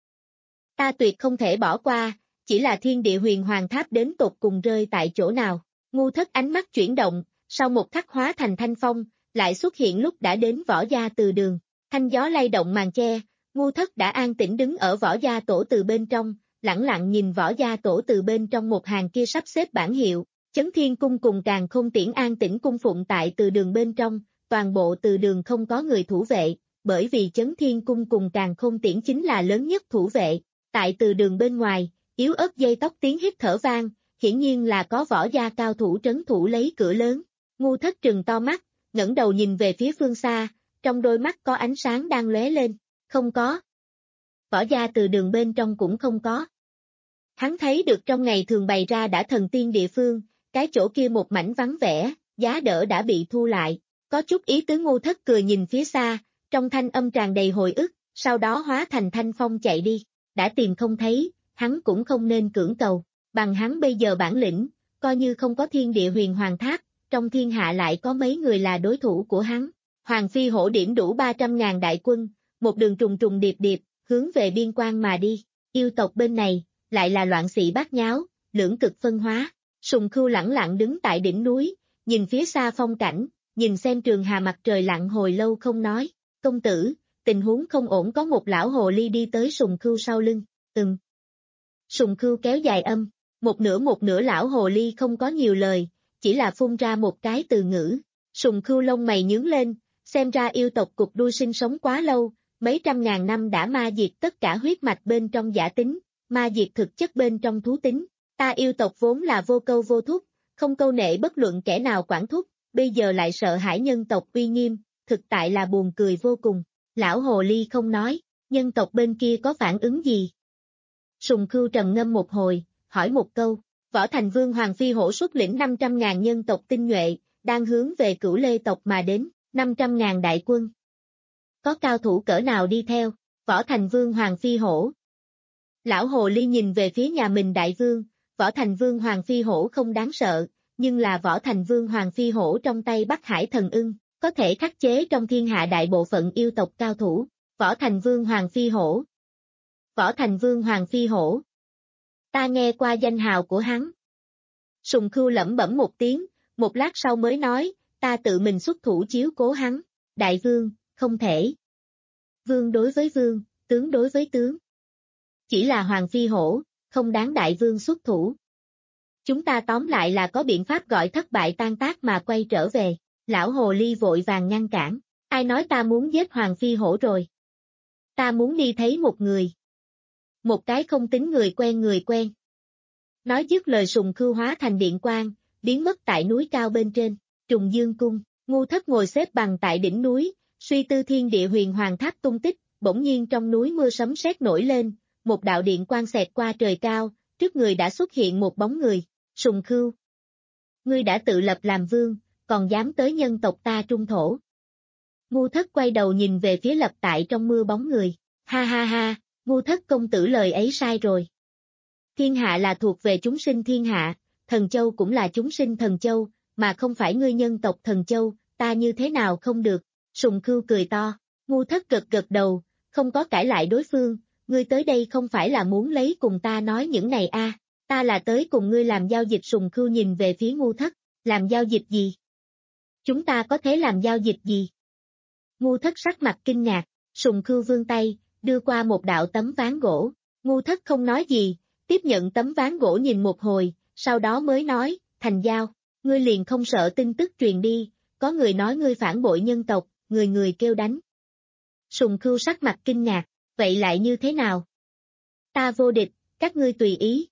Ta tuyệt không thể bỏ qua, chỉ là thiên địa huyền hoàng tháp đến tột cùng rơi tại chỗ nào. Ngu Thất ánh mắt chuyển động, sau một khắc hóa thành thanh phong, lại xuất hiện lúc đã đến Võ Gia Từ Đường. Thanh gió lay động màn che, Ngu Thất đã an tĩnh đứng ở Võ Gia Tổ Từ bên trong, lẳng lặng nhìn Võ Gia Tổ Từ bên trong một hàng kia sắp xếp bảng hiệu, Chấn Thiên Cung cùng Càn Khôn Tiễn an tĩnh cung phụng tại Từ Đường bên trong, toàn bộ Từ Đường không có người thủ vệ, bởi vì Chấn Thiên Cung cùng Càn Khôn Tiễn chính là lớn nhất thủ vệ. Tại Từ Đường bên ngoài, yếu ớt dây tóc tiếng hít thở vang, hiển nhiên là có Võ Gia cao thủ trấn thủ lấy cửa lớn. Ngu Thất trừng to mắt, ngẩng đầu nhìn về phía phương xa, trong đôi mắt có ánh sáng đang lóe lên, không có. Võ Gia Từ Đường bên trong cũng không có. Hắn thấy được trong ngày thường bày ra đã thần tiên địa phương, cái chỗ kia một mảnh vắng vẻ, giá đỡ đã bị thu lại, có chút ý tứ. Ngu Thất cười nhìn phía xa, trong thanh âm tràn đầy hồi ức, sau đó hóa thành thanh phong chạy đi, đã tìm không thấy, hắn cũng không nên cưỡng cầu, bằng hắn bây giờ bản lĩnh, coi như không có thiên địa huyền hoàng tháp, trong thiên hạ lại có mấy người là đối thủ của hắn. Hoàng Phi Hổ điểm đủ ba trăm ngàn đại quân, một đường trùng trùng điệp điệp, hướng về biên quan mà đi, yêu tộc bên này, lại là loạn sĩ bát nháo, lưỡng cực phân hóa. Sùng Khưu lẳng lặng đứng tại đỉnh núi, nhìn phía xa phong cảnh, nhìn xem Trường Hà mặt trời lặn hồi lâu không nói. Công tử, tình huống không ổn. Có một lão hồ ly đi tới Sùng Khưu sau lưng, ừm. Sùng Khưu kéo dài âm, một nửa một nửa lão hồ ly không có nhiều lời, chỉ là phun ra một cái từ ngữ. Sùng Khưu lông mày nhướng lên, xem ra yêu tộc cục đuôi sinh sống quá lâu, mấy trăm ngàn năm đã ma diệt tất cả huyết mạch bên trong giả tính, ma diệt thực chất bên trong thú tính. Ta yêu tộc vốn là vô câu vô thúc, không câu nệ bất luận kẻ nào quản thúc, bây giờ lại sợ hãi nhân tộc uy nghiêm, thực tại là buồn cười vô cùng. Lão hồ ly không nói, nhân tộc bên kia có phản ứng gì? Sùng Khưu trầm ngâm một hồi, hỏi một câu. Võ Thành Vương Hoàng Phi Hổ xuất lĩnh năm trăm ngàn nhân tộc tinh nhuệ, đang hướng về Cửu Lê tộc mà đến, năm trăm ngàn đại quân. Có cao thủ cỡ nào đi theo? Võ Thành Vương Hoàng Phi Hổ. Lão hồ ly nhìn về phía nhà mình đại vương, Võ Thành Vương Hoàng Phi Hổ không đáng sợ, nhưng là Võ Thành Vương Hoàng Phi Hổ trong tay Bắc Hải thần ưng, có thể khắc chế trong thiên hạ đại bộ phận yêu tộc cao thủ. Võ Thành Vương Hoàng Phi Hổ. Võ Thành Vương Hoàng Phi Hổ. Ta nghe qua danh hào của hắn. Sùng Khưu lẩm bẩm một tiếng, một lát sau mới nói, ta tự mình xuất thủ chiếu cố hắn. Đại vương, không thể. Vương đối với vương, tướng đối với tướng. Chỉ là Hoàng Phi Hổ, không đáng đại vương xuất thủ. Chúng ta tóm lại là có biện pháp gọi thất bại tan tác mà quay trở về. Lão hồ ly vội vàng ngăn cản. Ai nói ta muốn giết Hoàng Phi Hổ rồi? Ta muốn đi thấy một người. Một cái không tính người quen người quen. Nói dứt lời Sùng Khưu hóa thành điện quang, biến mất tại núi cao bên trên, Trùng Dương Cung. Ngu Thất ngồi xếp bằng tại đỉnh núi, suy tư thiên địa huyền hoàng tháp tung tích, bỗng nhiên trong núi mưa sấm sét nổi lên, một đạo điện quang xẹt qua trời cao, trước người đã xuất hiện một bóng người. Sùng Khưu, ngươi đã tự lập làm vương, còn dám tới nhân tộc ta trung thổ. Ngu Thất quay đầu nhìn về phía lập tại trong mưa bóng người, ha ha ha, Ngu Thất công tử lời ấy sai rồi. Thiên hạ là thuộc về chúng sinh thiên hạ, thần châu cũng là chúng sinh thần châu, mà không phải ngươi nhân tộc thần châu, ta như thế nào không được. Sùng Khưu cười to, Ngu Thất gật gật đầu, không có cãi lại đối phương, ngươi tới đây không phải là muốn lấy cùng ta nói những này a, à, ta là tới cùng ngươi làm giao dịch. Sùng Khưu nhìn về phía Ngu Thất, làm giao dịch gì? Chúng ta có thể làm giao dịch gì? Ngu Thất sắc mặt kinh ngạc, Sùng Khưu vươn tay, đưa qua một đạo tấm ván gỗ. Ngu Thất không nói gì, tiếp nhận tấm ván gỗ nhìn một hồi, sau đó mới nói, thành giao, ngươi liền không sợ tin tức truyền đi, có người nói ngươi phản bội nhân tộc, người người kêu đánh. Sùng Khưu sắc mặt kinh ngạc, vậy lại như thế nào? Ta vô địch, các ngươi tùy ý.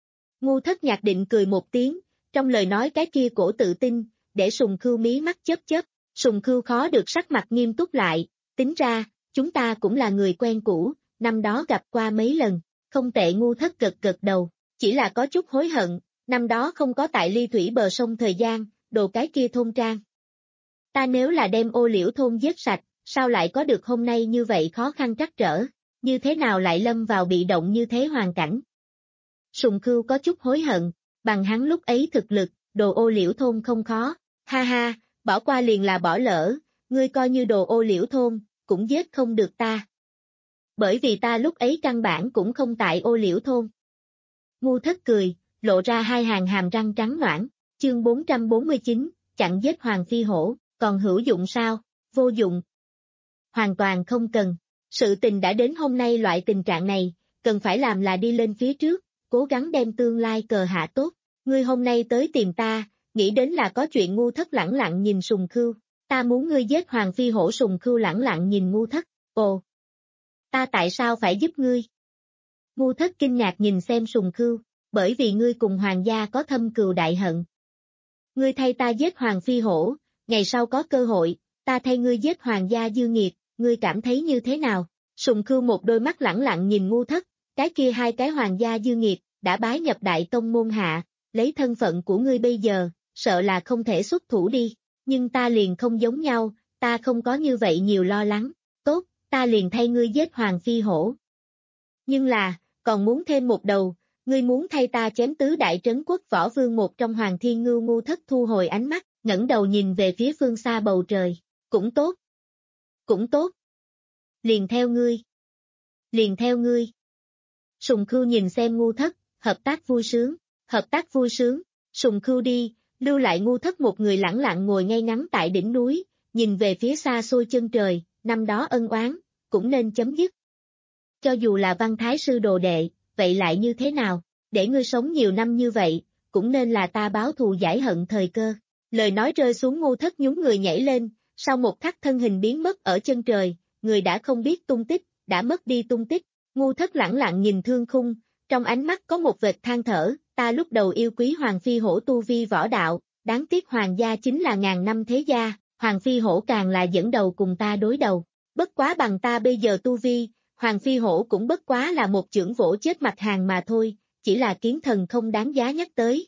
Ngu Thất nhạc định cười một tiếng, trong lời nói cái kia cổ tự tin, để Sùng Khưu mí mắt chớp chớp. Sùng Khưu khó được sắc mặt nghiêm túc lại, tính ra, chúng ta cũng là người quen cũ, năm đó gặp qua mấy lần, Không tệ, ngu thất gật gật đầu, chỉ là có chút hối hận, năm đó không có tại ly thủy bờ sông thời gian, đồ cái kia thôn trang. Ta nếu là đem ô liễu thôn giết sạch, sao lại có được hôm nay như vậy khó khăn trắc trở, như thế nào lại lâm vào bị động như thế hoàn cảnh. Sùng Khưu có chút hối hận, bằng hắn lúc ấy thực lực, đồ ô liễu thôn không khó, ha ha, bỏ qua liền là bỏ lỡ, ngươi coi như đồ ô liễu thôn, cũng giết không được ta. Bởi vì ta lúc ấy căn bản cũng không tại ô liễu thôn. Ngu thất cười, lộ ra hai hàng hàm răng trắng noãn, chương bốn trăm bốn mươi chín, chặn giết Hoàng Phi Hổ, còn hữu dụng sao? Vô dụng. Hoàn toàn không cần. Sự tình đã đến hôm nay loại tình trạng này, cần phải làm là đi lên phía trước, cố gắng đem tương lai cờ hạ tốt. Ngươi hôm nay tới tìm ta, nghĩ đến là có chuyện. Ngu thất lẳng lặng nhìn Sùng Khưu, ta muốn ngươi giết Hoàng Phi Hổ. Sùng Khưu lẳng lặng nhìn ngu thất, ồ, ta tại sao phải giúp ngươi? Ngu thất kinh ngạc nhìn xem Sùng Khưu, bởi vì ngươi cùng hoàng gia có thâm cừu đại hận. Ngươi thay ta giết Hoàng Phi Hổ, ngày sau có cơ hội, ta thay ngươi giết hoàng gia dư nghiệt, ngươi cảm thấy như thế nào? Sùng Khưu một đôi mắt lẳng lặng nhìn ngu thất, cái kia hai cái hoàng gia dư nghiệt, đã bái nhập đại tông môn hạ, lấy thân phận của ngươi bây giờ, sợ là không thể xuất thủ đi, nhưng ta liền không giống nhau, ta không có như vậy nhiều lo lắng, tốt, ta liền thay ngươi giết Hoàng Phi Hổ. Nhưng là, còn muốn thêm một đầu, ngươi muốn thay ta chém tứ đại trấn quốc võ vương một trong Hoàng Thiên Ngưu. Ngu thất thu hồi ánh mắt, ngẩng đầu nhìn về phía phương xa bầu trời, cũng tốt, cũng tốt, liền theo ngươi, liền theo ngươi. Sùng Khưu nhìn xem ngu thất, hợp tác vui sướng, hợp tác vui sướng, Sùng Khưu đi, lưu lại ngu thất một người lẳng lặng ngồi ngay ngắn tại đỉnh núi, nhìn về phía xa xôi chân trời, năm đó ân oán, cũng nên chấm dứt. Cho dù là Văn Thái sư đồ đệ, vậy lại như thế nào, để ngươi sống nhiều năm như vậy, cũng nên là ta báo thù giải hận thời cơ. Lời nói rơi xuống, ngu thất nhún người nhảy lên, sau một khắc thân hình biến mất ở chân trời, người đã không biết tung tích, đã mất đi tung tích. Ngu thất lẳng lặng nhìn thương khung, trong ánh mắt có một vệt than thở, ta lúc đầu yêu quý Hoàng Phi Hổ tu vi võ đạo, đáng tiếc hoàng gia chính là ngàn năm thế gia, Hoàng Phi Hổ càng là dẫn đầu cùng ta đối đầu, bất quá bằng ta bây giờ tu vi, Hoàng Phi Hổ cũng bất quá là một chưởng vỗ chết mặt hàng mà thôi, chỉ là kiến thần không đáng giá nhắc tới.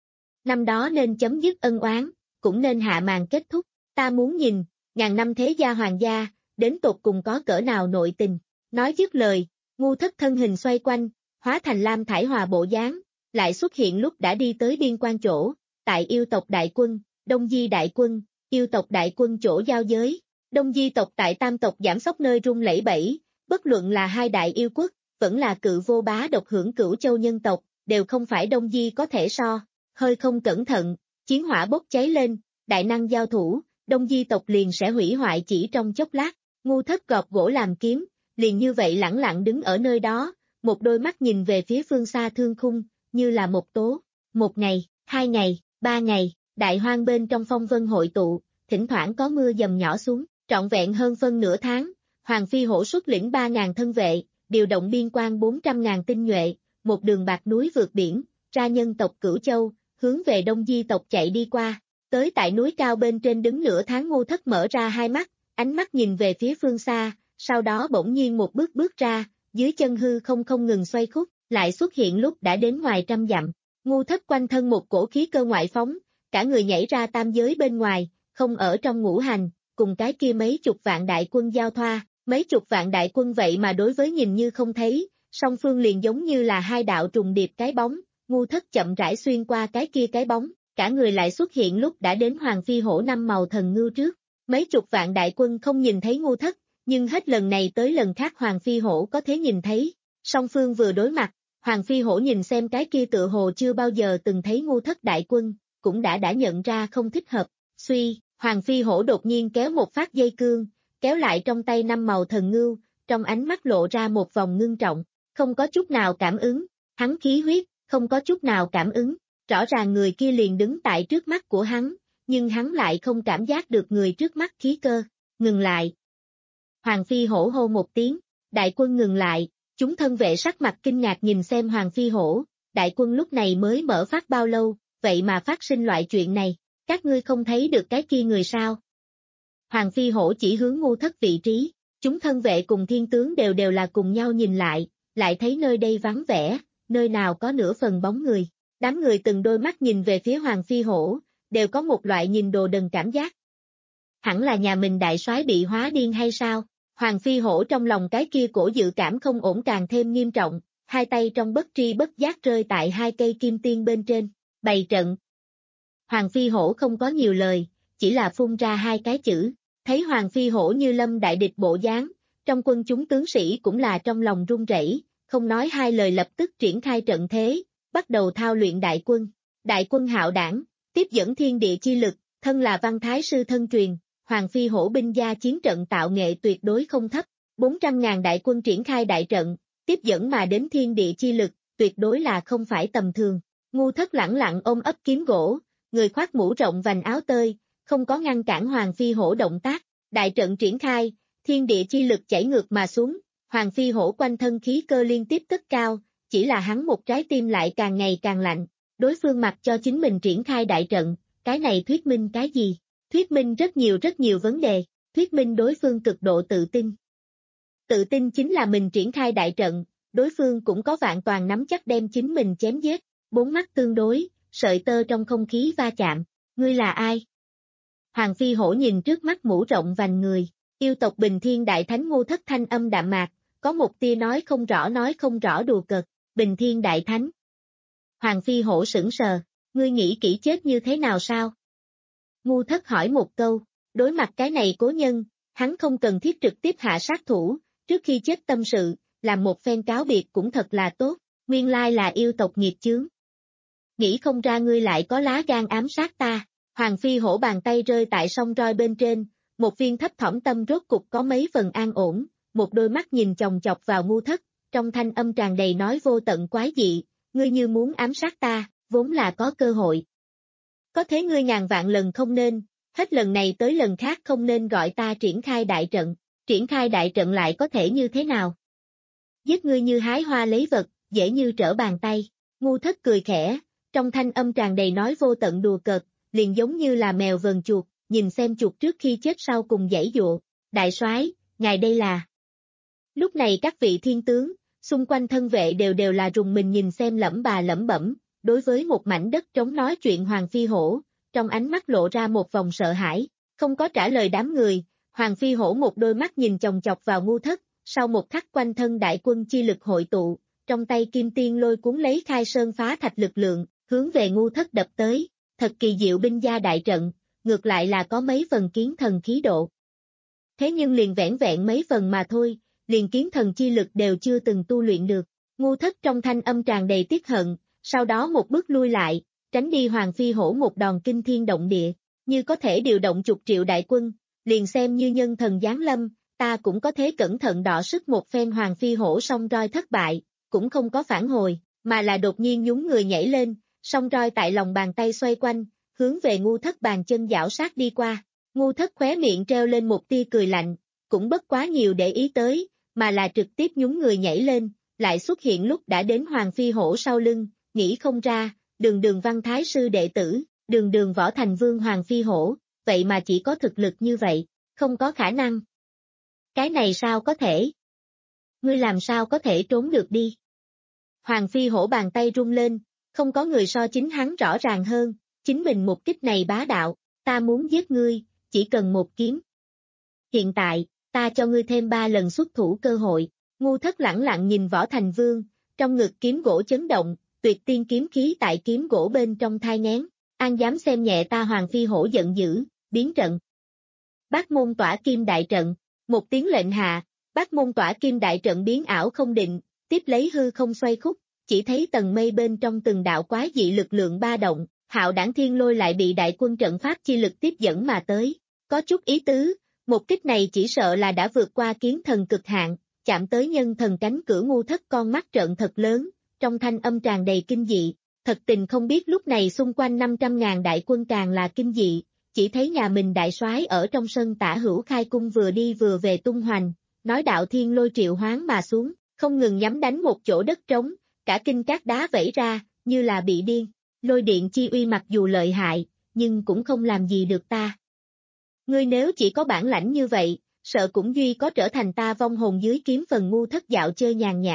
Năm đó nên chấm dứt ân oán, cũng nên hạ màn kết thúc, ta muốn nhìn, ngàn năm thế gia hoàng gia, đến tột cùng có cỡ nào nội tình. Nói dứt lời, ngu thất thân hình xoay quanh, hóa thành lam thải hòa bộ dáng, lại xuất hiện lúc đã đi tới biên quan chỗ, tại yêu tộc đại quân, Đông Di đại quân, yêu tộc đại quân chỗ giao giới, Đông Di tộc tại tam tộc giảm sóc nơi rung lẫy bẫy, bất luận là hai đại yêu quốc, vẫn là cự vô bá độc hưởng cửu châu nhân tộc, đều không phải Đông Di có thể so, hơi không cẩn thận, chiến hỏa bốc cháy lên, đại năng giao thủ, Đông Di tộc liền sẽ hủy hoại chỉ trong chốc lát. Ngu thất gọt gỗ làm kiếm, liền như vậy lẳng lặng đứng ở nơi đó, một đôi mắt nhìn về phía phương xa thương khung, như là một tố. Một ngày, hai ngày, ba ngày, đại hoang bên trong phong vân hội tụ, thỉnh thoảng có mưa dầm nhỏ xuống, trọn vẹn hơn phân nửa tháng, Hoàng Phi Hổ xuất lĩnh ba ngàn thân vệ, điều động biên quan bốn trăm ngàn tinh nhuệ, một đường bạc núi vượt biển, ra nhân tộc Cửu Châu, hướng về Đông Di tộc chạy đi qua, tới tại núi cao bên trên đứng nửa tháng. Ngu thất mở ra hai mắt, ánh mắt nhìn về phía phương xa, sau đó bỗng nhiên một bước bước ra, dưới chân hư không không ngừng xoay khúc, lại xuất hiện lúc đã đến ngoài trăm dặm. Ngu thất quanh thân một cổ khí cơ ngoại phóng, cả người nhảy ra tam giới bên ngoài, không ở trong ngũ hành, cùng cái kia mấy chục vạn đại quân giao thoa, mấy chục vạn đại quân vậy mà đối với nhìn như không thấy, song phương liền giống như là hai đạo trùng điệp cái bóng. Ngu thất chậm rãi xuyên qua cái kia cái bóng, cả người lại xuất hiện lúc đã đến Hoàng Phi Hổ năm màu thần ngưu trước. Mấy chục vạn đại quân không nhìn thấy ngu thất, nhưng hết lần này tới lần khác Hoàng Phi Hổ có thể nhìn thấy. Song phương vừa đối mặt, Hoàng Phi Hổ nhìn xem cái kia tựa hồ chưa bao giờ từng thấy ngu thất đại quân, cũng đã đã nhận ra không thích hợp. Suy, Hoàng Phi Hổ đột nhiên kéo một phát dây cương, kéo lại trong tay năm màu thần ngưu, trong ánh mắt lộ ra một vòng ngưng trọng, không có chút nào cảm ứng, hắn khí huyết, không có chút nào cảm ứng, rõ ràng người kia liền đứng tại trước mắt của hắn, nhưng hắn lại không cảm giác được người trước mắt khí cơ, ngừng lại. Hoàng Phi Hổ hô một tiếng, đại quân ngừng lại, chúng thân vệ sắc mặt kinh ngạc nhìn xem Hoàng Phi Hổ, đại quân lúc này mới mở phát bao lâu, vậy mà phát sinh loại chuyện này, các ngươi không thấy được cái kia người sao? Hoàng Phi Hổ chỉ hướng ngu thất vị trí, chúng thân vệ cùng thiên tướng đều đều là cùng nhau nhìn lại, lại thấy nơi đây vắng vẻ, nơi nào có nửa phần bóng người. Đám người từng đôi mắt nhìn về phía Hoàng Phi Hổ, đều có một loại nhìn đồ đần cảm giác. Hẳn là nhà mình đại soái bị hóa điên hay sao? Hoàng Phi Hổ trong lòng cái kia cổ dự cảm không ổn càng thêm nghiêm trọng, hai tay trong bất tri bất giác rơi tại hai cây kim tiên bên trên, bày trận. Hoàng Phi Hổ không có nhiều lời, chỉ là phun ra hai cái chữ, thấy Hoàng Phi Hổ như lâm đại địch bộ dáng, trong quân chúng tướng sĩ cũng là trong lòng run rẩy, không nói hai lời lập tức triển khai trận thế, bắt đầu thao luyện đại quân. Đại quân hạo đảng, tiếp dẫn thiên địa chi lực, thân là văn thái sư thân truyền, Hoàng Phi Hổ binh gia chiến trận tạo nghệ tuyệt đối không thấp, bốn trăm ngàn đại quân triển khai đại trận, tiếp dẫn mà đến thiên địa chi lực, tuyệt đối là không phải tầm thường. Ngu Thất lẳng lặng ôm ấp kiếm gỗ, người khoác mũ rộng vành áo tơi, không có ngăn cản Hoàng Phi Hổ động tác, đại trận triển khai, thiên địa chi lực chảy ngược mà xuống, Hoàng Phi Hổ quanh thân khí cơ liên tiếp cất cao, chỉ là hắn một trái tim lại càng ngày càng lạnh, đối phương mặc cho chính mình triển khai đại trận, cái này thuyết minh cái gì? Thuyết minh rất nhiều rất nhiều vấn đề, thuyết minh đối phương cực độ tự tin. Tự tin chính là mình triển khai đại trận, đối phương cũng có vạn toàn nắm chắc đem chính mình chém giết, bốn mắt tương đối, sợi tơ trong không khí va chạm, ngươi là ai? Hoàng Phi Hổ nhìn trước mắt mũ rộng vành người, yêu tộc Bình Thiên Đại Thánh Ngu Thất thanh âm đạm mạc, có một tia nói không rõ nói không rõ đùa cợt, Bình Thiên Đại Thánh. Hoàng Phi Hổ sững sờ, ngươi nghĩ kỹ chết như thế nào sao? Ngu Thất hỏi một câu, đối mặt cái này cố nhân, hắn không cần thiết trực tiếp hạ sát thủ, trước khi chết tâm sự, làm một phen cáo biệt cũng thật là tốt, nguyên lai là yêu tộc nghiệp chướng. Nghĩ không ra ngươi lại có lá gan ám sát ta, Hoàng Phi Hổ bàn tay rơi tại song roi bên trên, một viên thấp thỏm tâm rốt cục có mấy phần an ổn, một đôi mắt nhìn chòng chọc vào Ngu Thất, trong thanh âm tràn đầy nói vô tận quái dị, ngươi như muốn ám sát ta, vốn là có cơ hội. Có thế ngươi ngàn vạn lần không nên, hết lần này tới lần khác không nên gọi ta triển khai đại trận, triển khai đại trận lại có thể như thế nào? Giết ngươi như hái hoa lấy vật, dễ như trở bàn tay, Ngu Thất cười khẽ, trong thanh âm tràn đầy nói vô tận đùa cợt, liền giống như là mèo vờn chuột, nhìn xem chuột trước khi chết sau cùng giãy dụa, đại soái, ngài đây là. Lúc này các vị thiên tướng, xung quanh thân vệ đều đều là rùng mình nhìn xem lẩm bà lẩm bẩm, đối với một mảnh đất trống nói chuyện Hoàng Phi Hổ, trong ánh mắt lộ ra một vòng sợ hãi, không có trả lời đám người, Hoàng Phi Hổ một đôi mắt nhìn chòng chọc vào Ngu Thất, sau một khắc quanh thân đại quân chi lực hội tụ, trong tay kim tiên lôi cuốn lấy khai sơn phá thạch lực lượng, hướng về Ngu Thất đập tới, thật kỳ diệu binh gia đại trận, ngược lại là có mấy phần kiến thần khí độ. Thế nhưng liền vẻn vẹn mấy phần mà thôi, liền kiến thần chi lực đều chưa từng tu luyện được, Ngu Thất trong thanh âm tràn đầy tiếc hận, sau đó một bước lui lại, tránh đi Hoàng Phi Hổ một đòn kinh thiên động địa, như có thể điều động chục triệu đại quân, liền xem như nhân thần giáng lâm, ta cũng có thể cẩn thận đọ sức một phen. Hoàng Phi Hổ song roi thất bại, cũng không có phản hồi, mà là đột nhiên nhún người nhảy lên, song roi tại lòng bàn tay xoay quanh, hướng về Ngu Thất bàn chân giảo sát đi qua. Ngu Thất khóe miệng treo lên một tia cười lạnh, cũng bất quá nhiều để ý tới, mà là trực tiếp nhún người nhảy lên, lại xuất hiện lúc đã đến Hoàng Phi Hổ sau lưng, nghĩ không ra, đường đường văn thái sư đệ tử, đường đường võ thành vương Hoàng Phi Hổ, vậy mà chỉ có thực lực như vậy, không có khả năng. Cái này sao có thể? Ngươi làm sao có thể trốn được đi? Hoàng Phi Hổ bàn tay rung lên, không có người so chính hắn rõ ràng hơn, chính mình một kích này bá đạo, ta muốn giết ngươi, chỉ cần một kiếm. Hiện tại, ta cho ngươi thêm ba lần xuất thủ cơ hội. Ngu Thất lẳng lặng nhìn Võ Thành Vương, trong ngực kiếm gỗ chấn động, tuyệt tiên kiếm khí tại kiếm gỗ bên trong thai nghén, an dám xem nhẹ ta? Hoàng Phi Hổ giận dữ, biến trận. Bát môn tỏa kim đại trận, một tiếng lệnh hạ, bát môn tỏa kim đại trận biến ảo không định, tiếp lấy hư không xoay khúc, chỉ thấy tầng mây bên trong từng đạo quái dị lực lượng ba động, hạo đảng thiên lôi lại bị đại quân trận pháp chi lực tiếp dẫn mà tới, có chút ý tứ, một kích này chỉ sợ là đã vượt qua kiến thần cực hạn, chạm tới nhân thần cánh cửa. Ngu Thất con mắt trợn thật lớn, trong thanh âm tràn đầy kinh dị, thật tình không biết lúc này xung quanh năm trăm ngàn đại quân càng là kinh dị, chỉ thấy nhà mình đại soái ở trong sân Tả Hữu Khai cung vừa đi vừa về tung hoành, nói đạo thiên lôi triệu hoán mà xuống, không ngừng nhắm đánh một chỗ đất trống, cả kinh cát đá vẩy ra, như là bị điên, lôi điện chi uy mặc dù lợi hại, nhưng cũng không làm gì được ta. Ngươi nếu chỉ có bản lãnh như vậy, sợ cũng duy có trở thành ta vong hồn dưới kiếm phần. Ngu Thất dạo chơi nhàn nhã,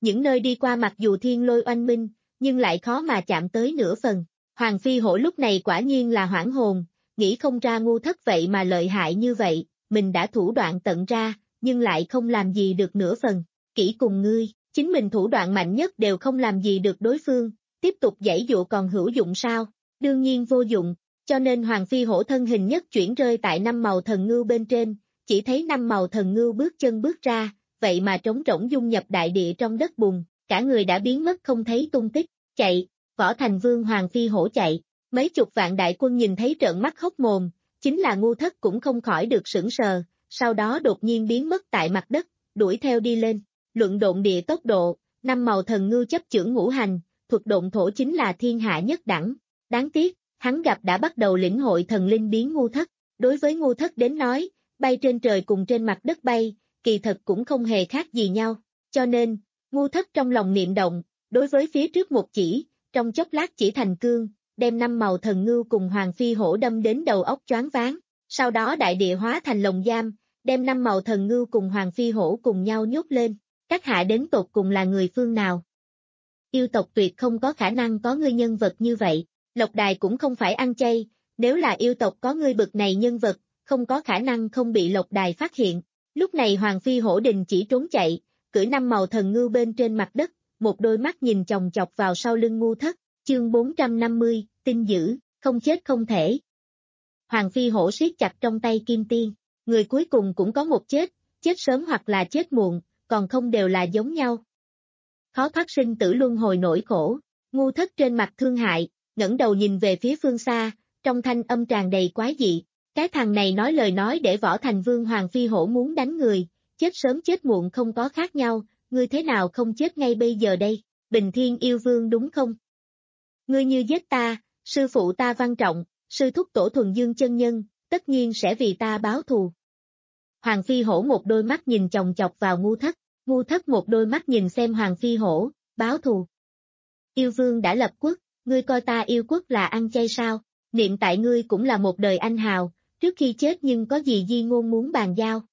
những nơi đi qua mặc dù thiên lôi oanh minh, nhưng lại khó mà chạm tới nửa phần. Hoàng Phi Hổ lúc này quả nhiên là hoảng hồn, nghĩ không ra ngu thất vậy mà lợi hại như vậy, mình đã thủ đoạn tận ra, nhưng lại không làm gì được nửa phần. Kỹ cùng ngươi, chính mình thủ đoạn mạnh nhất đều không làm gì được đối phương, tiếp tục giãy dụa còn hữu dụng sao? Đương nhiên vô dụng, cho nên Hoàng Phi Hổ thân hình nhất chuyển rơi tại năm màu thần ngưu bên trên, chỉ thấy năm màu thần ngưu bước chân bước ra, vậy mà trống rỗng dung nhập đại địa trong đất bùn, cả người đã biến mất không thấy tung tích, chạy, Võ Thành Vương Hoàng Phi Hổ chạy, mấy chục vạn đại quân nhìn thấy trợn mắt hốc mồm, chính là ngu thất cũng không khỏi được sững sờ, sau đó đột nhiên biến mất tại mặt đất, đuổi theo đi lên, luận độn địa tốc độ, năm màu thần ngưu chấp chưởng ngũ hành, thuật độn thổ chính là thiên hạ nhất đẳng, đáng tiếc, hắn gặp đã bắt đầu lĩnh hội thần linh biến ngu thất, đối với ngu thất đến nói, bay trên trời cùng trên mặt đất bay, kỳ thật cũng không hề khác gì nhau, cho nên, ngu thất trong lòng niệm động, đối với phía trước một chỉ, trong chốc lát chỉ thành cương, đem năm màu thần ngưu cùng Hoàng Phi Hổ đâm đến đầu óc choáng váng, sau đó đại địa hóa thành lồng giam, đem năm màu thần ngưu cùng Hoàng Phi Hổ cùng nhau nhốt lên, các hạ đến tột cùng là người phương nào? Yêu tộc tuyệt không có khả năng có ngươi nhân vật như vậy, Lộc Đài cũng không phải ăn chay, nếu là yêu tộc có ngươi bực này nhân vật, không có khả năng không bị Lộc Đài phát hiện. Lúc này Hoàng Phi Hổ đình chỉ trốn chạy, cưỡi năm màu thần ngưu bên trên mặt đất, một đôi mắt nhìn chòng chọc vào sau lưng ngu thất, chương bốn trăm năm mươi, tinh dữ, không chết không thể. Hoàng Phi Hổ siết chặt trong tay kim tiên, người cuối cùng cũng có một chết, chết sớm hoặc là chết muộn, còn không đều là giống nhau. Khó thoát sinh tử luân hồi nỗi khổ, ngu thất trên mặt thương hại, ngẩng đầu nhìn về phía phương xa, trong thanh âm tràn đầy quái dị. Cái thằng này nói lời nói để Võ Thành Vương Hoàng Phi Hổ muốn đánh người, chết sớm chết muộn không có khác nhau, ngươi thế nào không chết ngay bây giờ đây, Bình Thiên Yêu Vương đúng không? Ngươi như giết ta, sư phụ ta Văn Trọng, sư thúc tổ Thuần Dương chân nhân, tất nhiên sẽ vì ta báo thù. Hoàng Phi Hổ một đôi mắt nhìn chòng chọc vào ngu thất, ngu thất một đôi mắt nhìn xem Hoàng Phi Hổ, báo thù. Yêu Vương đã lập quốc, ngươi coi ta yêu quốc là ăn chay sao, niệm tại ngươi cũng là một đời anh hào, trước khi chết nhưng có gì di ngôn muốn bàn giao.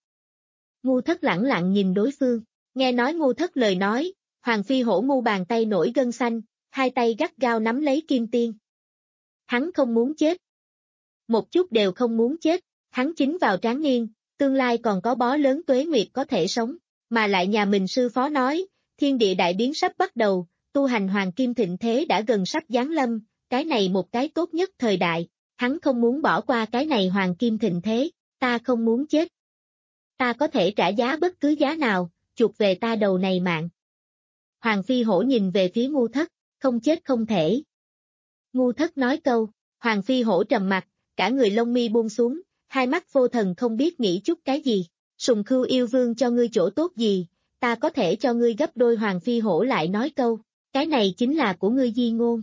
Ngu thất lẳng lặng nhìn đối phương, nghe nói ngu thất lời nói, Hoàng Phi Hổ mu bàn tay nổi gân xanh, hai tay gắt gao nắm lấy kim tiên. Hắn không muốn chết. Một chút đều không muốn chết, hắn chính vào tráng niên, tương lai còn có bó lớn tuế nguyệt có thể sống, mà lại nhà mình sư phó nói, thiên địa đại biến sắp bắt đầu, tu hành hoàng kim thịnh thế đã gần sắp giáng lâm, cái này một cái tốt nhất thời đại. Hắn không muốn bỏ qua cái này hoàng kim thịnh thế, ta không muốn chết. Ta có thể trả giá bất cứ giá nào, chuộc về ta đầu này mạng. Hoàng Phi Hổ nhìn về phía ngu thất, không chết không thể. Ngu thất nói câu, Hoàng Phi Hổ trầm mặt, cả người lông mi buông xuống, hai mắt vô thần không biết nghĩ chút cái gì. Sùng Khưu Yêu Vương cho ngươi chỗ tốt gì, ta có thể cho ngươi gấp đôi. Hoàng Phi Hổ lại nói câu, cái này chính là của ngươi di ngôn.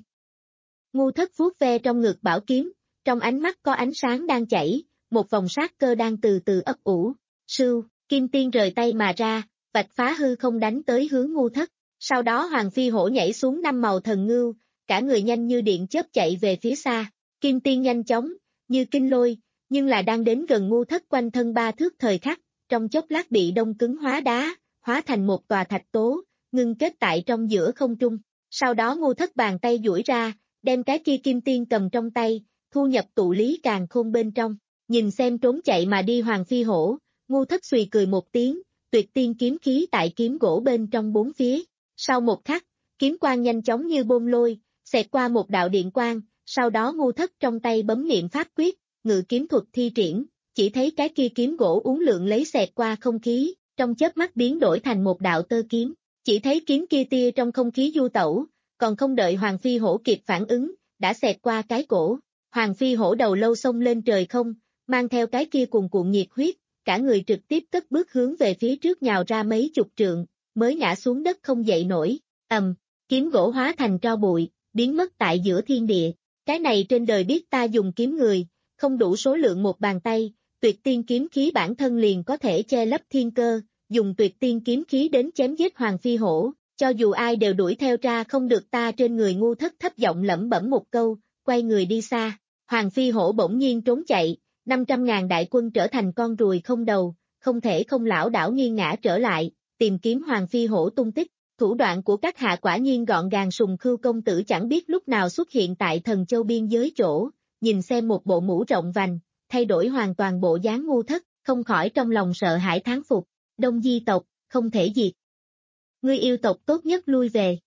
Ngu thất vuốt ve trong ngực bảo kiếm, trong ánh mắt có ánh sáng đang chảy, một vòng sát cơ đang từ từ ấp ủ. Sưu, kim tiên rời tay mà ra, vạch phá hư không đánh tới hướng ngu thất. Sau đó Hoàng Phi Hổ nhảy xuống năm màu thần ngưu, cả người nhanh như điện chớp chạy về phía xa. Kim tiên nhanh chóng, như kinh lôi, nhưng là đang đến gần ngu thất quanh thân ba thước thời khắc, trong chốc lát bị đông cứng hóa đá, hóa thành một tòa thạch tố, ngưng kết tại trong giữa không trung. Sau đó ngu thất bàn tay duỗi ra, đem cái kia kim tiên cầm trong tay, thu nhập tụ lý càn khôn bên trong. Nhìn xem trốn chạy mà đi Hoàng Phi Hổ, ngu thất xùy cười một tiếng, tuyệt tiên kiếm khí tại kiếm gỗ bên trong bốn phía. Sau một khắc, kiếm quang nhanh chóng như bôn lôi, xẹt qua một đạo điện quang, sau đó ngu thất trong tay bấm niệm pháp quyết, ngự kiếm thuật thi triển, chỉ thấy cái kia kiếm gỗ uốn lượn lấy xẹt qua không khí, trong chớp mắt biến đổi thành một đạo tơ kiếm, chỉ thấy kiếm kia tia trong không khí du tẩu, còn không đợi Hoàng Phi Hổ kịp phản ứng, đã xẹt qua cái cổ. Hoàng Phi Hổ đầu lâu xông lên trời không, mang theo cái kia cuồn cuộn nhiệt huyết, cả người trực tiếp cất bước hướng về phía trước nhào ra mấy chục trượng, mới ngã xuống đất không dậy nổi. Ầm, kiếm gỗ hóa thành tro bụi, biến mất tại giữa thiên địa. Cái này trên đời biết ta dùng kiếm người, không đủ số lượng một bàn tay, tuyệt tiên kiếm khí bản thân liền có thể che lấp thiên cơ, dùng tuyệt tiên kiếm khí đến chém giết Hoàng Phi Hổ, cho dù ai đều đuổi theo ra không được ta. Trên người ngu thất thấp giọng lẩm bẩm một câu, quay người đi xa. Hoàng Phi Hổ bỗng nhiên trốn chạy, năm trăm ngàn đại quân trở thành con ruồi không đầu, không thể không lảo đảo nghiêng ngã trở lại, tìm kiếm Hoàng Phi Hổ tung tích. Thủ đoạn của các hạ quả nhiên gọn gàng. Sùng Khưu công tử chẳng biết lúc nào xuất hiện tại Thần Châu biên giới chỗ, nhìn xem một bộ mũ rộng vành, thay đổi hoàn toàn bộ dáng ngu thất, không khỏi trong lòng sợ hãi thán phục. Đông Di tộc, không thể diệt. Ngươi yêu tộc tốt nhất lui về.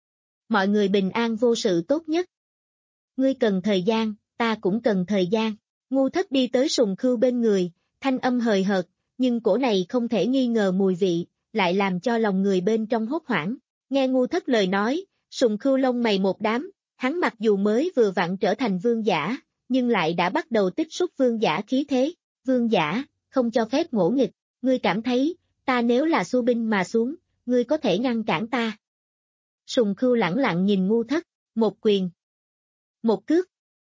Mọi người bình an vô sự tốt nhất. Ngươi cần thời gian, ta cũng cần thời gian. Ngu thất đi tới Sùng Khưu bên người, thanh âm hời hợt, nhưng cổ này không thể nghi ngờ mùi vị, lại làm cho lòng người bên trong hốt hoảng. Nghe ngu thất lời nói, Sùng Khưu lông mày một đám, hắn mặc dù mới vừa vặn trở thành vương giả, nhưng lại đã bắt đầu tích xúc vương giả khí thế. Vương giả, không cho phép ngỗ nghịch, ngươi cảm thấy, ta nếu là xu binh mà xuống, ngươi có thể ngăn cản ta. Sùng Khưu lẳng lặng nhìn ngu thất, một quyền, một cước.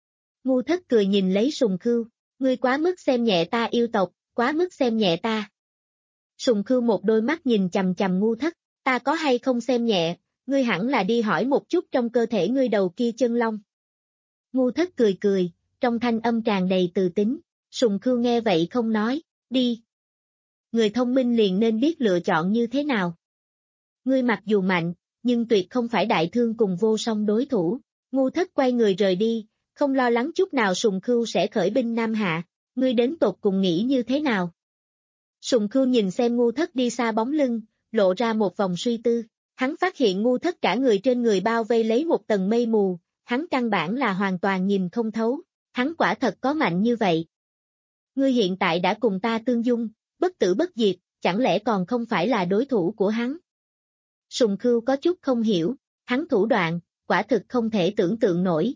Ngu thất cười nhìn lấy Sùng Khưu, ngươi quá mức xem nhẹ ta yêu tộc, quá mức xem nhẹ ta. Sùng Khưu một đôi mắt nhìn chằm chằm ngu thất, ta có hay không xem nhẹ, ngươi hẳn là đi hỏi một chút trong cơ thể ngươi đầu kia chân long. Ngu thất cười cười, trong thanh âm tràn đầy từ tính. Sùng Khưu nghe vậy không nói, đi. Người thông minh liền nên biết lựa chọn như thế nào. Ngươi mặc dù mạnh, nhưng tuyệt không phải đại thương cùng vô song đối thủ. Ngu thất quay người rời đi, không lo lắng chút nào Sùng Khưu sẽ khởi binh Nam Hạ. Ngươi đến tột cùng nghĩ như thế nào? Sùng Khưu nhìn xem ngu thất đi xa bóng lưng, lộ ra một vòng suy tư. Hắn phát hiện ngu thất cả người trên người bao vây lấy một tầng mây mù, hắn căn bản là hoàn toàn nhìn không thấu. Hắn quả thật có mạnh như vậy. Ngươi hiện tại đã cùng ta tương dung, bất tử bất diệt, chẳng lẽ còn không phải là đối thủ của hắn? Sùng Khưu có chút không hiểu, hắn thủ đoạn, quả thực không thể tưởng tượng nổi.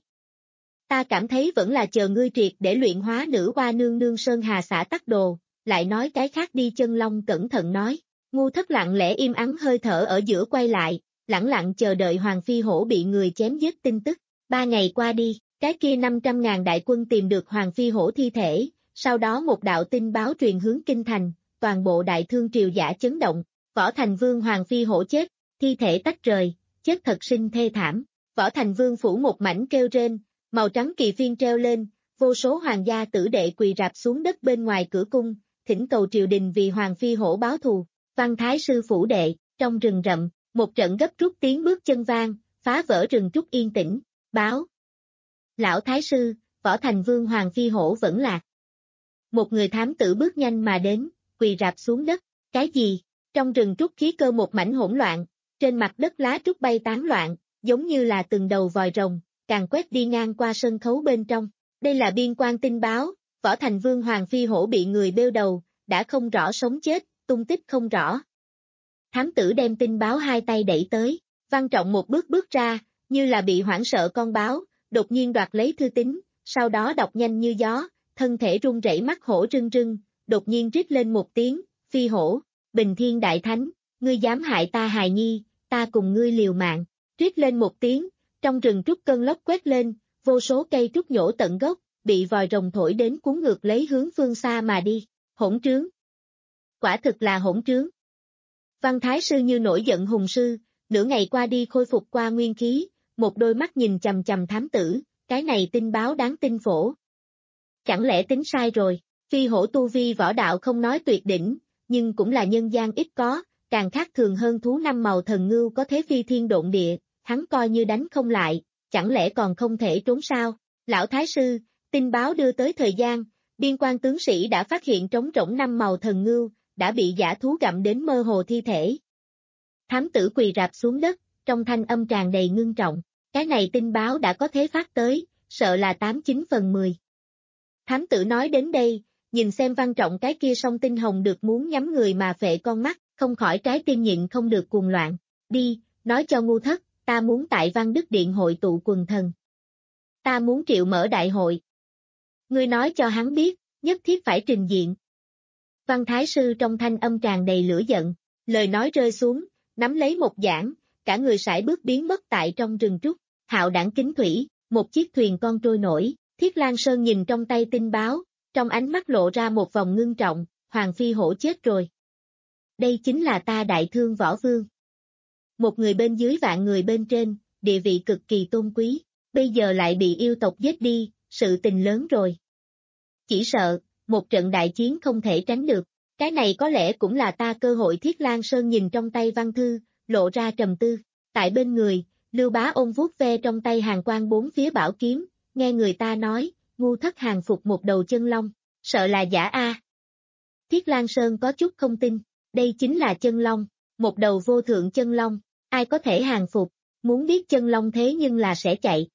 Ta cảm thấy vẫn là chờ ngươi triệt để luyện hóa nữ hoa nương nương Sơn Hà xã tắc đồ, lại nói cái khác đi. Chân Long cẩn thận nói. Ngu thất lặng lẽ im ắng hơi thở ở giữa quay lại, lẳng lặng chờ đợi Hoàng Phi Hổ bị người chém giết tin tức. Ba ngày qua đi, cái kia năm trăm ngàn đại quân tìm được Hoàng Phi Hổ thi thể, sau đó một đạo tin báo truyền hướng kinh thành, toàn bộ đại thương triều giả chấn động. Võ Thành Vương Hoàng Phi Hổ chết, thi thể tách rời, chết thật sinh thê thảm. Võ Thành Vương phủ một mảnh kêu rên, màu trắng kỳ phiên treo lên, vô số hoàng gia tử đệ quỳ rạp xuống đất bên ngoài cửa cung, thỉnh cầu triều đình vì Hoàng Phi Hổ báo thù. Văn Thái sư phủ đệ, trong rừng rậm, một trận gấp rút tiếng bước chân vang, phá vỡ rừng trúc yên tĩnh. Báo. Lão Thái sư, Võ Thành Vương Hoàng Phi Hổ vẫn lạc. Một người thám tử bước nhanh mà đến, quỳ rạp xuống đất. Cái gì? Trong rừng trúc khí cơ một mảnh hỗn loạn, trên mặt đất lá trúc bay tán loạn, giống như là từng đầu vòi rồng, càng quét đi ngang qua sân khấu bên trong. Đây là biên quan tin báo, Võ Thành Vương Hoàng Phi Hổ bị người bêu đầu, đã không rõ sống chết, tung tích không rõ. Thám tử đem tin báo hai tay đẩy tới, Văn Trọng một bước bước ra, như là bị hoảng sợ con báo, đột nhiên đoạt lấy thư tín, sau đó đọc nhanh như gió, thân thể run rẩy mắt hổ rưng rưng, đột nhiên rít lên một tiếng, Phi Hổ, Bình Thiên Đại Thánh, ngươi dám hại ta hài nhi, ta cùng ngươi liều mạng. Rít lên một tiếng, trong rừng trúc cơn lốc quét lên, vô số cây trúc nhổ tận gốc, bị vòi rồng thổi đến cuốn ngược lấy hướng phương xa mà đi. Hỗn trướng. Quả thực là hỗn trướng. Văn Thái sư như nổi giận hùng sư, nửa ngày qua đi khôi phục qua nguyên khí, một đôi mắt nhìn chằm chằm thám tử, cái này tin báo đáng tin phổ. Chẳng lẽ tính sai rồi? Phi Hổ tu vi võ đạo không nói tuyệt đỉnh, nhưng cũng là nhân gian ít có, càng khác thường hơn thú năm màu thần ngưu có thế phi thiên độn địa, hắn coi như đánh không lại, chẳng lẽ còn không thể trốn sao? Lão Thái sư, tin báo đưa tới thời gian, biên quan tướng sĩ đã phát hiện trống rỗng năm màu thần ngưu, đã bị giả thú gặm đến mơ hồ thi thể. Thám tử quỳ rạp xuống đất, trong thanh âm tràn đầy ngưng trọng, cái này tin báo đã có thế phát tới, sợ là tám chín phần mười. Thám tử nói đến đây, nhìn xem Văn Trọng cái kia song tinh hồng được muốn nhắm người mà phệ con mắt, không khỏi trái tim nhịn không được cuồng loạn. Đi, nói cho ngu thất, ta muốn tại Văn Đức Điện hội tụ quần thần. Ta muốn triệu mở đại hội. Ngươi nói cho hắn biết, nhất thiết phải trình diện. Văn Thái sư trong thanh âm tràn đầy lửa giận, lời nói rơi xuống, nắm lấy một giảng, cả người sải bước biến mất tại trong rừng trúc. Hạo đảng kính thủy, một chiếc thuyền con trôi nổi, Thiết Lang Sơn nhìn trong tay tin báo, trong ánh mắt lộ ra một vòng ngưng trọng, Hoàng Phi Hổ chết rồi. Đây chính là ta Đại Thương Võ Vương. Một người bên dưới vạn người bên trên, địa vị cực kỳ tôn quý, bây giờ lại bị yêu tộc giết đi, sự tình lớn rồi. Chỉ sợ, một trận đại chiến không thể tránh được, cái này có lẽ cũng là ta cơ hội. Thiết Lang Sơn nhìn trong tay văn thư, lộ ra trầm tư. Tại bên người, Lưu Bá ôm vuốt ve trong tay hàng quan bốn phía bảo kiếm, nghe người ta nói, ngu thất hàng phục một đầu chân long, sợ là giả a. Thiết Lang Sơn có chút không tin, đây chính là chân long, một đầu vô thượng chân long, ai có thể hàng phục, muốn biết chân long thế nhưng là sẽ chạy.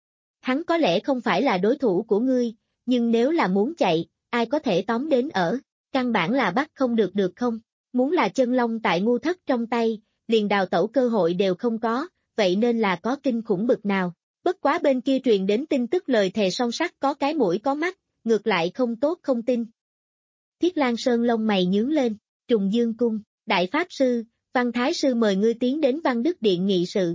Hắn có lẽ không phải là đối thủ của ngươi, nhưng nếu là muốn chạy, ai có thể tóm đến ở, căn bản là bắt không được được không, muốn là chân long tại ngu thất trong tay, liền đào tẩu cơ hội đều không có, vậy nên là có kinh khủng bực nào. Bất quá bên kia truyền đến tin tức lời thề son sắt có cái mũi có mắt, ngược lại không tốt không tin. Thiết Lang Sơn lông mày nhướng lên, Trùng Dương Cung, Đại Pháp Sư, Văn Thái Sư mời ngươi tiến đến Văn Đức Điện nghị sự.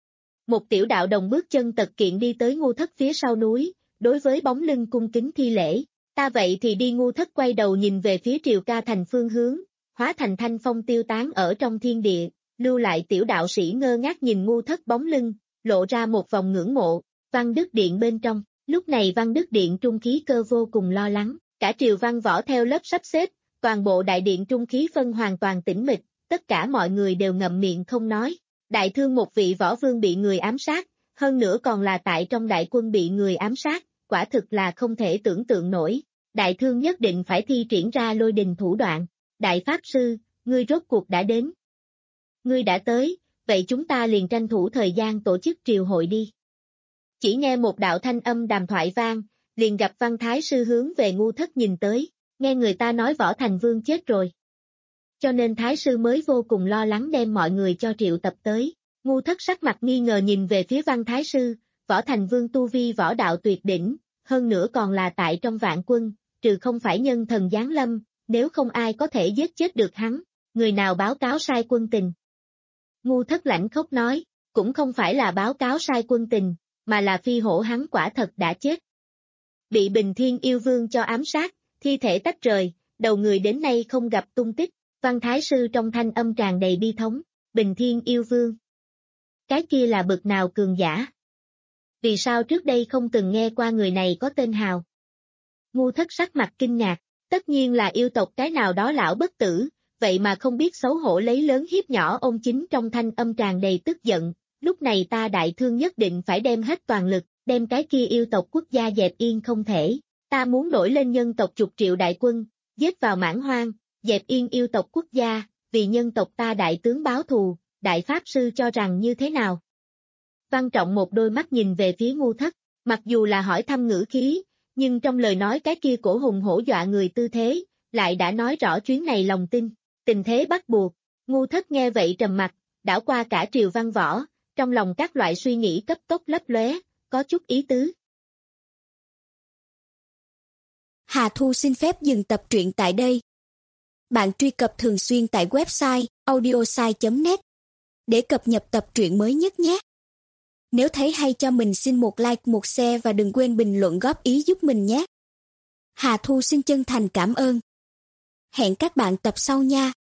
Một tiểu đạo đồng bước chân tật kiện đi tới ngu thất phía sau núi, đối với bóng lưng cung kính thi lễ, ta vậy thì đi. Ngu thất quay đầu nhìn về phía Triều Ca Thành phương hướng, hóa thành thanh phong tiêu tán ở trong thiên địa, lưu lại tiểu đạo sĩ ngơ ngác nhìn ngu thất bóng lưng, lộ ra một vòng ngưỡng mộ. Văn Đức Điện bên trong, lúc này Văn Đức Điện trung khí cơ vô cùng lo lắng, cả triều văn võ theo lớp sắp xếp, toàn bộ đại điện trung khí phân hoàn toàn tĩnh mịch, tất cả mọi người đều ngậm miệng không nói. Đại thương một vị võ vương bị người ám sát, hơn nữa còn là tại trong đại quân bị người ám sát, quả thực là không thể tưởng tượng nổi. Đại thương nhất định phải thi triển ra lôi đình thủ đoạn. Đại Pháp Sư, ngươi rốt cuộc đã đến. Ngươi đã tới, vậy chúng ta liền tranh thủ thời gian tổ chức triều hội đi. Chỉ nghe một đạo thanh âm đàm thoại vang, liền gặp Văn Thái Sư hướng về ngu thất nhìn tới, nghe người ta nói Võ Thành Vương chết rồi. Cho nên Thái Sư mới vô cùng lo lắng đem mọi người cho triệu tập tới. Ngu thất sắc mặt nghi ngờ nhìn về phía Văn Thái Sư, Võ Thành Vương tu vi võ đạo tuyệt đỉnh, hơn nữa còn là tại trong vạn quân, trừ không phải nhân thần giáng lâm, nếu không ai có thể giết chết được hắn, người nào báo cáo sai quân tình. Ngu thất lãnh khóc nói, cũng không phải là báo cáo sai quân tình, mà là phi hổ hắn quả thật đã chết. Bị Bình Thiên Yêu Vương cho ám sát, thi thể tách rời, đầu người đến nay không gặp tung tích. Văn Thái Sư trong thanh âm tràn đầy bi thống, Bình Thiên Yêu Vương. Cái kia là bực nào cường giả? Vì sao trước đây không từng nghe qua người này có tên hào? Ngu thất sắc mặt kinh ngạc, tất nhiên là yêu tộc cái nào đó lão bất tử, vậy mà không biết xấu hổ lấy lớn hiếp nhỏ. Ông chính trong thanh âm tràn đầy tức giận, lúc này ta đại thương nhất định phải đem hết toàn lực, đem cái kia yêu tộc quốc gia dẹp yên không thể. Ta muốn nổi lên nhân tộc chục triệu đại quân, giết vào mãn hoang, dẹp yên yêu tộc quốc gia, vì nhân tộc ta đại tướng báo thù. Đại Pháp Sư cho rằng như thế nào? Văn Trọng một đôi mắt nhìn về phía ngu thất, mặc dù là hỏi thăm ngữ khí, nhưng trong lời nói cái kia cổ hùng hổ dọa người tư thế, lại đã nói rõ chuyến này lòng tin, tình thế bắt buộc. Ngu thất nghe vậy trầm mặt, đảo qua cả triều văn võ, trong lòng các loại suy nghĩ cấp tốc lấp lóe, có chút ý tứ. Hà Thu xin phép dừng tập truyện tại đây. Bạn truy cập thường xuyên tại website audiosai chấm net để cập nhật tập truyện mới nhất nhé. Nếu thấy hay cho mình xin một like, một share và đừng quên bình luận góp ý giúp mình nhé. Hà Thu xin chân thành cảm ơn. Hẹn các bạn tập sau nha.